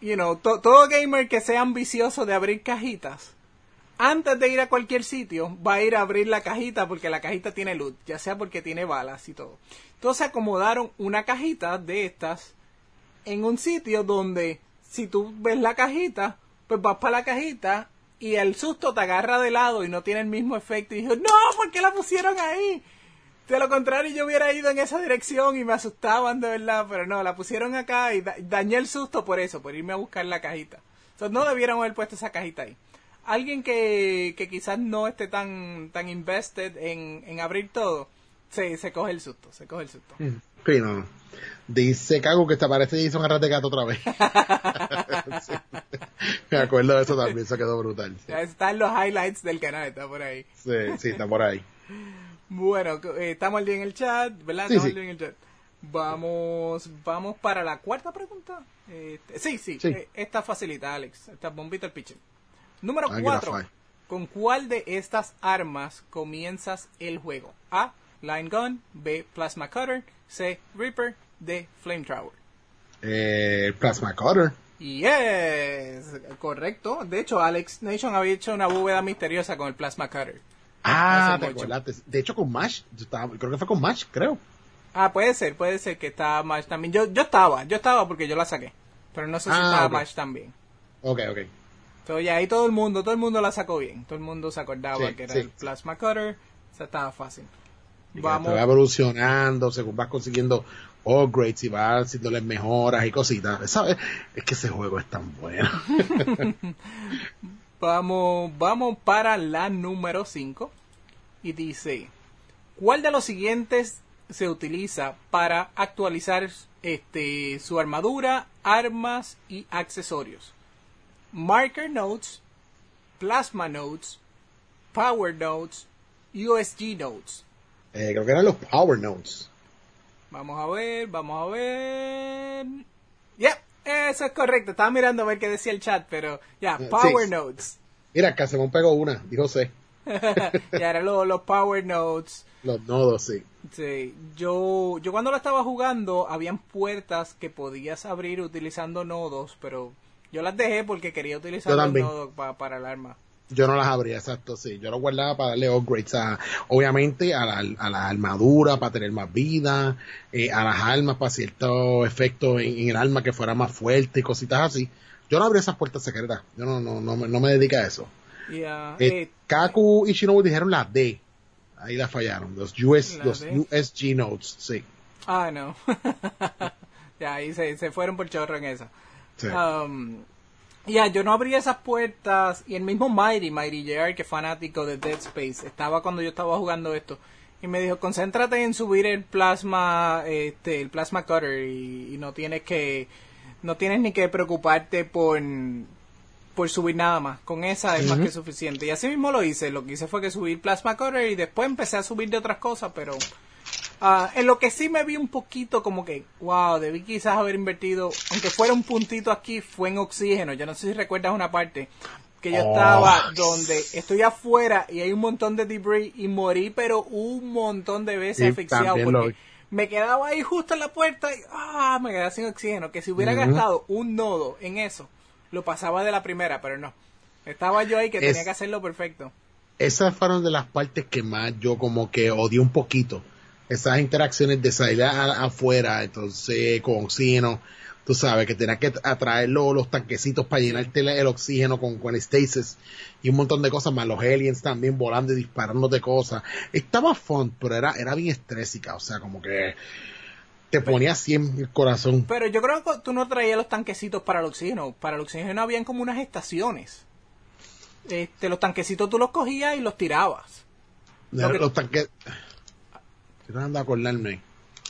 you know, to, todo gamer que sea ambicioso de abrir cajitas, antes de ir a cualquier sitio, va a ir a abrir la cajita porque la cajita tiene loot, ya sea porque tiene balas y todo. Entonces acomodaron una cajita de estas en un sitio donde si tú ves la cajita, pues vas para la cajita y el susto te agarra de lado y no tiene el mismo efecto. Y dijo, no, ¿por qué la pusieron ahí? De lo contrario, yo hubiera ido en esa dirección y me asustaban de verdad, pero no, la pusieron acá y da- dañé el susto por eso, por irme a buscar la cajita. Entonces no debieron haber puesto esa cajita ahí. Alguien que, que quizás no esté tan tan invested en, en abrir todo, se, se coge el susto, se coge el susto. Sí, no. Dice Cago que te parece Jason Arras de Gato otra vez. Sí. Me acuerdo de eso también, eso quedó brutal. Sí. Están los highlights del canal, está por ahí. Sí, sí, está por ahí. Bueno, eh, estamos al día en el chat, ¿verdad? Sí, estamos sí. al día en el chat. Vamos, vamos para la cuarta pregunta. Este, sí, sí, Sí. eh, esta facilita, Alex. Esta bombita al pitcher. Número Ah, cuatro. grafai. ¿Con cuál de estas armas comienzas el juego? A. Line Gun. B. Plasma Cutter. C. Reaper. D. Flamethrower. Eh, el Plasma Cutter. Yes, correcto. De hecho, Alex Nation había hecho una bóveda misteriosa con el Plasma Cutter. Ah, Hace te mucho. acordaste. De hecho, con Mash, yo estaba, creo que fue con Mash, creo. Ah, puede ser, puede ser que estaba Mash también. Yo, yo estaba, yo estaba porque yo la saqué. Pero no sé si Ah, estaba ok. Mash también. Ok, ok. Entonces ya ahí todo el mundo, todo el mundo la sacó bien. Todo el mundo se acordaba Sí, que era sí, el sí. Plasma Cutter. O sea, estaba fácil. Y que Vamos. te va evolucionando según vas consiguiendo upgrades y vas haciéndole mejoras y cositas. ¿Sabes? Es que ese juego es tan bueno. Vamos, vamos para la número cinco. Y dice, ¿cuál de los siguientes se utiliza para actualizar este su armadura, armas y accesorios? Marker Nodes, Plasma Nodes, Power Nodes, U S G Nodes. Eh, creo que eran los Power Notes. Vamos a ver, vamos a ver. Yep, eso es correcto. Estaba mirando a ver qué decía el chat, pero ya, Eh, Power sí. Nodes. Mira, Casemón pegó una, dijo C. Ya eran los, los Power Nodes. Los nodos, sí. Sí, yo, yo cuando lo estaba jugando, habían puertas que podías abrir utilizando nodos, pero yo las dejé porque quería utilizar Yo los también. nodos pa- para el arma. Yo no las abría, exacto, sí. Yo los guardaba para darle upgrades a, obviamente, a la, a la armadura, para tener más vida, eh, a las armas, para ciertos efectos en, en el arma que fuera más fuerte y cositas así. Yo no abría esas puertas secretas. Yo no, no, no, me, no me dedico a eso. Yeah, Eh, eh, Kaku y Shinobu dijeron la D. Ahí la fallaron. Los U S, La los D. U S G nodes, sí. ah, no. Ya, ahí se, se fueron por chorro en esa. Sí. Um, ya, yo no abría esas puertas. Y el mismo Mighty, Mighty J R, que es fanático de Dead Space, estaba cuando yo estaba jugando esto. Y me dijo, concéntrate en subir el plasma, este, el plasma cutter y, y no tienes que, no tienes ni que preocuparte por, por subir nada más. Con esa es más Ujú. que suficiente. Y así mismo lo hice. Lo que hice fue que subí plasma cutter y después empecé a subir de otras cosas, pero ah, en lo que sí me vi un poquito como que, wow, debí quizás haber invertido, aunque fuera un puntito aquí, fue en oxígeno. Yo no sé si recuerdas una parte que yo Oh. estaba donde estoy afuera y hay un montón de debris y morí, pero un montón de veces Sí, asfixiado también lo porque vi. me quedaba ahí justo en la puerta y ah, me quedaba sin oxígeno. Que si hubiera Ujú. gastado un nodo en eso, lo pasaba de la primera, pero no. Estaba yo ahí que Es- tenía que hacerlo perfecto. Esas fueron de las partes que más yo como que odié un poquito. Esas interacciones de salir a- afuera, entonces con oxígeno, tú sabes, que tenías que atraer los, los tanquecitos para llenarte el, el oxígeno con, con el stasis y un montón de cosas más, los aliens también volando y disparándote cosas. Estaba fun, pero era, era bien estrésica, o sea, como que te ponía así en el corazón. Pero yo creo que tú no traías los tanquecitos para el oxígeno. Para el oxígeno habían como unas estaciones. Este, los tanquecitos tú los cogías y los tirabas. Los, Lo que- los tanques... Estoy tratando de acordarme.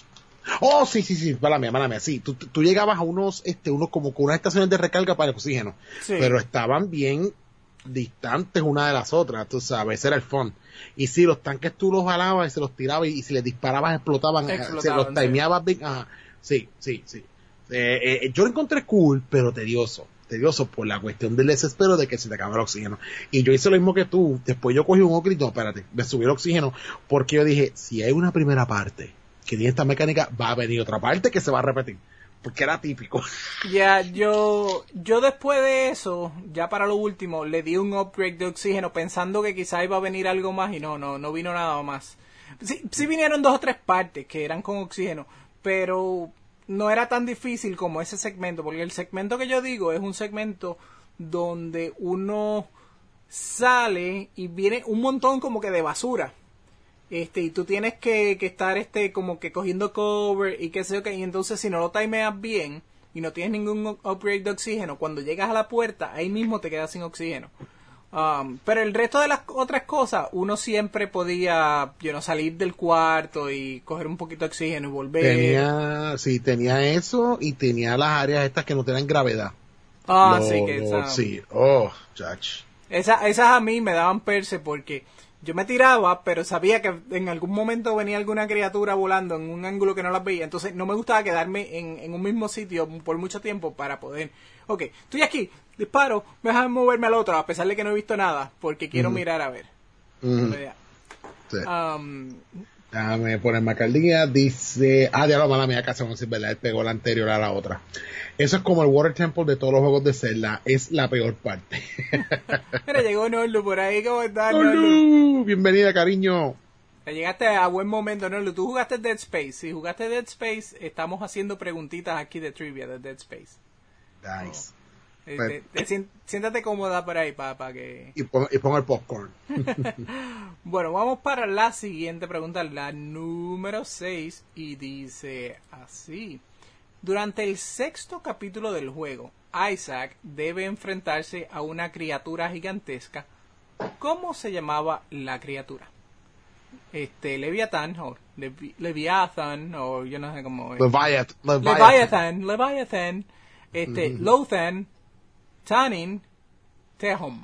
Oh, sí, sí, sí, mala mía, mala mía, sí. Tú, tú llegabas a unos, este, unos como con unas estaciones de recarga para el oxígeno. Sí. Pero estaban bien distantes una de las otras, tú sabes, ese era el fun. Y si los tanques tú los jalabas y se los tirabas y, y si les disparabas explotaban, eh, Explotaban, se los sí. timeabas bien, ajá. Sí, sí, sí. Eh, eh, yo lo encontré cool, pero tedioso. Tedioso por la cuestión del desespero de que se te acaba el oxígeno. Y yo hice lo mismo que tú. Después yo cogí un upgrade, no, espérate, me subí el oxígeno, porque yo dije, si hay una primera parte que tiene esta mecánica, va a venir otra parte que se va a repetir. porque era típico. Ya, yo yo después de eso, ya para lo último, le di un upgrade de oxígeno pensando que quizá iba a venir algo más y no, no, no vino nada más. Sí, sí vinieron dos o tres partes que eran con oxígeno, pero no era tan difícil como ese segmento, porque el segmento que yo digo es un segmento donde uno sale y viene un montón como que de basura. Este, y tú tienes que, que estar este como que cogiendo cover y qué sé yo qué, y entonces si no lo timeas bien y no tienes ningún upgrade de oxígeno, cuando llegas a la puerta, ahí mismo te quedas sin oxígeno. Um, pero el resto de las otras cosas, uno siempre podía, you know, salir del cuarto y coger un poquito de oxígeno y volver. Tenía, sí, tenía eso y tenía las áreas estas que no tenían gravedad. Ah, Lo- sí, que lo- esa, sí, oh, chach. esa, esas a mí me daban perse porque yo me tiraba, pero sabía que en algún momento venía alguna criatura volando en un ángulo que no las veía. Entonces no me gustaba quedarme en, en un mismo sitio por mucho tiempo para poder... Ok, estoy aquí, disparo, me dejan moverme al otro, a pesar de que no he visto nada, porque quiero Ujú. mirar a ver. Ujú. Vea. Sí. Um, Déjame ponerme acá al día. Dice, ah, ya lo mala mía, casi no sé, ¿verdad? Él pegó la anterior a la otra. Eso es como el Water Temple de todos los juegos de Zelda. Es la peor parte. mira, llegó Norlu por ahí, ¿cómo estás, Norlu? Norlu, bienvenida, cariño. Te llegaste a buen momento, Norlu. Tú jugaste Dead Space. Si jugaste Dead Space, estamos haciendo preguntitas aquí de trivia de Dead Space. Nice. Eh, Pues- te- te sien- siéntate cómoda por ahí para que... Y pon, y pon el popcorn. Bueno, vamos para la siguiente pregunta, la número seis, y dice así. Durante el sexto capítulo del juego, Isaac debe enfrentarse a una criatura gigantesca. ¿Cómo se llamaba la criatura? Este, Leviatán, o Levi- Leviathan, o yo no sé cómo es. Leviathan. Leviathan. Leviathan, Leviathan, este, Ujú. Lothan, Tanin, Tehom.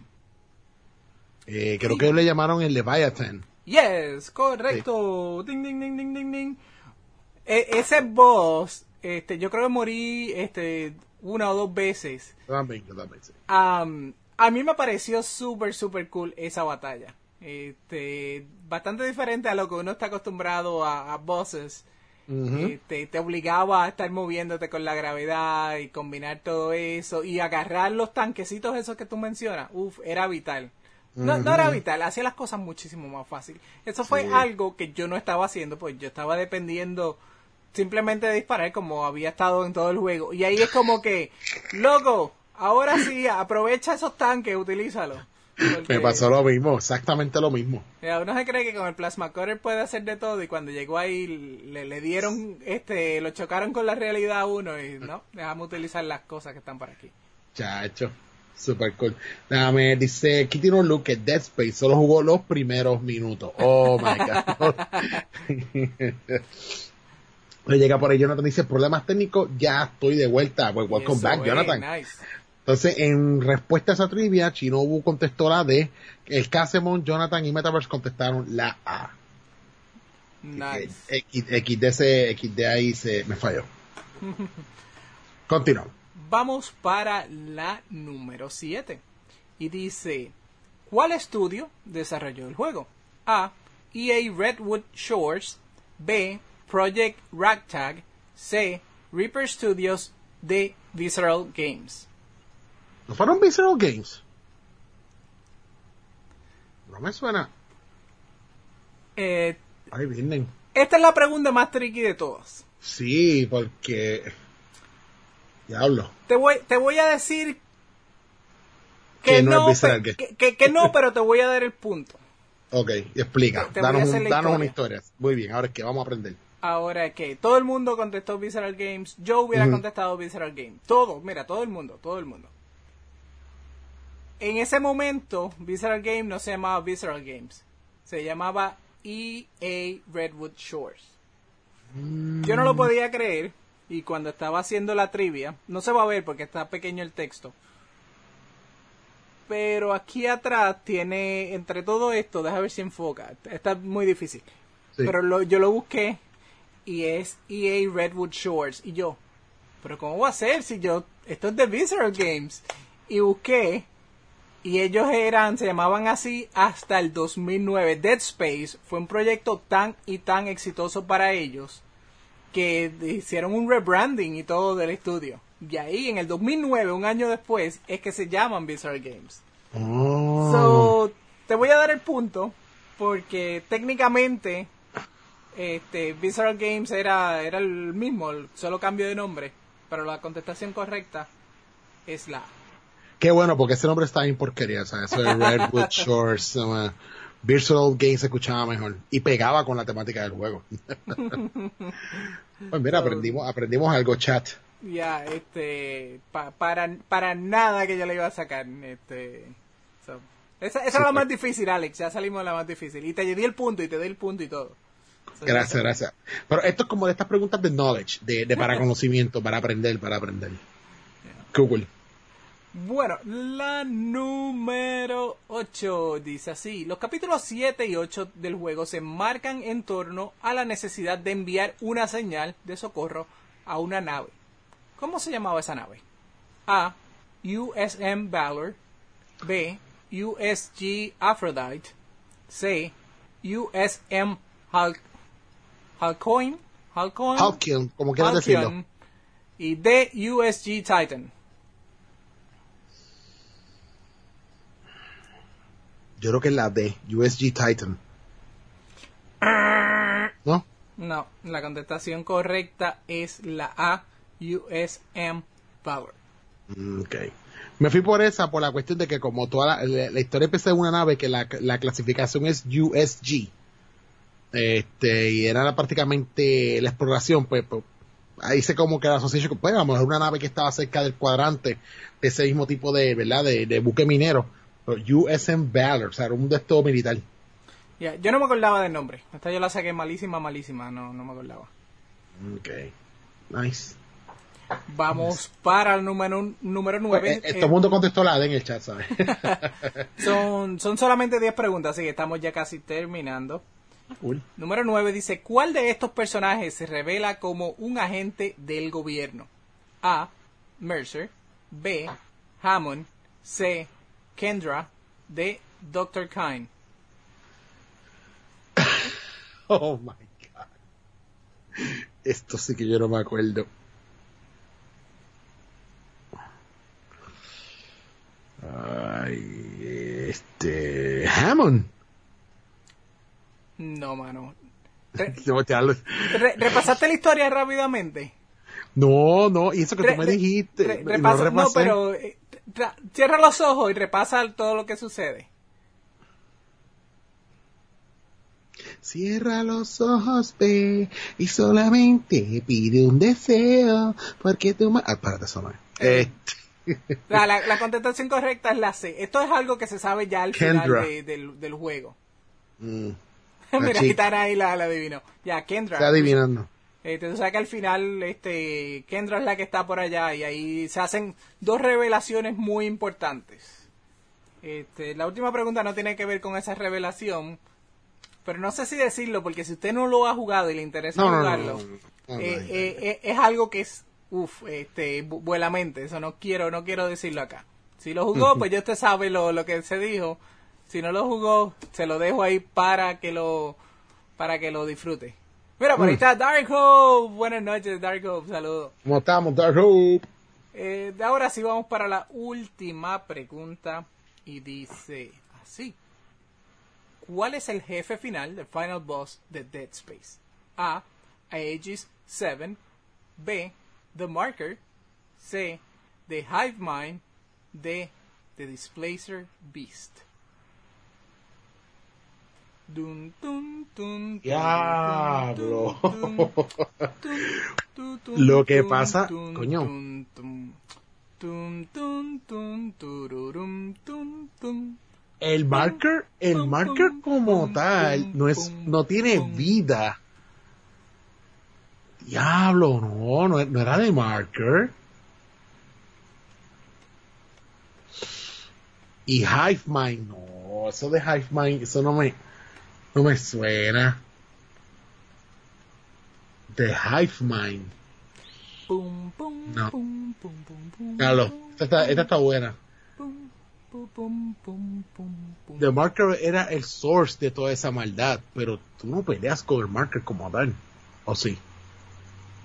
Eh, creo que le llamaron el Leviathan. Yes, correcto. Ding, ding, ding, ding, ding, ding. E- ese boss, este, yo creo que morí, este, una o dos veces. Yo también, yo también, sí. Am, a mí me pareció súper, súper cool esa batalla. Este, bastante diferente a lo que uno está acostumbrado a, a bosses. Ujú. Este, te obligaba a estar moviéndote con la gravedad y combinar todo eso y agarrar los tanquecitos esos que tú mencionas. Uf, era vital. No, no era vital, hacía las cosas muchísimo más fácil. Eso fue Sí. algo que yo no estaba haciendo, pues yo estaba dependiendo simplemente de disparar como había estado en todo el juego. Y ahí es como que, loco, ahora sí, aprovecha esos tanques, utilízalos. Porque, Me pasó lo mismo, exactamente lo mismo. mira, uno se cree que con el Plasma Cutter puede hacer de todo y cuando llegó ahí le, le dieron, este, lo chocaron con la realidad a uno y no, dejamos utilizar las cosas que están por aquí. Chacho, super cool. Déjame, dice Kitty No Luke que Dead Space solo jugó los primeros minutos. Oh my god. Le llega por ahí Jonathan, dice problemas técnicos, ya estoy de vuelta. Well, welcome Eso back, es, Jonathan. nice. Entonces, en respuesta a esa trivia, Shinobu contestó la D, el Casemon, Jonathan y Metaverse contestaron la A. Nice. X, X de ese, X de ahí se me falló. Continuamos. Vamos para la número siete. Y dice, ¿cuál estudio desarrolló el juego? A. E A Redwood Shores. B. Project Ragtag. C. Reaper Studios. D. Visceral Games. ¿No fueron Visceral Games? No me suena. Eh, Ay, vienen. esta es la pregunta más tricky de todas. Sí, porque... Diablo. Te voy, te voy a decir que, Que no no, es Visceral pe- Games. que, que- que no, pero te voy a dar el punto. Ok, explica. Te- te voy a danos hacer un- la danos una historia. historia. Muy bien, ahora es que vamos a aprender. Ahora que todo el mundo contestó Visceral Games, yo hubiera Ujú. contestado Visceral Games. Todo, mira, todo el mundo, todo el mundo. En ese momento, Visceral Games no se llamaba Visceral Games. Se llamaba E A Redwood Shores. Yo no lo podía creer. Y cuando estaba haciendo la trivia, no se va a ver porque está pequeño el texto. Pero aquí atrás tiene, entre todo esto, deja ver si enfoca. Está muy difícil. Sí. Pero lo- yo lo busqué y es E A Redwood Shores. Y yo, ¿pero cómo va a ser si yo, esto es de Visceral Games? Y busqué y ellos eran, se llamaban así hasta el dos mil nueve. Dead Space fue un proyecto tan y tan exitoso para ellos que hicieron un rebranding y todo del estudio. Y ahí, en el dos mil nueve, un año después, es que se llaman Visceral Games. Oh. So, te voy a dar el punto, porque técnicamente este Visceral Games era, era el mismo, solo cambio de nombre, pero la contestación correcta es la A. Qué bueno, porque ese nombre está bien porquería, o sea, eso de Redwood Shores, uh, Virtual Games se escuchaba mejor y pegaba con la temática del juego. Pues mira, So, aprendimos aprendimos algo, chat. Ya, yeah, este, pa, para, para nada que yo le iba a sacar, este, so, esa, esa sí, era la más difícil, Alex, ya salimos de la más difícil, y te di el punto, y te di el punto y todo. So, gracias, gracias. Pero esto es como de estas preguntas de knowledge, de, de para conocimiento, para aprender, para aprender. Yeah. Cool. Bueno, la número ocho dice así: los capítulos siete y ocho del juego se enmarcan en torno a la necesidad de enviar una señal de socorro a una nave. ¿Cómo se llamaba esa nave? A. U S M Valor. B. U S G Aphrodite. C. U S M Hal- Halcyon. Halcyon. Halcyon, como quieras decirlo. Y D. U S G Titan. Yo creo que es la D, U S G Titan. ¿No? No, la contestación correcta es la A, U S M Valor. Ok. Me fui por esa, por la cuestión de que como toda la, la, la historia empezó en una nave que la, la clasificación es U S G. Este, y era prácticamente la exploración, pues, pues ahí se como que la asociación, pues a lo mejor una nave que estaba cerca del cuadrante de ese mismo tipo de, ¿verdad? De, de buque minero. U S M Valor, o sea, era un de estos militar. Yeah, yo no me acordaba del nombre. Esta yo la saqué malísima, malísima. No, no me acordaba. Ok. Nice. Vamos nice. para el número, número nueve. Pues, eh, todo el mundo contestó la D en el chat, ¿sabes? son, son solamente diez preguntas, así que estamos ya casi terminando. Cool. Número nueve dice: ¿cuál de estos personajes se revela como un agente del gobierno? A. Mercer. B. Hammond. C. Kendra. D. doctor Kyne. Oh my God. Esto sí que yo no me acuerdo. Ay, este. Hammond. No, mano. Re, re, ¿Repasaste la historia rápidamente? No, no, y eso que re, tú me dijiste. Re, repasa, no, no, pero eh, tra, cierra los ojos y repasa todo lo que sucede. Cierra los ojos, ve, y solamente pide un deseo, porque tú... Ma- ah, espérate, eso no es. Eh. La, la, la contestación correcta es la C. Esto es algo que se sabe ya al Kendra. final de, del, del juego. Mm. Mira, ahí está ahí la, la adivinó. Ya, Kendra. Está adivinando. Este, tú sabes que al final este, Kendra es la que está por allá y ahí se hacen dos revelaciones muy importantes. Este, la última pregunta no tiene que ver con esa revelación, pero no sé si decirlo porque si usted no lo ha jugado y le interesa no, jugarlo, no, no, no, no, eh, no, no. Eh, eh, es algo que es, uff, este, vuela mente. Eso no quiero, no quiero decirlo acá. Si lo jugó, pues ya usted sabe lo, lo que se dijo. Si no lo jugó, se lo dejo ahí para que lo, para que lo disfrute. Mira, por ahí está Dark Hope. Buenas noches, Dark Hope. Saludos. ¿Cómo estamos, Dark Hope? Eh, de ahora sí vamos para la última pregunta. Y dice así: ¿cuál es el jefe final, del final boss de Dead Space? A. Aegis siete. B. The Marker. C. The Hive Mind. D. The Displacer Beast. Dun, dun, dun, Diablo. Lo que pasa, coño. El marker, el marker como tal, no es, no tiene vida. Diablo, no, no, no era de marker. Y Hive Mind, no, eso de Hive Mind, eso no me, no me suena. The Hive Mind. No. Claro, esta está, esta está buena. The Marker era el source de toda esa maldad, pero tú no peleas con el Marker como tal, ¿o sí?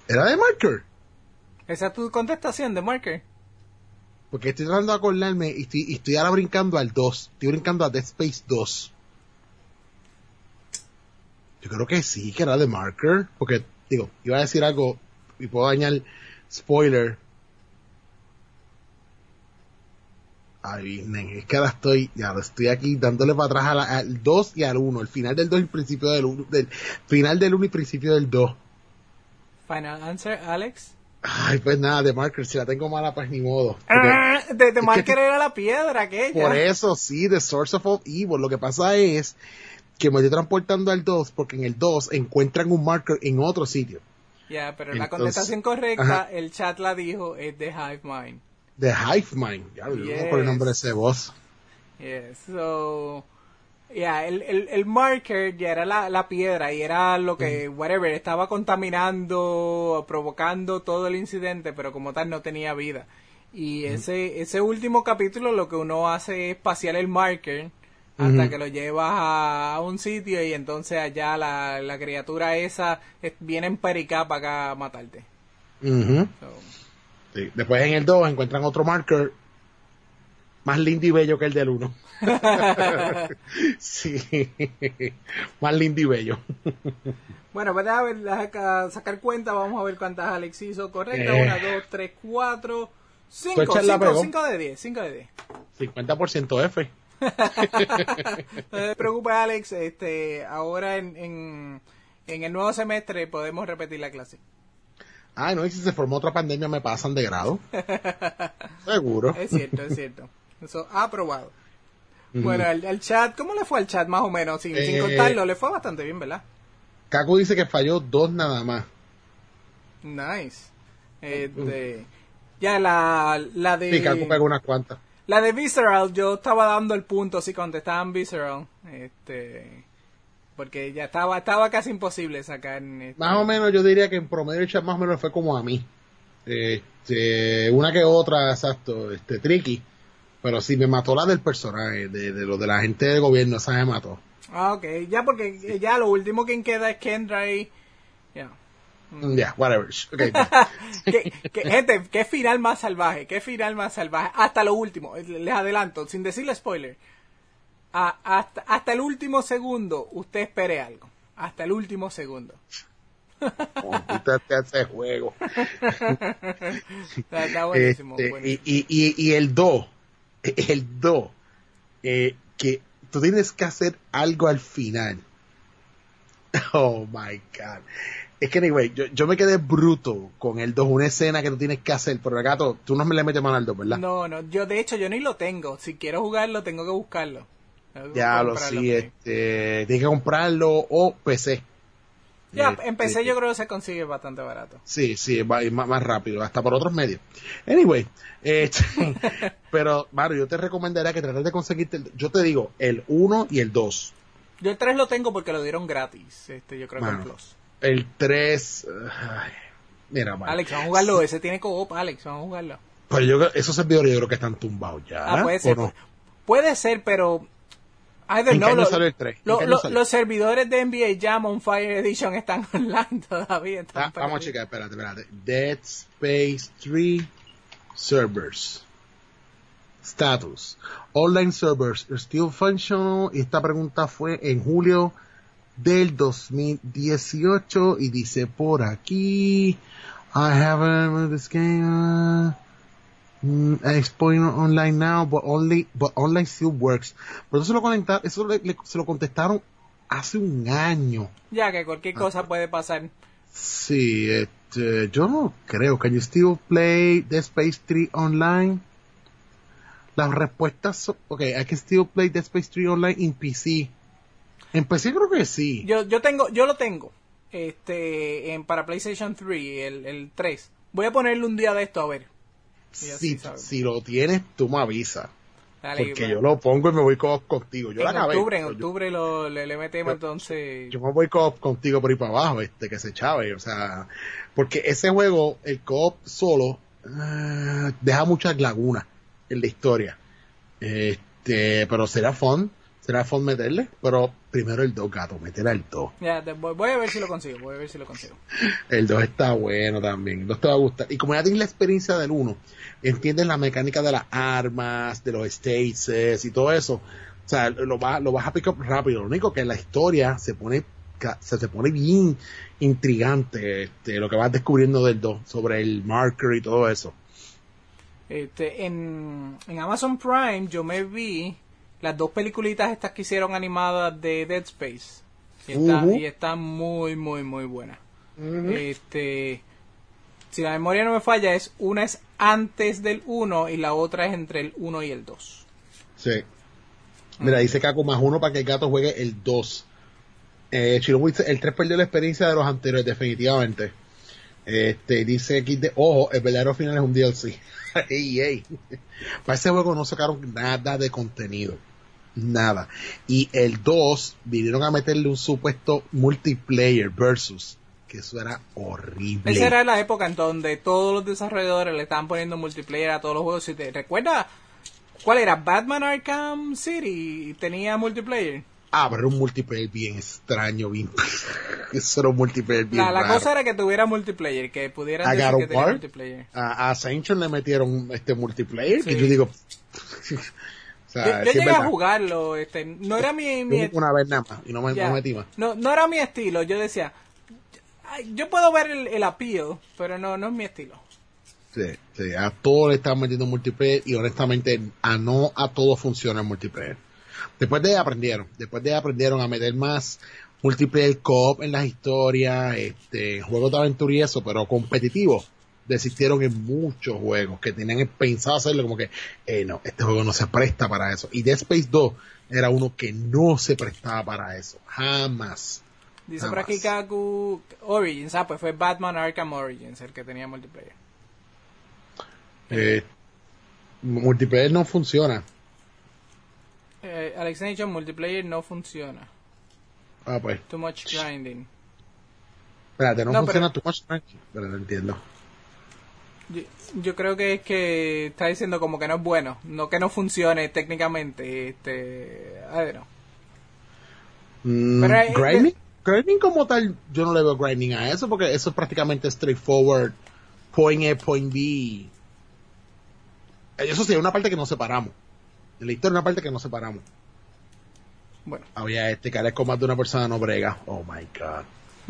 Era de Marker. Esa es tu contestación de Marker. Porque estoy tratando de acordarme y estoy, y estoy ahora brincando al dos. Estoy brincando a Dead Space dos. Yo creo que sí, que era de Marker. Porque, digo, iba a decir algo y puedo dañar spoiler. Ay, nen, es que ahora estoy, ya lo estoy aquí dándole para atrás a la, al dos y al uno. El final del dos y el principio del uno. Del, final del uno y principio del dos. Final answer, Alex. Ay, pues nada, de Marker, si la tengo mala, pues ni modo. Ah, de, de Marker que, era la piedra aquella. Por eso, sí, The Source of All Evil. Lo que pasa es que me estoy transportando al dos porque en el dos encuentran un Marker en otro sitio. Ya, yeah, pero Entonces, la contestación correcta, ajá. el chat la dijo, es de Hive Mind. The Hive Mind. Ya, yo yes. no por el nombre de ese boss. Yes, so... Yeah, el, el, el Marker ya era la, la piedra y era lo que, mm. whatever, estaba contaminando, provocando todo el incidente, pero como tal no tenía vida. Y mm. ese ese último capítulo lo que uno hace es pasear el Marker hasta mm. que lo llevas a, a un sitio y entonces allá la, la criatura esa es, viene en pericá para acá a matarte. Mm-hmm. So. Sí. Después en el dos encuentran otro Marker más lindo y bello que el del uno. Sí, más lindo y bello. Bueno, pues déjame, déjame sacar cuenta, vamos a ver cuántas Alex hizo correcta. Eh. Una, dos, tres, cuatro, cinco, cinco, cinco de diez, cinco de diez. cincuenta por ciento F. No te preocupes, Alex, este, ahora en, en, en el nuevo semestre podemos repetir la clase. Ah, no, y si se formó otra pandemia me pasan de grado. Seguro. Es cierto, es cierto. Eso aprobado. Mm. Bueno, el, el chat, ¿cómo le fue al chat más o menos? Sin, eh, sin contarlo, le fue bastante bien, ¿verdad? Kaku dice que falló dos nada más. Nice. Eh, de, ya la, la de... Sí, Kaku pegó unas cuantas. La de Visceral, yo estaba dando el punto si contestaban Visceral. Este... Porque ya estaba estaba casi imposible sacar... Este... Más o menos yo diría que en promedio el chat más o menos fue como a mí. Este, una que otra, exacto, este, tricky. Pero sí, me mató la del personaje, de, de lo de la gente del gobierno, esa me mató. Ah, ok. Ya porque sí. Ya lo último que queda es Kendra y... Ya. Yeah. yeah, whatever. Okay. ¿Qué, qué, gente, qué final más salvaje, qué final más salvaje. Hasta lo último, les adelanto, sin decirle spoiler. A, hasta, hasta el último segundo, usted espere algo. Hasta el último segundo. Usted te hace juego. Está, está buenísimo, este, buenísimo. Y, y, y el dos, el dos, eh, que tú tienes que hacer algo al final. Oh my God. Es que, anyway, yo, yo me quedé bruto con el dos, una escena que tú tienes que hacer, pero gato, tú no me le metes mano al dos, ¿verdad? No, no, yo de hecho yo ni lo tengo. Si quiero jugarlo, tengo que buscarlo. Tengo que ya lo sí, este, tienes que comprarlo o P C. Ya, eh, en P C eh, yo creo que se consigue bastante barato. Sí, sí, va más, más rápido, hasta por otros medios. Anyway, eh, pero, Mario, yo te recomendaría que trates de conseguirte, el, yo te digo, el uno y el dos. Yo el tres lo tengo porque lo dieron gratis, este, yo creo que en Plus. El tres, ay, mira, Mario. Alex, vamos a jugarlo, ese tiene co-op, Alex, vamos a jugarlo. Pero yo creo, esos servidores yo creo que están tumbados ya. Ah, puede ser, no? puede ser, pero... I don't ¿En know, qué año lo, salió el tres? Lo, lo, los servidores de N B A Jam on Fire Edition están online todavía. Están ah, vamos a checar, espérate, espérate. Dead Space tres servers. Status. Online servers still functional. Y esta pregunta fue en julio del dos mil dieciocho y dice por aquí, I haven't this game. Uh, It's point online now, but only, but online still works. Pero eso se lo conectaron, eso le, le, se lo contestaron hace un año. Ya que cualquier cosa ah. puede pasar. Sí, este, yo no creo. Can you still play Dead Space tres online? Las respuestas son, okay, I can still play Dead Space tres online in P C. En P C creo que sí. Yo, yo tengo, yo lo tengo, este, en, para PlayStation tres, el, el tres. Voy a ponerle un día de esto a ver. Si, si lo tienes, tú me avisas. Dale, porque bueno. Yo lo pongo y me voy co contigo. Yo en la acabé. octubre, en yo, octubre lo, le, le metemos yo, entonces. Yo me voy co contigo por ahí para abajo, este, que se chave. O sea, porque ese juego, el co-op solo, uh, deja muchas lagunas en la historia. Este, pero será fun, será fun meterle. Pero primero el dos, gato, meter al dos. Ya, te- voy, voy a ver si lo consigo, voy a ver si lo consigo. El dos está bueno también, el dos te va a gustar. Y como ya tienes la experiencia del uno, entiendes la mecánica de las armas, de los stages y todo eso, o sea, lo, va, lo vas a pick up rápido. Lo único que la historia se pone ca- se te pone bien intrigante, este, lo que vas descubriendo del dos, sobre el marker y todo eso. Este, en, en Amazon Prime yo me vi las dos peliculitas estas que hicieron animadas de Dead Space. Y está, Ujú. y está muy, muy, muy buena. Ujú. Este, si la memoria no me falla, es una es antes del uno y la otra es entre el uno y el dos. Sí. Mira, dice Caco más uno para que el gato juegue el dos. Eh, Chirobu dice, el tres perdió la experiencia de los anteriores, definitivamente. Este, dice aquí de, ojo, el verdadero final es un D L C. ey, ey. Para ese juego no sacaron nada de contenido. Nada. Y el dos vinieron a meterle un supuesto multiplayer versus, que eso era horrible. Esa era la época en donde todos los desarrolladores le estaban poniendo multiplayer a todos los juegos. Si te recuerdas, ¿cuál era? Batman Arkham City tenía multiplayer. Ah, pero era un multiplayer bien extraño, bien... eso era un multiplayer bien La, la raro. cosa era que tuviera multiplayer, que pudieran A decir God que of tenía War, multiplayer. a, a Ascension le metieron este multiplayer, Sí. que yo digo... o sea, Yo, yo sí es llegué a verdad. jugarlo, este, no era mi, mi Yo una vez nada más, y no me, ya, no metí más. no, no era mi estilo. Yo decía, ay, yo puedo ver el, el appeal, pero no, no es mi estilo. Sí, sí, a todos le están metiendo multiplayer y honestamente a no a todo funciona el multiplayer. Después de ahí aprendieron, después de ahí aprendieron a meter más multiplayer co-op en las historias, este, juegos de aventura y eso, pero competitivos. Desistieron en muchos juegos que tenían pensado hacerlo como que, eh, no, este juego no se presta para eso. Y Dead Space dos era uno que no se prestaba para eso, jamás. Dice por Jamás. aquí Kaku Origins, ah, pues fue Batman Arkham Origins el que tenía multiplayer. Eh, multiplayer no funciona. Eh, Alex Nation, multiplayer no funciona. Ah, pues. Too much grinding. Espérate, no, No, funciona pero- too much. Pero no entiendo. Yo, yo creo que es que está diciendo como que no es bueno, no que no funcione técnicamente. Este, I don't know. Mm, Pero, eh, grinding, eh, grinding como tal, yo no le veo grinding a eso porque eso es prácticamente straightforward, point A, point B. Eso sí, es una parte que nos separamos. En la historia, una parte que nos separamos. Bueno, Había este que con más de una persona no brega. Oh my god.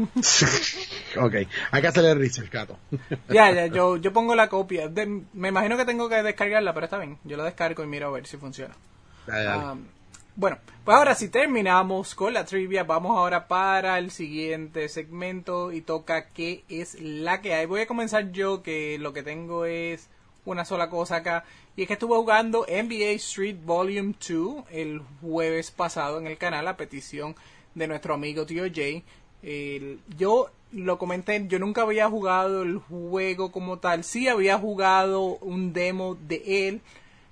Ok, hay que hacerle research, gato. ya, ya, yo, yo pongo la copia. De- me imagino que tengo que descargarla, pero está bien. Yo la descargo y miro a ver si funciona. Dale, dale. Um, bueno, pues ahora sí terminamos con la trivia. Vamos ahora para el siguiente segmento y toca qué es la que hay. Voy a comenzar yo, que lo que tengo es una sola cosa acá. Y es que estuve jugando N B A Street Volume dos el jueves pasado en el canal a petición de nuestro amigo Tío Jay. El- yo lo comenté, yo nunca había jugado el juego como tal. Sí había jugado un demo de él,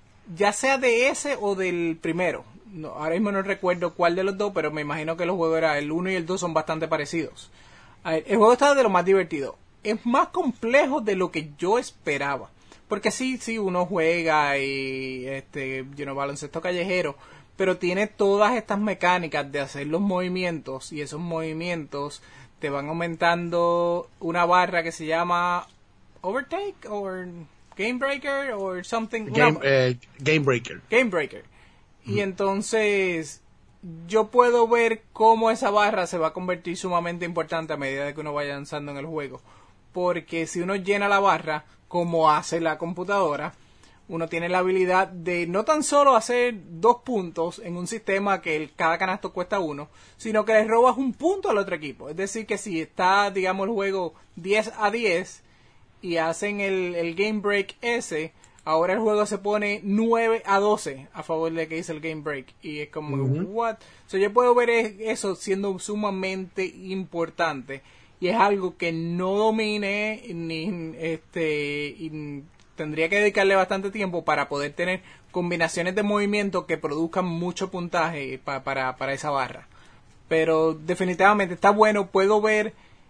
ya sea de ese o del primero. No, ahora mismo no recuerdo cuál de los dos, pero me imagino que los juegos era el uno y el dos son bastante parecidos. A ver, el juego está de lo más divertido. Es más complejo de lo que yo esperaba. Porque sí, sí, uno juega y este, you know, baloncesto callejero, pero tiene todas estas mecánicas de hacer los movimientos y esos movimientos te van aumentando una barra que se llama Overtake o Game Breaker o something. una- Game, eh, Game Breaker. Game Breaker. Y entonces yo puedo ver cómo esa barra se va a convertir sumamente importante a medida de que uno vaya avanzando en el juego. Porque si uno llena la barra, como hace la computadora, uno tiene la habilidad de no tan solo hacer dos puntos en un sistema que el, cada canasto cuesta uno, sino que le robas un punto al otro equipo. Es decir, que si está, digamos, el juego diez a diez y hacen el, el game break ese, ahora el juego se pone nueve a doce a favor de que hice el game break. Y es como, what? So, yo puedo ver es- eso siendo sumamente importante. Y es algo que no domine ni este y tendría que dedicarle bastante tiempo para poder tener combinaciones de movimiento que produzcan mucho puntaje pa- para, para esa barra. Pero definitivamente está bueno, puedo ver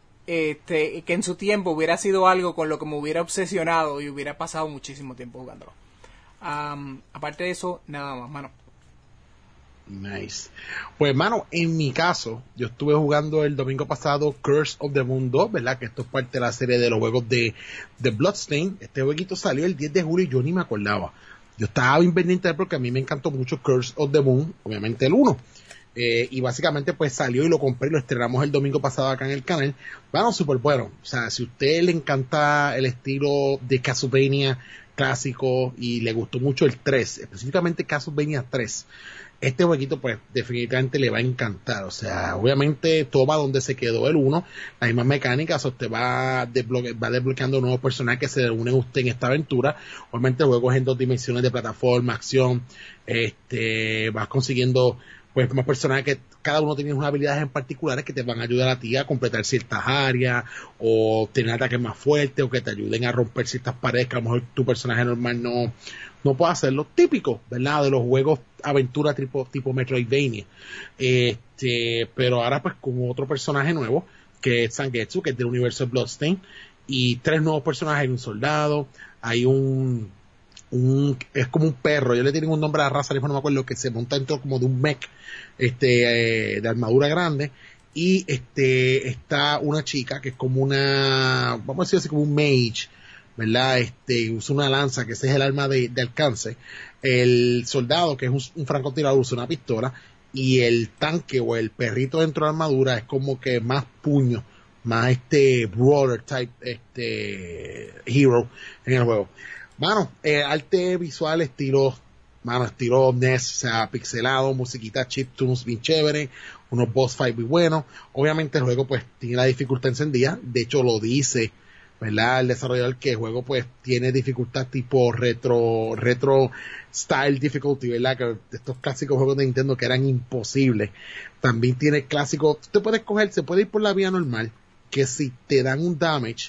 este que en su tiempo hubiera sido algo con lo que me hubiera obsesionado y hubiera pasado muchísimo tiempo jugándolo. Am, aparte de eso, nada más, mano. Nice. Pues, mano, en mi caso, yo estuve jugando el domingo pasado Curse of the Moon dos, ¿verdad? Que esto es parte de la serie de los juegos de, de Bloodstain. Este jueguito salió el diez de julio y yo ni me acordaba. Yo estaba bien pendiente de él porque a mí me encantó mucho Curse of the Moon, obviamente el uno. Eh, y básicamente pues salió y lo compré y lo estrenamos el domingo pasado acá en el canal. Bueno, súper bueno. O sea, si a usted le encanta el estilo de Castlevania clásico y le gustó mucho el tres, específicamente Castlevania tres, este jueguito pues definitivamente le va a encantar. O sea, obviamente todo va donde se quedó el uno, las mismas mecánicas, usted va, desbloque, va desbloqueando nuevos personajes que se unen a usted en esta aventura. Obviamente el juego es en dos dimensiones de plataforma, acción, este, vas consiguiendo pues más personajes que cada uno tiene unas habilidades en particulares que te van a ayudar a ti a completar ciertas áreas o tener ataques más fuertes o que te ayuden a romper ciertas paredes que a lo mejor tu personaje normal no, no puede hacerlo. Típico, ¿verdad? De los juegos aventura tipo, tipo Metroidvania. Este, pero ahora pues con otro personaje nuevo que es Zangetsu, que es del universo de Bloodstain, y tres nuevos personajes. Hay un soldado, hay un Un, es como un perro, yo le tengo un nombre a la raza, no me acuerdo, que se monta dentro como de un mech este, eh, de armadura grande, y este está una chica que es como una, vamos a decir así, como un mage, ¿verdad? Este, usa una lanza, que ese es el arma de, de alcance. El soldado, que es un, un francotirador, usa una pistola, y el tanque o el perrito dentro de la armadura es como que más puño, más este brawler type este hero en el juego. Mano, eh, arte visual estilo, mano, estilo N E S, o sea, pixelado, musiquita, chiptunes bien chévere, unos boss fight muy buenos. Obviamente el juego pues tiene la dificultad encendida, de hecho lo dice, ¿verdad? El desarrollador, que el juego pues tiene dificultad tipo retro, retro style difficulty, ¿verdad? Que estos clásicos juegos de Nintendo que eran imposibles. También tiene clásico, tú te puedes coger, se puede ir por la vía normal, que si te dan un damage,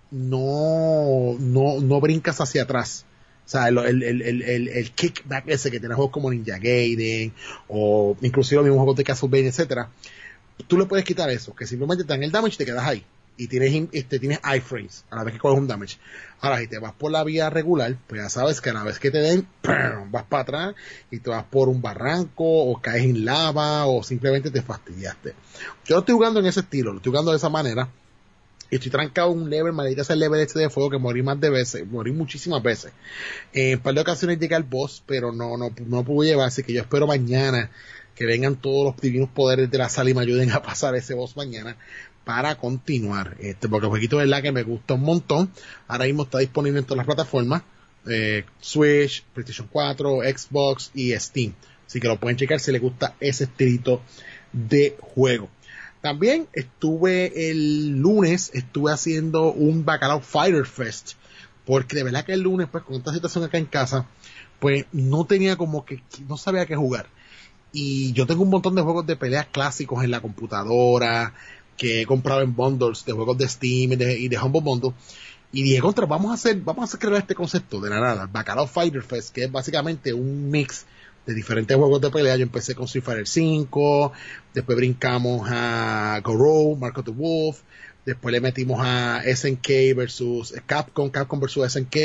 no, no, no brincas hacia atrás. O sea, el, el, el, el, el kickback ese que tiene juegos como Ninja Gaiden, o inclusive los mismos juegos de Castlevania, etcétera. Tú le puedes quitar eso, que simplemente te dan el damage y te quedas ahí. Y tienes, este, tienes iframes a la vez que coges un damage. Ahora, si te vas por la vía regular, pues ya sabes que a la vez que te den, ¡pum!, vas para atrás y te vas por un barranco, o caes en lava, o simplemente te fastidiaste. Yo no estoy jugando en ese estilo, lo estoy jugando de esa manera. Y estoy trancado en un level, maldita sea el level este de fuego, que morí más de veces, morí muchísimas veces. En un par de ocasiones llegué al boss, pero no, no, no pude llevar, así que yo espero mañana que vengan todos los divinos poderes de la sala y me ayuden a pasar ese boss mañana para continuar. Este, porque el jueguito es verdad que me gusta un montón. Ahora mismo está disponible en todas las plataformas, eh, Switch, PlayStation cuatro, Xbox y Steam. Así que lo pueden checar si les gusta ese estilito de juego. También estuve el lunes, estuve haciendo un Bacalao Fighter Fest, porque de verdad que el lunes, pues con esta situación acá en casa, pues no tenía como que, no sabía qué jugar. Y yo tengo un montón de juegos de peleas clásicos en la computadora, que he comprado en bundles de juegos de Steam y de, y de Humble Bundle. Y dije, contra, vamos a hacer, vamos a crear este concepto de la nada, Bacalao Fighter Fest, que es básicamente un mix de diferentes juegos de pelea. Yo empecé con Street Fighter cinco, después brincamos a Goro, Mark of the Wolf, después le metimos a S N K versus Capcom, Capcom versus S N K,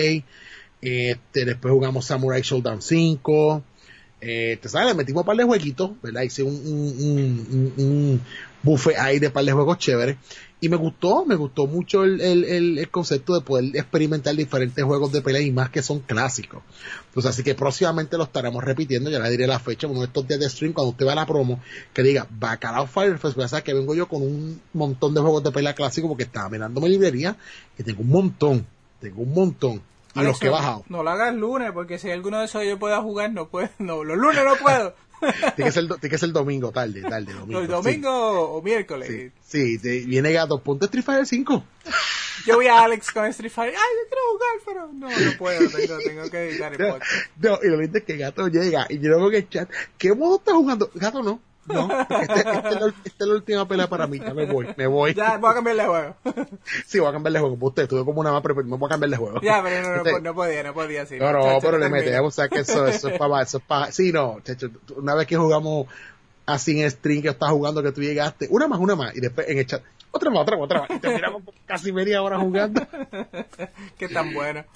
este, después jugamos Samurai Showdown cinco, eh, te sabes, le metimos un par de jueguitos, ¿verdad? Hice un, un, un, un buffet ahí de par de juegos chéveres, y me gustó, me gustó mucho el, el, el, el concepto de poder experimentar diferentes juegos de pelea, y más que son clásicos. Pues así que próximamente lo estaremos repitiendo, ya le diré la fecha, uno de estos días de stream, cuando usted va a la promo, que diga Bacalao Fighter Fest, pues ya sabe que vengo yo con un montón de juegos de pelea clásicos, porque estaba mirando mi librería, que tengo un montón, tengo un montón, y Alex, los que he bajado. No lo hagas el lunes, porque si alguno de esos yo pueda jugar, no puedo, no, los lunes no puedo. Tiene que ser, tiene que ser domingo, tarde, tarde, domingo. ¿El domingo sí. o miércoles? Sí, sí, te, viene Gato, ponte Street Fighter cinco. Yo voy a Alex con Street Fighter, ay, yo quiero jugar, pero no, no puedo, tengo, tengo que editar el no, podcast. No, y lo lindo es que Gato llega, y yo luego en el chat, ¿qué modo estás jugando? Gato, no. No, esta este, este este es la última pelea para mí, ya me voy, me voy. Ya, voy a cambiar de juego. Sí, voy a cambiar de juego, pues usted, estuve como una más, pero me voy a cambiar de juego. Ya, pero no, no, no, no podía, no podía, sí. No, no, Chacho, pero no le metemos, o sea que eso, eso es para, eso es para, sí, no, chacho, una vez que jugamos así en stream, que estás jugando, que tú llegaste, una más, una más, y después en el chat, otra más, otra más, otra más, y terminamos casi media hora jugando. Qué tan bueno.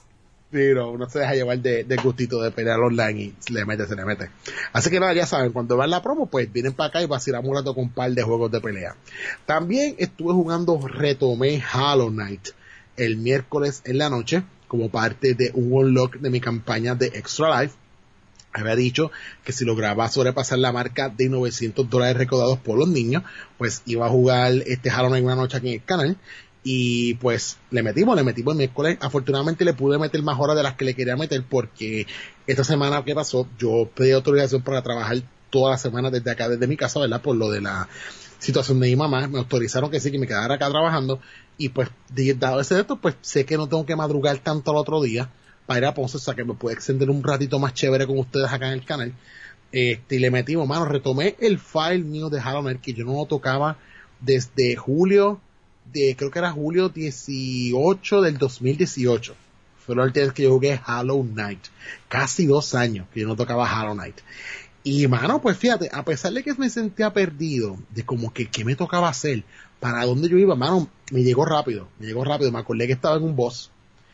Sí, no, uno se deja llevar de, de gustito de pelear online y se le mete, se le mete. Así que nada, ya saben, cuando van la promo, pues vienen para acá y vacilamos un rato con un par de juegos de pelea. También estuve jugando, retomé Hollow Knight el miércoles en la noche, como parte de un unlock de mi campaña de Extra Life. Había dicho que si lograba sobrepasar la marca de novecientos dólares recaudados por los niños, pues iba a jugar este Hollow Knight una noche aquí en el canal. Y pues le metimos, le metimos el miércoles. Afortunadamente le pude meter más horas de las que le quería meter, porque esta semana que pasó yo pedí autorización para trabajar toda la semana desde acá, desde mi casa, ¿verdad? Por lo de la situación de mi mamá. Me autorizaron que sí, que me quedara acá trabajando. Y pues, dado ese dato, pues sé que no tengo que madrugar tanto al otro día para ir a Ponce, o sea que me puede extender un ratito más chévere con ustedes acá en el canal. Este, y le metimos, mano, retomé el file mío de Hollow Knight, que yo no lo tocaba desde julio, de creo que era julio dieciocho del dos mil dieciocho. Fue la última vez que yo jugué Hollow Knight. Casi dos años que yo no tocaba Hollow Knight. Y, mano, pues fíjate, a pesar de que me sentía perdido, de como que qué me tocaba hacer, para dónde yo iba, mano, me llegó rápido, me llegó rápido, me acordé que estaba en un boss.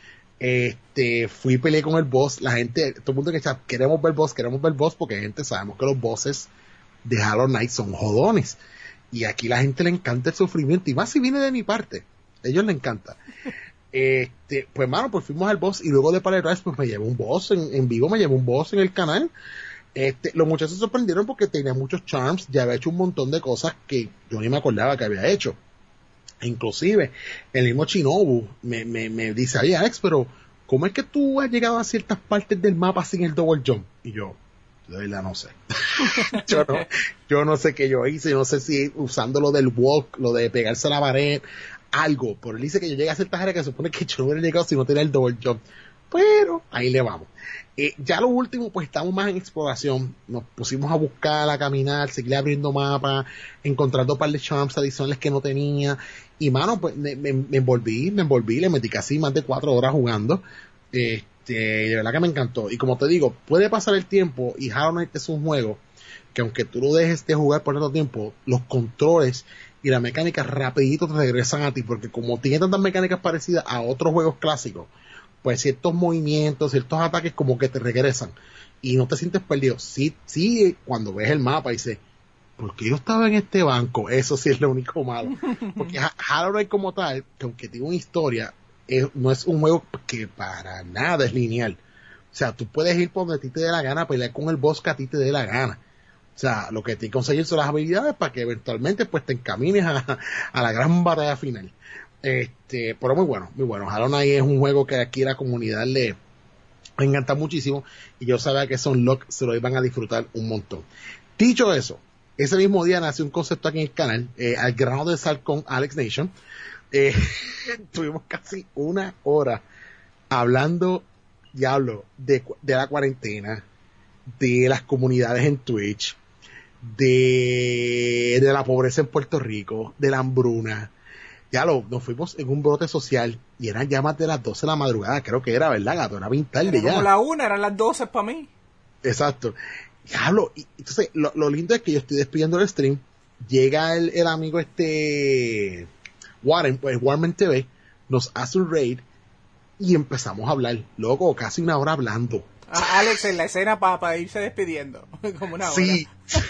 Este, fui y peleé con el boss, la gente, todo el mundo que está, queremos ver boss, queremos ver boss, porque gente, sabemos que los bosses de Hollow Knight son jodones. Y aquí la gente le encanta el sufrimiento, y más si viene de mi parte, a ellos les encanta. Este, pues mano, pues fuimos al boss, y luego de Palette Rise, pues me llevé un boss en, en vivo, me llevé un boss en el canal. Este, los muchachos se sorprendieron porque tenía muchos charms, ya había hecho un montón de cosas que yo ni me acordaba que había hecho. Inclusive, el mismo Shinobu me, me, me dice, oye Alex, pero ¿cómo es que tú has llegado a ciertas partes del mapa sin el double jump? Y yo, de verdad no sé. yo no, yo no sé qué yo hice, no sé si usando lo del walk, lo de pegarse a la pared, algo, pero él dice que yo llegué a ciertas áreas que se supone que yo no hubiera llegado si no tenía el double jump. Pero ahí le vamos. Eh, ya lo último, pues estamos más en exploración. Nos pusimos a buscar, a caminar, seguir abriendo mapas, encontrando un par de charms adicionales que no tenía. Y mano, pues me, me, me envolví, me envolví, le metí casi más de cuatro horas jugando. Este, de verdad que me encantó. Y como te digo, puede pasar el tiempo, y Hollow Knight es un juego que aunque tú lo dejes de jugar por tanto tiempo, los controles y la mecánica rapidito te regresan a ti, porque como tiene tantas mecánicas parecidas a otros juegos clásicos, pues ciertos movimientos, ciertos ataques como que te regresan y no te sientes perdido. Sí, sí, cuando ves el mapa y dices, ¿por qué yo estaba en este banco? Eso sí es lo único malo. Porque Hollow Knight como tal, que aunque tiene una historia, es, no es un juego que para nada es lineal. O sea, tú puedes ir por donde a ti te dé la gana, pelear con el boss que a ti te dé la gana. O sea, lo que tienes que conseguir son las habilidades para que eventualmente pues te encamines a, a la gran batalla final. Este, pero muy bueno, muy bueno. Hollow Knight es un juego que aquí la comunidad le encanta muchísimo, y yo sabía que son Unlock se lo iban a disfrutar un montón. Dicho eso, ese mismo día nació un concepto aquí en el canal, eh, al grano de sal con Alex Nation. Eh, tuvimos casi una hora hablando, diablo, de, de la cuarentena, de las comunidades en Twitch, de, de la pobreza en Puerto Rico, de la hambruna. Ya lo, nos fuimos en un brote social y eran ya más de las doce de la madrugada, creo que era, ¿verdad, gato? Era bien tarde ya. Como la una, eran las doce para mí. Exacto. Diablo, y entonces lo, lo lindo es que yo estoy despidiendo el stream, llega el, el amigo este Warren, pues Warren T V, nos hace un raid y empezamos a hablar, loco, casi una hora hablando. Ah, Alex en la escena para pa irse despidiendo, como una hora. Sí.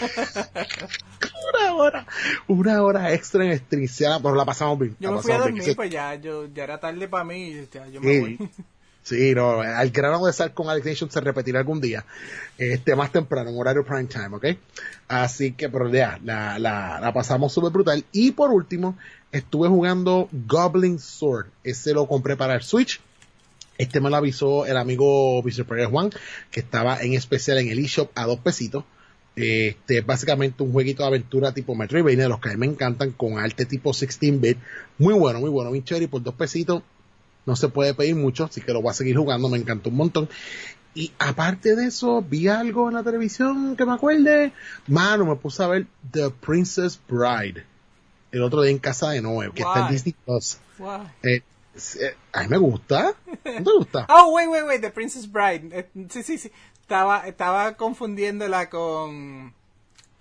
una hora, una hora extra en stream, pero la pasamos bien. Yo me fui a dormir, bien. Pues ya, yo, ya era tarde para mí, ya, yo me sí. voy. Sí, no, al grano de sal con Alex Nation se repetirá algún día, este, más temprano, en horario prime time, ¿ok? Así que, pero ya, la, la, la pasamos súper brutal. Y por último, estuve jugando Goblin Sword, ese lo compré para el Switch. Este me lo avisó el amigo mister Pérez Juan, que estaba en especial en el eShop a dos pesitos. Este es básicamente un jueguito de aventura tipo Metroidvania, de los que a mí me encantan, con arte tipo sixteen bit. Muy bueno, muy bueno, muy chévere, y por dos pesitos no se puede pedir mucho, así que lo voy a seguir jugando, me encantó un montón. Y aparte de eso, vi algo en la televisión que me acuerde. Mano, me puse a ver The Princess Bride el otro día en casa de Noé, que Why? está en Disney Plus. Wow. Eh, eh, a mí me gusta. ¿No te gusta? Oh, wait, wait, wait, The Princess Bride. Eh, sí, sí, sí. Estaba, estaba confundiéndola con,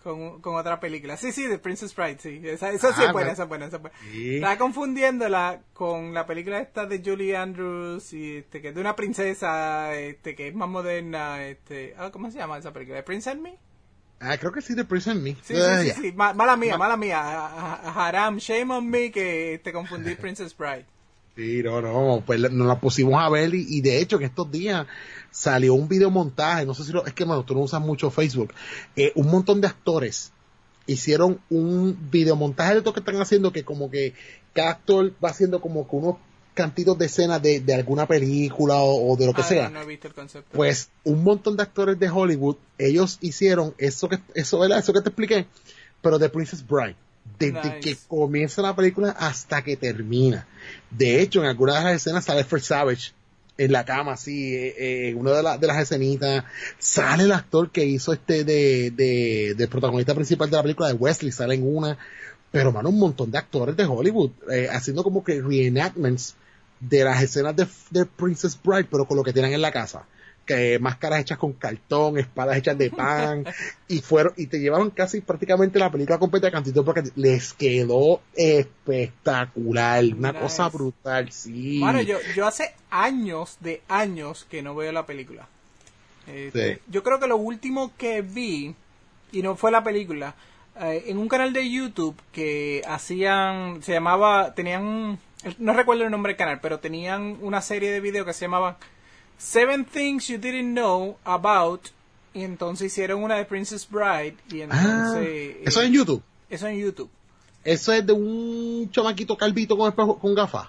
con, con otra película. Sí, sí, The Princess Bride, sí. Esa, esa sí Ah, es buena, no. esa es buena, esa es buena. Sí. Estaba confundiéndola con la película esta de Julie Andrews, y este, que es de una princesa, este, que es más moderna, este, ah, ¿cómo se llama esa película? ¿The Prince and Me? Ah, creo que sí, The Prince and Me. Sí, Ah, sí, sí, ya. sí. Ma- mala mía, mala mía. A- a- Haram, shame on me que te confundí Princess Bride. Sí, no, no, pues nos la pusimos a ver y, y de hecho en estos días salió un videomontaje, no sé si lo, es que bueno, tú no usas mucho Facebook, eh, un montón de actores hicieron un videomontaje de todo que están haciendo, que como que cada actor va haciendo como que unos cantitos de escena de, de alguna película o, o de lo que Ah, sea. no, no he visto el concepto. Pues un montón de actores de Hollywood, ellos hicieron eso que eso, ¿verdad? Eso que te expliqué, pero de Princess Bride. Desde Nice. que comienza la película hasta que termina. De hecho, en algunas de las escenas sale Fred Savage en la cama, así, eh, eh, en una de, la- de las escenitas. Sale el actor que hizo este de, de, del protagonista principal de la película de Wesley, sale en una. Pero, mano, un montón de actores de Hollywood eh, haciendo como que reenactments de las escenas de, de Princess Bride, pero con lo que tienen en la casa. Que máscaras hechas con cartón, espadas hechas de pan, y fueron, y te llevaron casi prácticamente la película completa de cantito porque les quedó espectacular, una Nice. cosa brutal, sí. Bueno, yo, yo hace años de años que no veo la película. Este, Sí. Yo creo que lo último que vi, y no fue la película, eh, en un canal de YouTube que hacían, se llamaba, tenían, no recuerdo el nombre del canal, pero tenían una serie de videos que se llamaban Seven Things You Didn't Know About, y entonces hicieron una de Princess Bride, y Ah, entonces... eso eh, es en YouTube. Eso en YouTube. Eso es de un chamaquito calvito con, espejo- con gafas.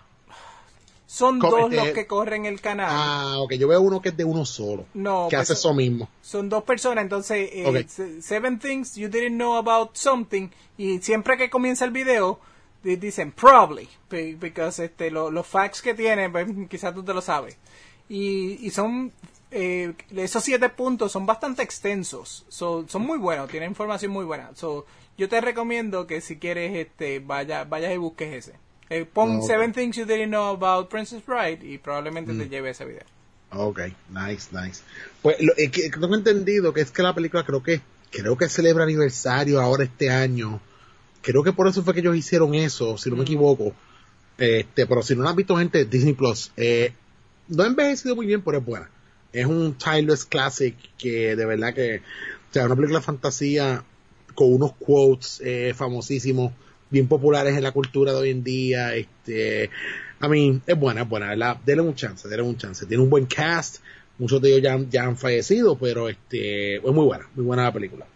Son Como dos este- los que corren el canal. Ah, ok, yo veo uno que es de uno solo. No, que pues, hace eso mismo. Son dos personas, entonces, eh, Ok. se- Seven Things You Didn't Know About Something, y siempre que comienza el video, di- dicen, probably, be- because este, lo- los facts que tienen, pues, quizás tú te lo sabes. Y, y son, eh, esos siete puntos son bastante extensos, so, son muy buenos, tienen información muy buena. So, yo te recomiendo que si quieres, este, vaya, vayas y busques ese. Eh, pon Ok. Seven Things You Didn't Know About Princess Bride y probablemente te lleve ese video. Ok, nice, nice. Pues lo eh, que, tengo entendido que es que la película creo que creo que celebra aniversario ahora este año. Creo que por eso fue que ellos hicieron eso, si no me Mm. equivoco. Este, pero si no la han visto gente, Disney Plus, eh, no ha envejecido muy bien, pero es buena. Es un timeless classic que de verdad que, o sea, una película de fantasía con unos quotes eh, famosísimos, bien populares en la cultura de hoy en día. Este, a mí, es buena, es buena, ¿verdad? Denle un chance, denle un chance. Tiene un buen cast, muchos de ellos ya, han- ya han fallecido, pero este, es muy buena, muy buena la película.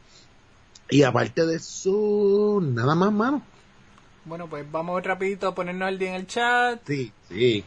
Y aparte de eso, nada más, mano. Bueno, pues vamos rapidito a ponernos al día en el chat. Sí, sí.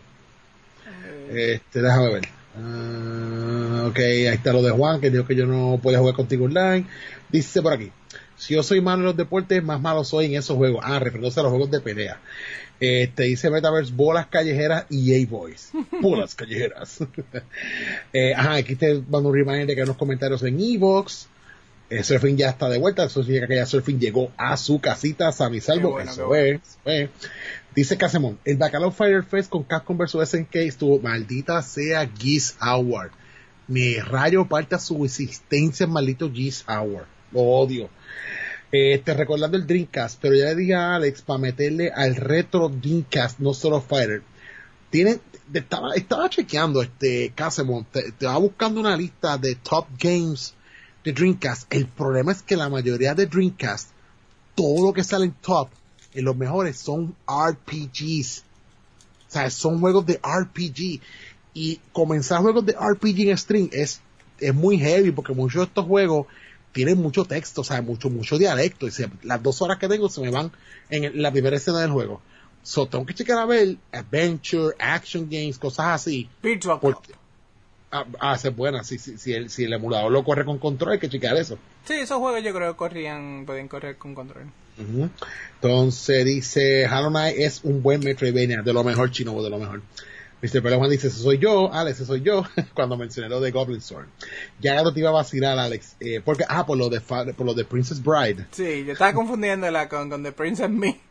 Este, déjame ver. Ah, ok, ahí está lo de Juan, que dijo que yo no podía jugar contigo online. Dice por aquí, si yo soy malo en los deportes, más malo soy en esos juegos. Ah, refiriéndose a los juegos de pelea. Este, dice Metaverse, bolas callejeras y A-Boys. Bolas callejeras. eh, ajá, aquí te mando un reminder de que hay unos comentarios en Evox. Eh, Surfing ya está de vuelta, eso significa que ya Surfing llegó a su casita, sano y salvo. Qué bueno, eso qué es, eso es. Dice Casemón, el Bacalao Fire Fest con Capcom versus S N K estuvo, maldita sea Geese Howard. Me rayo parte a su existencia el maldito Geese Howard. Lo odio. Este, recordando el Dreamcast, pero ya le dije a Alex para meterle al retro Dreamcast, no solo Fighter. Tiene, te- estaba, estaba chequeando este Casemón, te, te va buscando una lista de top games de Dreamcast. El problema es que la mayoría de Dreamcast, todo lo que sale en top, en los mejores, son R P Gs. O sea, son juegos de R P G. Y comenzar juegos de R P G en stream es, es muy heavy, porque muchos de estos juegos tienen mucho texto, o sea, mucho, mucho dialecto. Y se, las dos horas que tengo se me van en el- la primera escena del juego. So, tengo que checar a ver Adventure, Action Games, cosas así. Virtual Cop. Porque, ah, ah, esa es buena. Si, si, si, el, si el emulador lo corre con control, hay que checar eso. Sí, esos juegos yo creo que corrían, pueden correr con control. Ujú. Entonces dice, Hollow Knight es un buen Metroidvania, de lo mejor, chino, de lo mejor. mister Pelejuan dice, ese soy yo, Alex, ese soy yo, cuando mencioné lo de Goblin Sword. Ya no te iba a vacilar, Alex, eh, porque, ah, por lo de fa- por lo de Princess Bride. Sí, yo estaba confundiéndola con, con The Prince and Me.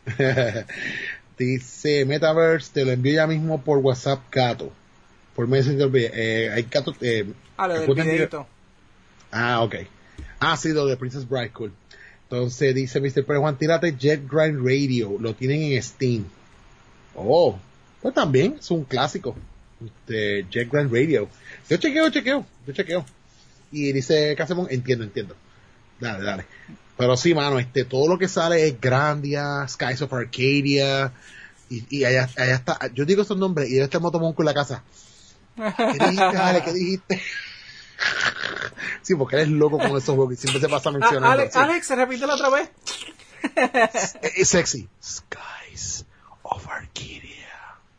Dice, Metaverse, te lo envío ya mismo por WhatsApp, Cato. Por Messenger, eh, hay Cato, eh, Ah, lo del escuchen- videito. Ah, ok. Ah, sí, lo de Princess Bride, cool. Entonces dice mister Pérez Juan, tírate Jet Grind Radio, lo tienen en Steam. Oh, pues también es un clásico de Jet Grind Radio. Yo chequeo, chequeo, yo chequeo. Y dice Casemón, entiendo, entiendo. Dale, dale. Pero sí, mano, este, todo lo que sale es Grandia, Skies of Arcadia, y, y allá, allá está, yo digo esos nombres, y allá está el Motomonco en la casa. ¿Qué dijiste, Ale? ¿Qué dijiste? Sí, porque él es loco con esos juegos y siempre se pasa mencionando. Ah, Alex, sí. Alex, repítelo otra vez. Es, es sexy. Skies of Arcadia.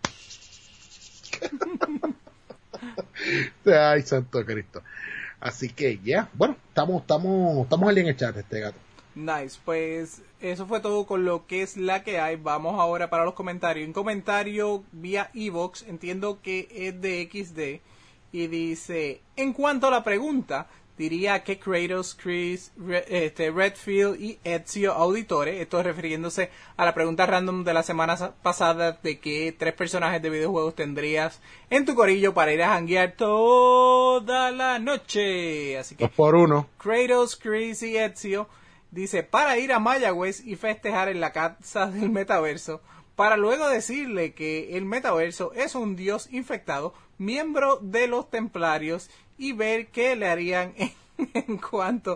Ay, santo Cristo. Así que, ya, yeah. Bueno, estamos, estamos, estamos al día en el chat, este gato. Nice, pues eso fue todo con lo que es la que hay. Vamos ahora para los comentarios. Un comentario vía Evox, entiendo que es de equis de, y dice, en cuanto a la pregunta, diría que Kratos, Chris, Re, este, Redfield y Ezio Auditore, esto refiriéndose a la pregunta random de la semana pasada de qué tres personajes de videojuegos tendrías en tu corillo para ir a janguear toda la noche. Así que dos por uno. Kratos, Chris y Ezio. Dice, para ir a Mayagüez y festejar en la casa del metaverso, para luego decirle que el metaverso es un dios infectado, miembro de los templarios, y ver qué le harían en, en cuanto...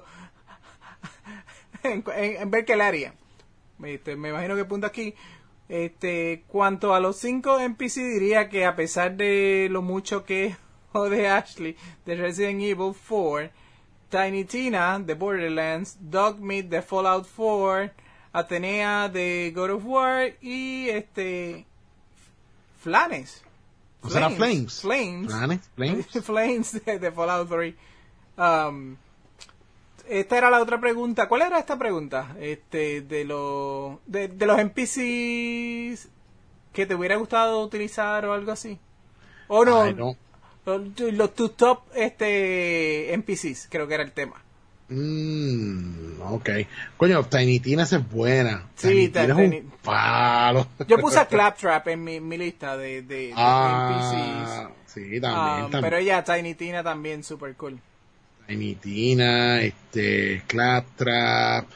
En, en, en ver qué le harían. Este, me imagino que punto aquí. Este, cuanto a los cinco N P C, diría que a pesar de lo mucho que jode Ashley de Resident Evil cuatro... Tiny Tina de Borderlands, Dogmeat de Fallout cuatro, Atenea de God of War y este Flanes. ¿O será Flames? Flames. Flanes, Flames. Flames de, de Fallout tres. Um, esta era la otra pregunta. ¿Cuál era esta pregunta? Este de los de, de los N P Cs que te hubiera gustado utilizar o algo así. ¿O no? Ay, no. Los, los tus top este N P Cs, creo que era el tema. Mmm, ok. Coño, Tiny Tina es buena. Sí, Tiny Tina es Tiny- un palo. Yo puse a Claptrap en mi, mi lista de, de, de Ah, sí, N P Cs. también, Ah, también. pero ella, Tiny Tina también, super cool. Tiny Tina, este, Claptrap.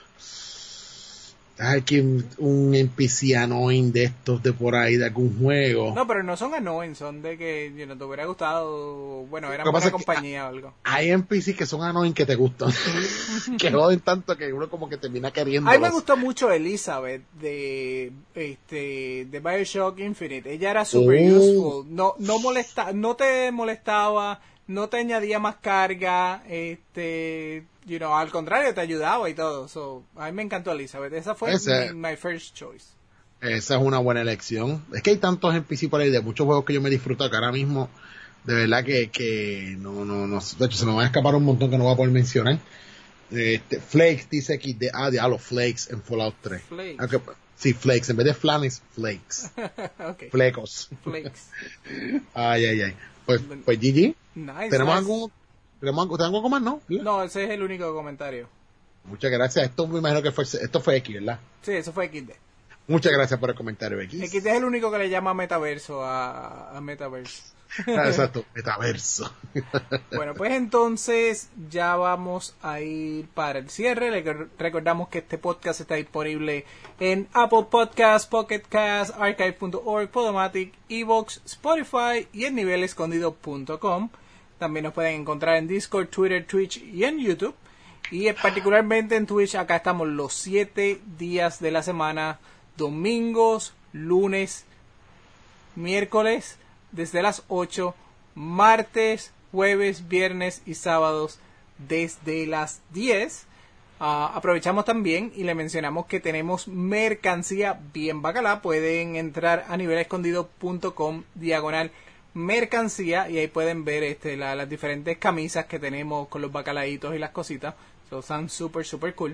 Ay, que un N P C annoying de estos de por ahí, de algún juego. No, pero no son annoying, son de que you know, te hubiera gustado, bueno, eran Lo que pasa buena es que compañía o algo. Hay N P C que son annoying que te gustan. Que joden tanto que uno como que termina queriendo. A mí me gustó mucho Elizabeth de este de BioShock Infinite. Ella era super Oh. useful. No no molesta, no te molestaba, no te añadía más carga, este, you know, al contrario te ayudaba y todo. So, a mí me encantó Elizabeth. Esa fue Ese- mi, my first choice. Esa es una buena elección. Es que hay tantos N P C por ahí de muchos juegos que yo me disfruto que ahora mismo, de verdad que, que no, no, no, de hecho se me van a escapar un montón que no voy a poder mencionar. Este, Flakes dice aquí, de, ah, diablo, Flakes en Fallout tres. Flakes. Ah, que- sí, Flakes, en vez de Flanes, Flakes. Okay. Flecos. Flakes. Ay, ay, ay. Pues, pues G G. Nice. ¿Tenemos nice. algún, tenemos algo, ¿tenemos algo más, no? No, ese es el único comentario. Muchas gracias. Esto me imagino que fue, esto fue X, ¿verdad? Sí, eso fue equis de. Muchas gracias por el comentario, X. equis de es el único que le llama metaverso a, a metaverse. Ah, exacto, metaverso. Bueno, pues entonces ya vamos a ir para el cierre. Le recordamos que este podcast está disponible en Apple Podcasts, Pocket Cast, archive punto org, Podomatic, Evox, Spotify y en nivel escondido punto com. También nos pueden encontrar en Discord, Twitter, Twitch y en YouTube. Y particularmente en Twitch, acá estamos los siete días de la semana, domingos, lunes, miércoles, desde las ocho, martes, jueves, viernes y sábados desde las diez. Uh, aprovechamos también y le mencionamos que tenemos mercancía bien bacalá. Pueden entrar a nivel escondido punto com diagonal mercancía y ahí pueden ver este, la, las diferentes camisas que tenemos con los bacalaitos y las cositas. So, están súper, súper cool.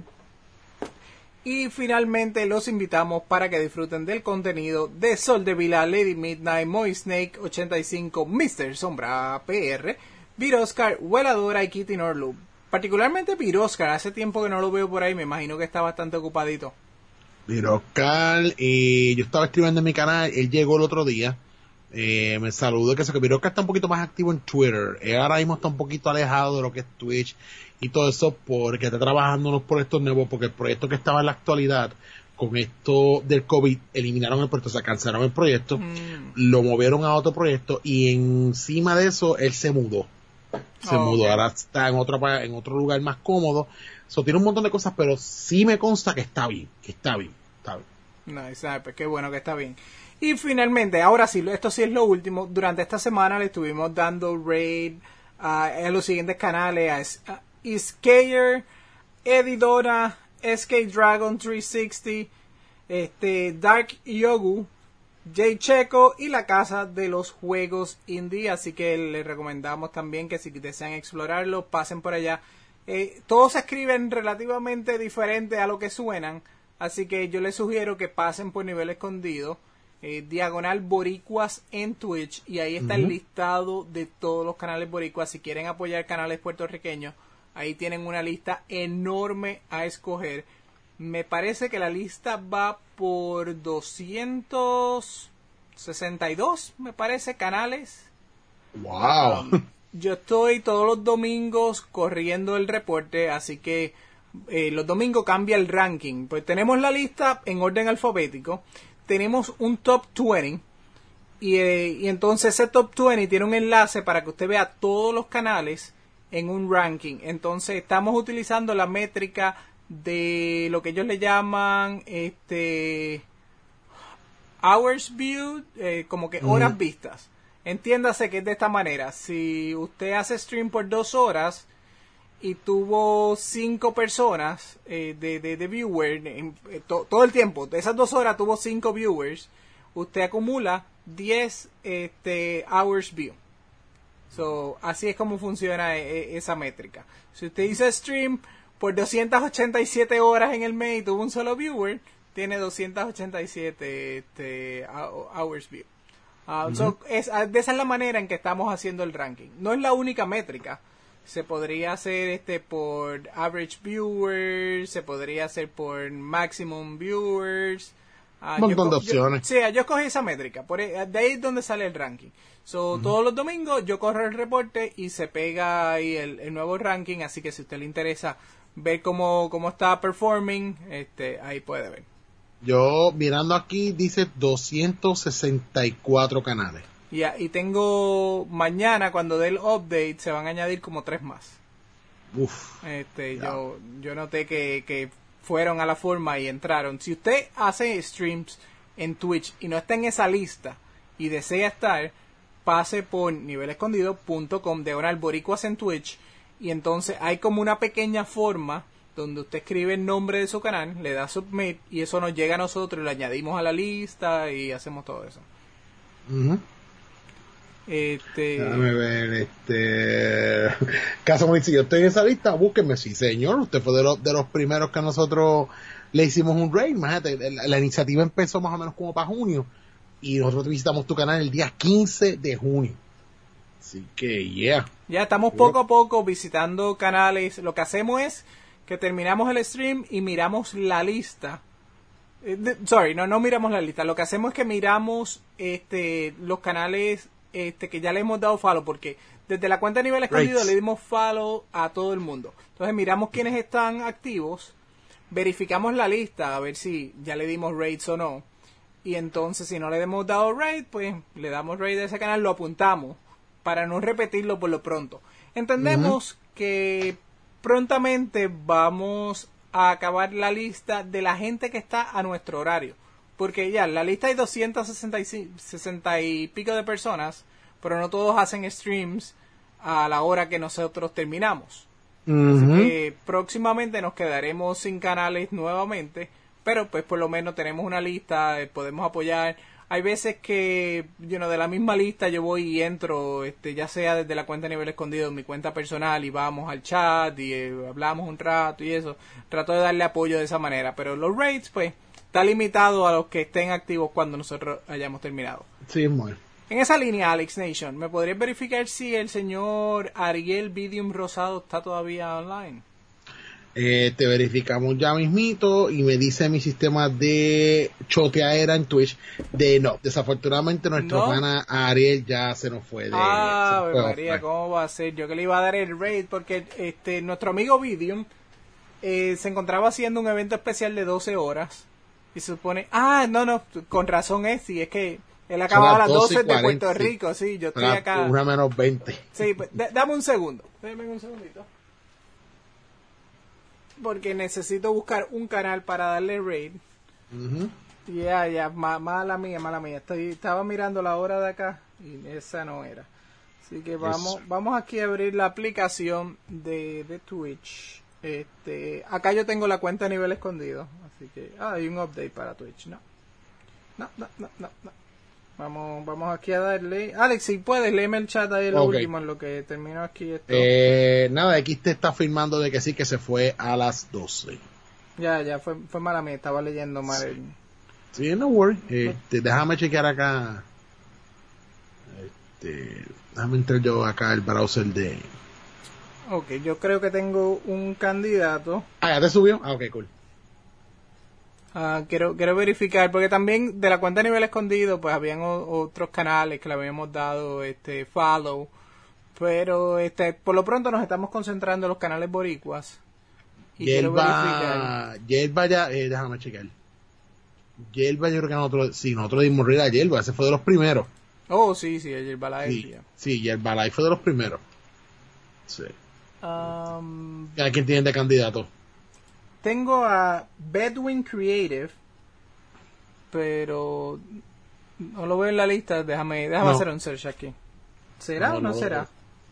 Y finalmente los invitamos para que disfruten del contenido de Sol de Vila, Lady Midnight, Moy Snake ochenta y cinco, mister Sombra P R, Viroscar, Hueladora y Kitty Norloop. Particularmente Viroscar, hace tiempo que no lo veo por ahí, me imagino que está bastante ocupadito. Viroscar, y yo estaba escribiendo en mi canal, él llegó el otro día, Eh, me saludó que se que Viroca está un poquito más activo en Twitter. Él ahora mismo está un poquito alejado de lo que es Twitch y todo eso porque está trabajando en unos proyectos nuevos, porque el proyecto que estaba en la actualidad con esto del COVID eliminaron el proyecto, o sea, cancelaron el proyecto, mm. lo movieron a otro proyecto y encima de eso él se mudó. Se oh, mudó, okay. Ahora está en otro, en otro lugar más cómodo. So, tiene un montón de cosas, pero sí me consta que está bien, que está bien, está bien. Nice, pues qué bueno que está bien. Y finalmente, ahora sí, esto sí es lo último. Durante esta semana le estuvimos dando raid uh, a los siguientes canales: a Iskayer, Edidora, S K Dragon trescientos sesenta, este, Dark Yogu, Jay Checo y la Casa de los Juegos Indie. Así que les recomendamos también que si desean explorarlo, pasen por allá. Eh, todos se escriben relativamente diferente a lo que suenan, así que yo les sugiero que pasen por Nivel Escondido. Eh, diagonal Boricuas en Twitch y ahí está uh-huh. el listado de todos los canales boricuas. Si quieren apoyar canales puertorriqueños, ahí tienen una lista enorme a escoger. Me parece que la lista va por doscientos sesenta y dos, me parece, canales. Wow. Um, yo estoy todos los domingos corriendo el reporte, así que eh, los domingos cambia el ranking. Pues tenemos la lista en orden alfabético. Tenemos un top veinte y, eh, y entonces ese top veinte tiene un enlace para que usted vea todos los canales en un ranking. Entonces estamos utilizando la métrica de lo que ellos le llaman este hours viewed, eh, como que horas mm. vistas. Entiéndase que es de esta manera: si usted hace stream por dos horas y tuvo cinco personas eh, de, de, de viewers en, eh, to, todo el tiempo, de esas dos horas tuvo cinco viewers, usted acumula diez este, hours view. So, así es como funciona eh, esa métrica. Si usted hizo stream por doscientas ochenta y siete horas en el mes y tuvo un solo viewer, tiene doscientas ochenta y siete este, hours view. Uh, uh-huh. so, es, de esa es la manera en que estamos haciendo el ranking. No es la única métrica. Se podría hacer este por average viewers, se podría hacer por maximum viewers. Uh, Un montón de opciones. Yo, sí, yo escogí esa métrica. Por, de ahí es donde sale el ranking. So, uh-huh. Todos los domingos yo corro el reporte y se pega ahí el, el nuevo ranking. Así que si a usted le interesa ver cómo, cómo está performing, este, ahí puede ver. Yo mirando aquí dice doscientos sesenta y cuatro canales. Yeah, y tengo mañana, cuando dé el update, se van a añadir como tres más. Uf. Este, yo, yo noté que, que fueron a la forma y entraron. Si usted hace streams en Twitch y no está en esa lista y desea estar, pase por nivel escondido punto com, diagonal boricuas en Twitch, y entonces hay como una pequeña forma donde usted escribe el nombre de su canal, le da submit y eso nos llega a nosotros y lo añadimos a la lista y hacemos todo eso. Uh-huh. Este... Déjame ver, este... Caso me dice, yo estoy en esa lista, búsquenme. Sí, señor, usted fue de los, de los primeros que nosotros le hicimos un raid. Imagínate, la, la iniciativa empezó más o menos como para junio y nosotros visitamos tu canal el día quince de junio. Así que, yeah. Ya estamos poco a poco visitando canales. Lo que hacemos es que terminamos el stream y miramos la lista. Eh, de, sorry, no, no miramos la lista. Lo que hacemos es que miramos este los canales este que ya le hemos dado follow, porque desde la cuenta de nivel escondido right. le dimos follow a todo el mundo. Entonces miramos quiénes están activos, verificamos la lista a ver si ya le dimos raids o no. Y entonces si no le hemos dado raid, pues le damos raid a ese canal, lo apuntamos para no repetirlo por lo pronto. Entendemos uh-huh. que prontamente vamos a acabar la lista de la gente que está a nuestro horario. Porque ya, la lista hay doscientos sesenta y, sesenta y pico de personas, pero no todos hacen streams a la hora que nosotros terminamos. Uh-huh. Así que próximamente nos quedaremos sin canales nuevamente, pero pues por lo menos tenemos una lista, eh, podemos apoyar. Hay veces que, you know, de la misma lista yo voy y entro, este, ya sea desde la cuenta nivel escondido, mi cuenta personal, y vamos al chat y eh, hablamos un rato y eso. Trato de darle apoyo de esa manera, pero los raids, pues, está limitado a los que estén activos cuando nosotros hayamos terminado. Sí, muy. En esa línea, Alex Nation, ¿me podrías verificar si el señor Ariel Vidium Rosado está todavía online? Eh, te verificamos ya mismito y me dice mi sistema de choteadera en Twitch de no, desafortunadamente nuestro ¿No? pana Ariel ya se nos fue de Ah, se nos fue María, offline. ¿cómo va a ser? Yo que le iba a dar el raid porque este nuestro amigo Vidium eh, se encontraba haciendo un evento especial de doce horas y se supone, ah, no, no, con razón es, sí, es que él acababa a las doce de Puerto sí. Rico, sí, yo estoy Para acá. una menos veinte. Sí, pues, d- dame un segundo, dame un segundito. Porque necesito buscar un canal para darle raid. Ujú. Ya, ya, ma- mala mía, mala mía. Estoy, estaba mirando la hora de acá y esa no era. Así que vamos, Eso. vamos aquí a abrir la aplicación de, de Twitch. Este, acá yo tengo la cuenta a nivel escondido. Así que, ah, hay un update para Twitch, ¿no? No, no, no, no, no. Vamos, vamos aquí a darle. Alex, si puedes, léeme el chat ahí lo Ok. último en lo que termino aquí esto. Eh, nada, X te está firmando de que sí, que se fue a las doce. Ya, ya, fue, fue mala mía, estaba leyendo mal el... Sí, no worry. Este, déjame chequear acá. Este, déjame entrar yo acá el browser de. Ok, yo creo que tengo un candidato. Ah, ya te subió. Ah, ok, cool. Ah, quiero, quiero verificar, porque también de la cuenta a nivel escondido, pues habían o- otros canales que le habíamos dado este follow, pero este por lo pronto nos estamos concentrando en los canales boricuas. Y quiero verificar. Yelva, Yelva ya, eh, déjame chequear. Yelva, yo creo que nosotros, sí, nosotros dimos reír a Yelva, ese fue de los primeros. Oh, sí, sí, el Balay. Sí, sí, Yelva Live fue de los primeros. Sí. Um, ¿A quién tienen de candidato? tengo a Bedouin Creative, pero no lo veo en la lista. Déjame, déjame No. hacer un search aquí. ¿Será No, o no, no lo será?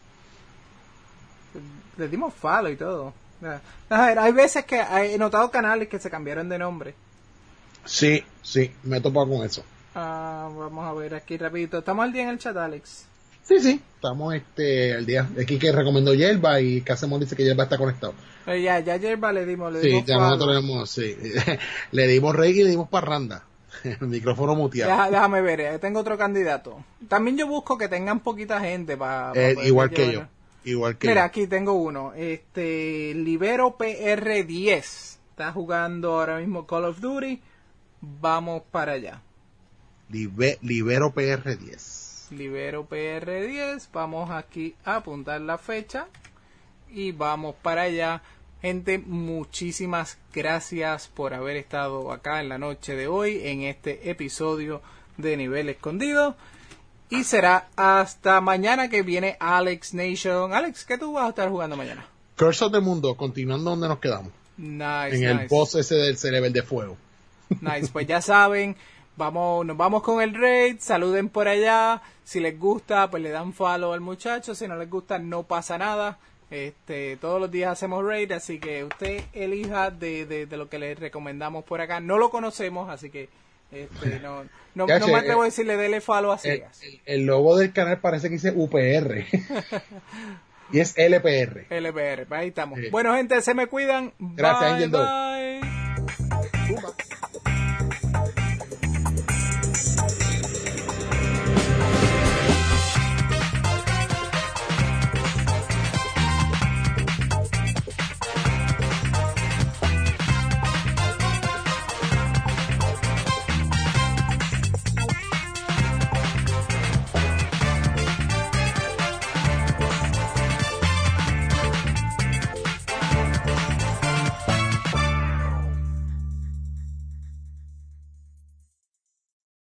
Le dimos follow y todo. A ver, hay veces que he notado canales que se cambiaron de nombre. Sí, sí, me he topado con eso. Ah, vamos a ver aquí rapidito. ¿Estamos al día en el chat, Alex? Sí, sí, estamos este al día. Aquí que recomendó Yelva y Casemón dice que Yelva está conectado. Eh, ya, ya Yerba le dimos, le Sí, dimos ya follow. nosotros le dimos, sí. Le dimos rey y le dimos parranda. El micrófono muteado. Deja- déjame ver, eh, tengo otro candidato. También yo busco que tengan poquita gente para... Eh, igual que yo. Igual que Mira, yo. aquí tengo uno. Este, Libero P R diez. Está jugando ahora mismo Call of Duty. Vamos para allá. Libe- Libero P R diez. Libero P R diez. Vamos aquí a apuntar la fecha. Y vamos para allá. Gente, muchísimas gracias por haber estado acá en la noche de hoy. En este episodio de Nivel Escondido. Y será hasta mañana que viene Alex Nation. Alex, ¿qué tú vas a estar jugando mañana? Curse of the Mundo, continuando donde nos quedamos. Nice, en nice. el boss ese del cerebro de fuego. Nice, pues ya saben, vamos, nos vamos con el raid, saluden por allá, si les gusta, pues le dan follow al muchacho, si no les gusta, no pasa nada, este, todos los días hacemos raid, así que usted elija de, de, de lo que le recomendamos por acá, no lo conocemos, así que este, no, no, Ya, no che, me atrevo eh, a decirle dele follow a El, ciegas. el- el logo del canal parece que dice U P R. Y es L P R. L P R, pues ahí estamos. Sí. Bueno, gente, se me cuidan. Gracias, Bye, Angel Dog. bye. Puma.